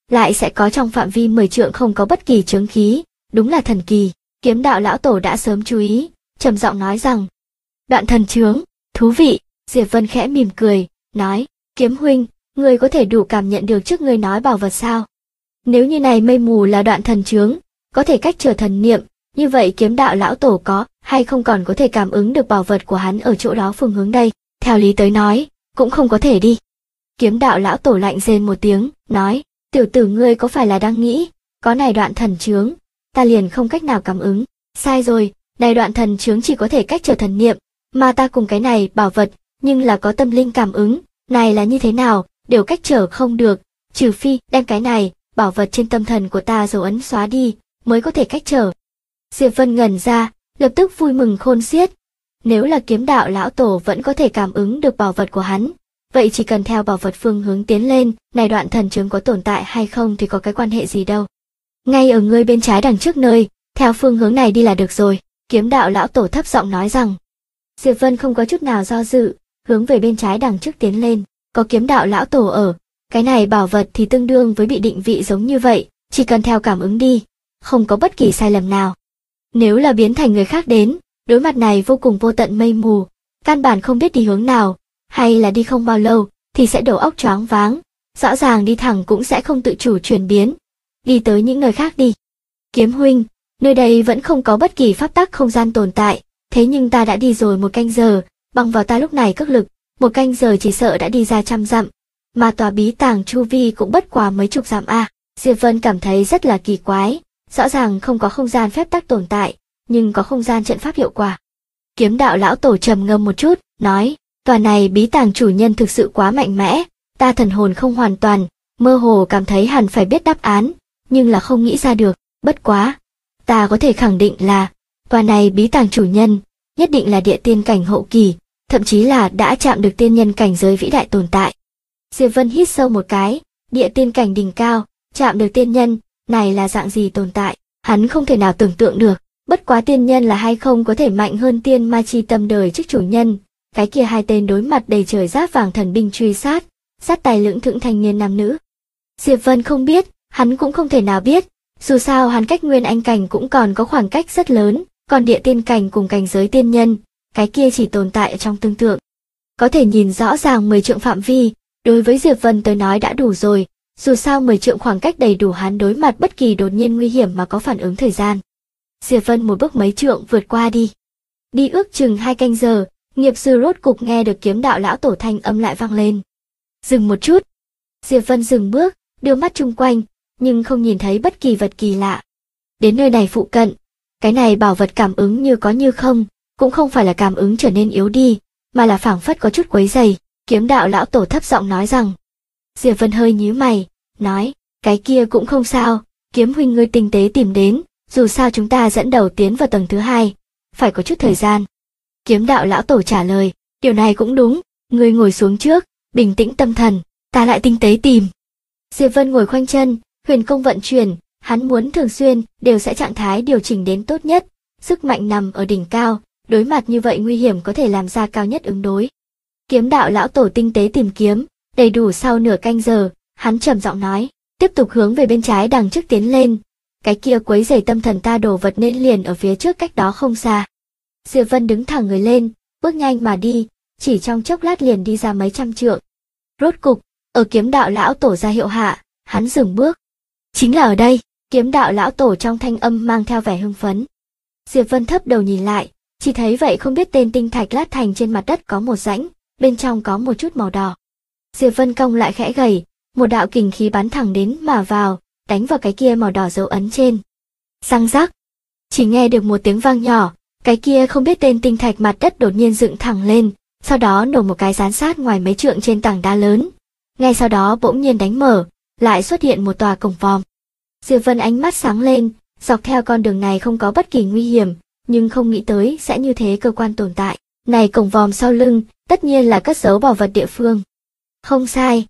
lại sẽ có trong phạm vi 10 trượng không có bất kỳ chướng khí, đúng là thần kỳ. Kiếm đạo lão tổ đã sớm chú ý, trầm giọng nói rằng, đoạn thần chướng, thú vị. Diệp Vân khẽ mỉm cười, nói, Kiếm huynh, ngươi có thể đủ cảm nhận được trước ngươi nói bảo vật sao? Nếu như này mây mù là đoạn thần chướng, có thể cách trở thần niệm, như vậy kiếm đạo lão tổ có hay không còn có thể cảm ứng được bảo vật của hắn ở chỗ đó phương hướng đây? Theo lý tới nói, cũng không có thể đi. Kiếm đạo lão tổ lạnh rên một tiếng, nói, tiểu tử ngươi có phải là đang nghĩ, có này đoạn thần chướng, ta liền không cách nào cảm ứng. Sai rồi, này đoạn thần chướng chỉ có thể cách trở thần niệm, mà ta cùng cái này bảo vật, nhưng là có tâm linh cảm ứng, này là như thế nào, đều cách trở không được, trừ phi đem cái này, bảo vật trên tâm thần của ta dấu ấn xóa đi, mới có thể cách trở. Diệp Vân ngẩn ra, lập tức vui mừng khôn xiết. Nếu là kiếm đạo lão tổ vẫn có thể cảm ứng được bảo vật của hắn, vậy chỉ cần theo bảo vật phương hướng tiến lên, này đoạn thần chướng có tồn tại hay không thì có cái quan hệ gì đâu. Ngay ở ngươi bên trái đằng trước nơi, theo phương hướng này đi là được rồi, kiếm đạo lão tổ thấp giọng nói rằng. Diệp Vân không có chút nào do dự, hướng về bên trái đằng trước tiến lên, có kiếm đạo lão tổ ở, cái này bảo vật thì tương đương với bị định vị giống như vậy, chỉ cần theo cảm ứng đi, không có bất kỳ sai lầm nào. Nếu là biến thành người khác đến, đối mặt này vô cùng vô tận mây mù, căn bản không biết đi hướng nào, hay là đi không bao lâu, thì sẽ đầu óc choáng váng, rõ ràng đi thẳng cũng sẽ không tự chủ chuyển biến, đi tới những nơi khác đi. Kiếm huynh, nơi đây vẫn không có bất kỳ pháp tắc không gian tồn tại, thế nhưng ta đã đi rồi 1 canh giờ, bằng vào ta lúc này cước lực, 1 canh giờ chỉ sợ đã đi ra trăm dặm, mà tòa bí tàng chu vi cũng bất quá mấy chục dặm a. Diệp Vân cảm thấy rất là kỳ quái, rõ ràng không có không gian phép tắc tồn tại, nhưng có không gian trận pháp hiệu quả. Kiếm đạo lão tổ trầm ngâm một chút, nói, tòa này bí tàng chủ nhân thực sự quá mạnh mẽ, ta thần hồn không hoàn toàn, mơ hồ cảm thấy hẳn phải biết đáp án, nhưng là không nghĩ ra được, bất quá. Ta có thể khẳng định là, tòa này bí tàng chủ nhân, nhất định là địa tiên cảnh hậu kỳ, thậm chí là đã chạm được tiên nhân cảnh giới vĩ đại tồn tại. Diệp Vân hít sâu một cái, địa tiên cảnh đỉnh cao, chạm được tiên nhân, này là dạng gì tồn tại, hắn không thể nào tưởng tượng được, bất quá tiên nhân là hay không có thể mạnh hơn tiên ma chi tâm đời trước chủ nhân, cái kia hai tên đối mặt đầy trời giáp vàng thần binh truy sát tay lưỡng thững thanh niên nam nữ. Diệp Vân không biết, hắn cũng không thể nào biết, dù sao hắn cách nguyên anh cảnh cũng còn có khoảng cách rất lớn, còn địa tiên cảnh cùng cảnh giới tiên nhân, cái kia chỉ tồn tại ở trong tưởng tượng. Có thể nhìn rõ ràng 10 trượng phạm vi, đối với Diệp Vân tới nói đã đủ rồi, dù sao 10 trượng khoảng cách đầy đủ hắn đối mặt bất kỳ đột nhiên nguy hiểm mà có phản ứng thời gian. Diệp Vân một bước mấy trượng vượt qua đi. Đi ước chừng 2 canh giờ, nghiệp sư rốt cục nghe được kiếm đạo lão tổ thanh âm lại vang lên. Dừng một chút. Diệp Vân dừng bước, đưa mắt chung quanh, nhưng không nhìn thấy bất kỳ vật kỳ lạ. Đến nơi này phụ cận, cái này bảo vật cảm ứng như có như không, cũng không phải là cảm ứng trở nên yếu đi, mà là phảng phất có chút quấy rầy. Kiếm đạo lão tổ thấp giọng nói rằng. Diệp Vân hơi nhíu mày, nói, cái kia cũng không sao, kiếm huynh ngươi tinh tế tìm đến, dù sao chúng ta dẫn đầu tiến vào tầng thứ 2, phải có chút thời gian. Kiếm đạo lão tổ trả lời, điều này cũng đúng, ngươi ngồi xuống trước, bình tĩnh tâm thần, ta lại tinh tế tìm. Diệp Vân ngồi khoanh chân, huyền công vận chuyển, hắn muốn thường xuyên đều sẽ trạng thái điều chỉnh đến tốt nhất, sức mạnh nằm ở đỉnh cao, đối mặt như vậy nguy hiểm có thể làm ra cao nhất ứng đối. Kiếm đạo lão tổ tinh tế tìm kiếm, đầy đủ sau nửa canh giờ, hắn trầm giọng nói, tiếp tục hướng về bên trái đằng trước tiến lên, cái kia quấy rầy tâm thần ta đồ vật nên liền ở phía trước cách đó không xa. Diệp Vân đứng thẳng người lên, bước nhanh mà đi, chỉ trong chốc lát liền đi ra mấy trăm trượng. Rốt cục, ở kiếm đạo lão tổ ra hiệu hạ, hắn dừng bước. Chính là ở đây, kiếm đạo lão tổ trong thanh âm mang theo vẻ hưng phấn. Diệp Vân thấp đầu nhìn lại, chỉ thấy vậy không biết tên tinh thạch lát thành trên mặt đất có một rãnh, bên trong có một chút màu đỏ. Diệp Vân cong lại khẽ gầy, một đạo kình khí bắn thẳng đến mà vào, đánh vào cái kia màu đỏ dấu ấn trên. Răng rắc, chỉ nghe được một tiếng vang nhỏ, cái kia không biết tên tinh thạch mặt đất đột nhiên dựng thẳng lên, sau đó nổ một cái dán sát ngoài mấy trượng trên tảng đá lớn. Ngay sau đó bỗng nhiên đánh mở, lại xuất hiện một tòa cổng vòm. Diệp Vân ánh mắt sáng lên, dọc theo con đường này không có bất kỳ nguy hiểm, nhưng không nghĩ tới sẽ như thế cơ quan tồn tại. Này cổng vòm sau lưng, tất nhiên là cất giấu bảo vật địa phương. Không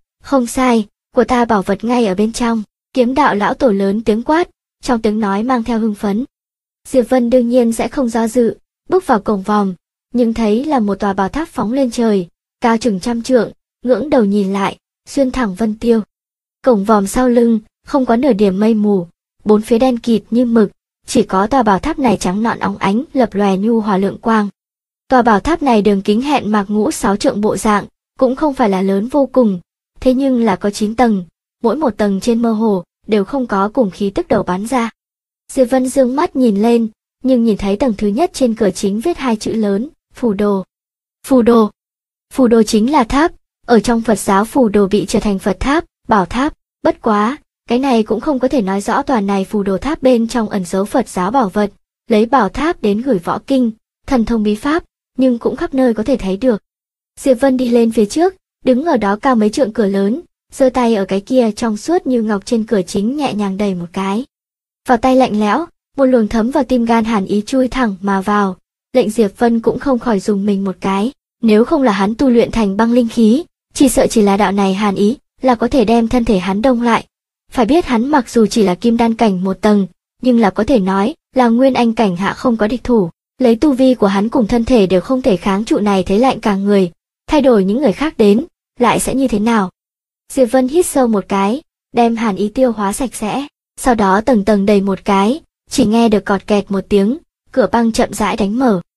sai, của ta bảo vật ngay ở bên trong. Kiếm đạo lão tổ lớn tiếng quát, trong tiếng nói mang theo hưng phấn. Diệp Vân đương nhiên sẽ không do dự, bước vào cổng vòm, nhưng thấy là một tòa bảo tháp phóng lên trời, cao chừng trăm trượng, ngưỡng đầu nhìn lại, xuyên thẳng vân tiêu. Cổng vòm sau lưng, không có nửa điểm mây mù, bốn phía đen kịt như mực, chỉ có tòa bảo tháp này trắng nõn óng ánh lập lòe nhu hòa lượng quang. Tòa bảo tháp này đường kính hẹn mạc ngũ 6 trượng bộ dạng, cũng không phải là lớn vô cùng, thế nhưng là có 9 tầng, mỗi một tầng trên mơ hồ đều không có cùng khí tức đầu bắn ra. Diệp Vân dương mắt nhìn lên, nhưng nhìn thấy tầng thứ nhất trên cửa chính viết 2 chữ lớn, phù đồ. Phù đồ. Phù đồ chính là tháp, ở trong Phật giáo phù đồ bị trở thành Phật tháp, bảo tháp, bất quá, cái này cũng không có thể nói rõ tòa này phù đồ tháp bên trong ẩn giấu Phật giáo bảo vật, lấy bảo tháp đến gửi võ kinh, thần thông bí pháp, nhưng cũng khắp nơi có thể thấy được. Diệp Vân đi lên phía trước, đứng ở đó cao mấy trượng cửa lớn, giơ tay ở cái kia trong suốt như ngọc trên cửa chính nhẹ nhàng đẩy một cái. Vào tay lạnh lẽo, một luồng thấm vào tim gan hàn ý chui thẳng mà vào, lệnh Diệp Vân cũng không khỏi dùng mình một cái, nếu không là hắn tu luyện thành băng linh khí, chỉ sợ chỉ là đạo này hàn ý là có thể đem thân thể hắn đông lại. Phải biết hắn mặc dù chỉ là kim đan cảnh một tầng, nhưng là có thể nói là nguyên anh cảnh hạ không có địch thủ, lấy tu vi của hắn cùng thân thể đều không thể kháng trụ này thấy lạnh cả người, thay đổi những người khác đến, lại sẽ như thế nào? Diệp Vân hít sâu một cái, đem hàn ý tiêu hóa sạch sẽ, sau đó tầng tầng đầy một cái, chỉ nghe được cọt kẹt một tiếng, cửa băng chậm rãi đánh mở.